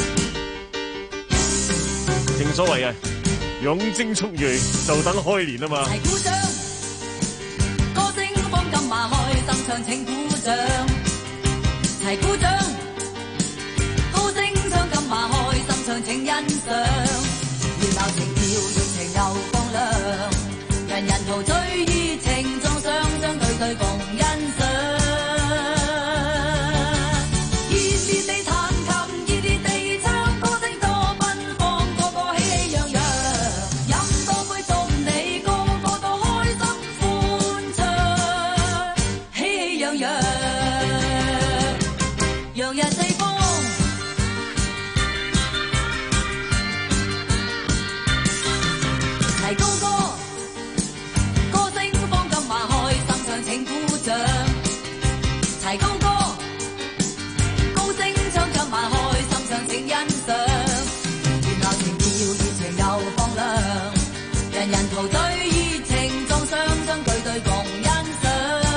正所謂啊，養精蓄銳就等開年啊嘛。 齊鼓掌，歌聲放金馬開，心唱請鼓掌。齊鼓掌，歌聲唱金馬開，心唱請欣賞。熱鬧情調，熱情又放亮，人人陶醉熱情撞上，將對對共欣賞。熱烈地彈琴，熱烈地唱，歌聲多奔放，個個喜氣洋洋。飲多杯祝你個個都開心歡暢，喜氣洋洋，洋溢四方。齊高歌，歌聲放金馬開，心唱請鼓掌。齊高歌，高聲唱金馬開，心唱請欣賞。熱鬧情調，熱情又放亮，人人陶醉熱情撞上，將句對共欣賞。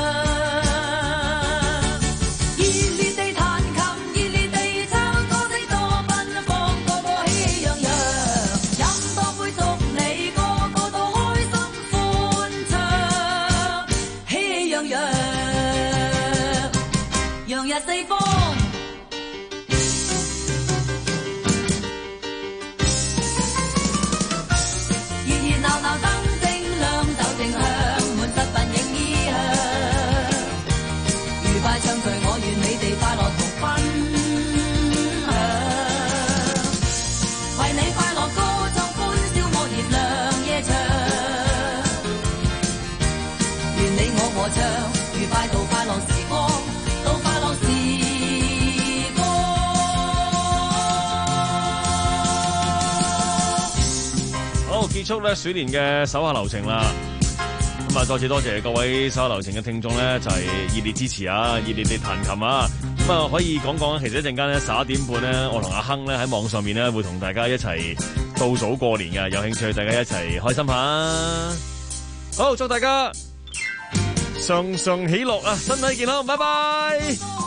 熱烈地彈琴，熱烈地唱，歌聲多奔放，個個喜氣洋洋。飲多杯祝你個個都開心歡暢，喜氣洋洋，洋溢四方。熱熱鬧鬧燈正亮，酒正香，滿室鬢影衣香。愉快暢聚，我願你哋快樂同分享。為你快樂歌唱，歡笑我熱亮夜長。願你我和唱，愉快到快樂時光，到快樂時好，結束咧鼠年嘅手下留情啦。咁啊，再次多謝各位手下留情嘅聽眾咧，就係熱烈支持啊，熱烈地彈琴啊。咁啊，可以講講，其實一陣間咧十一點半咧，我同阿亨咧喺網上面咧會同大家一齊倒數過年嘅，有興趣大家一齊開心下。好，祝大家常常喜樂啊，身體健康，拜拜。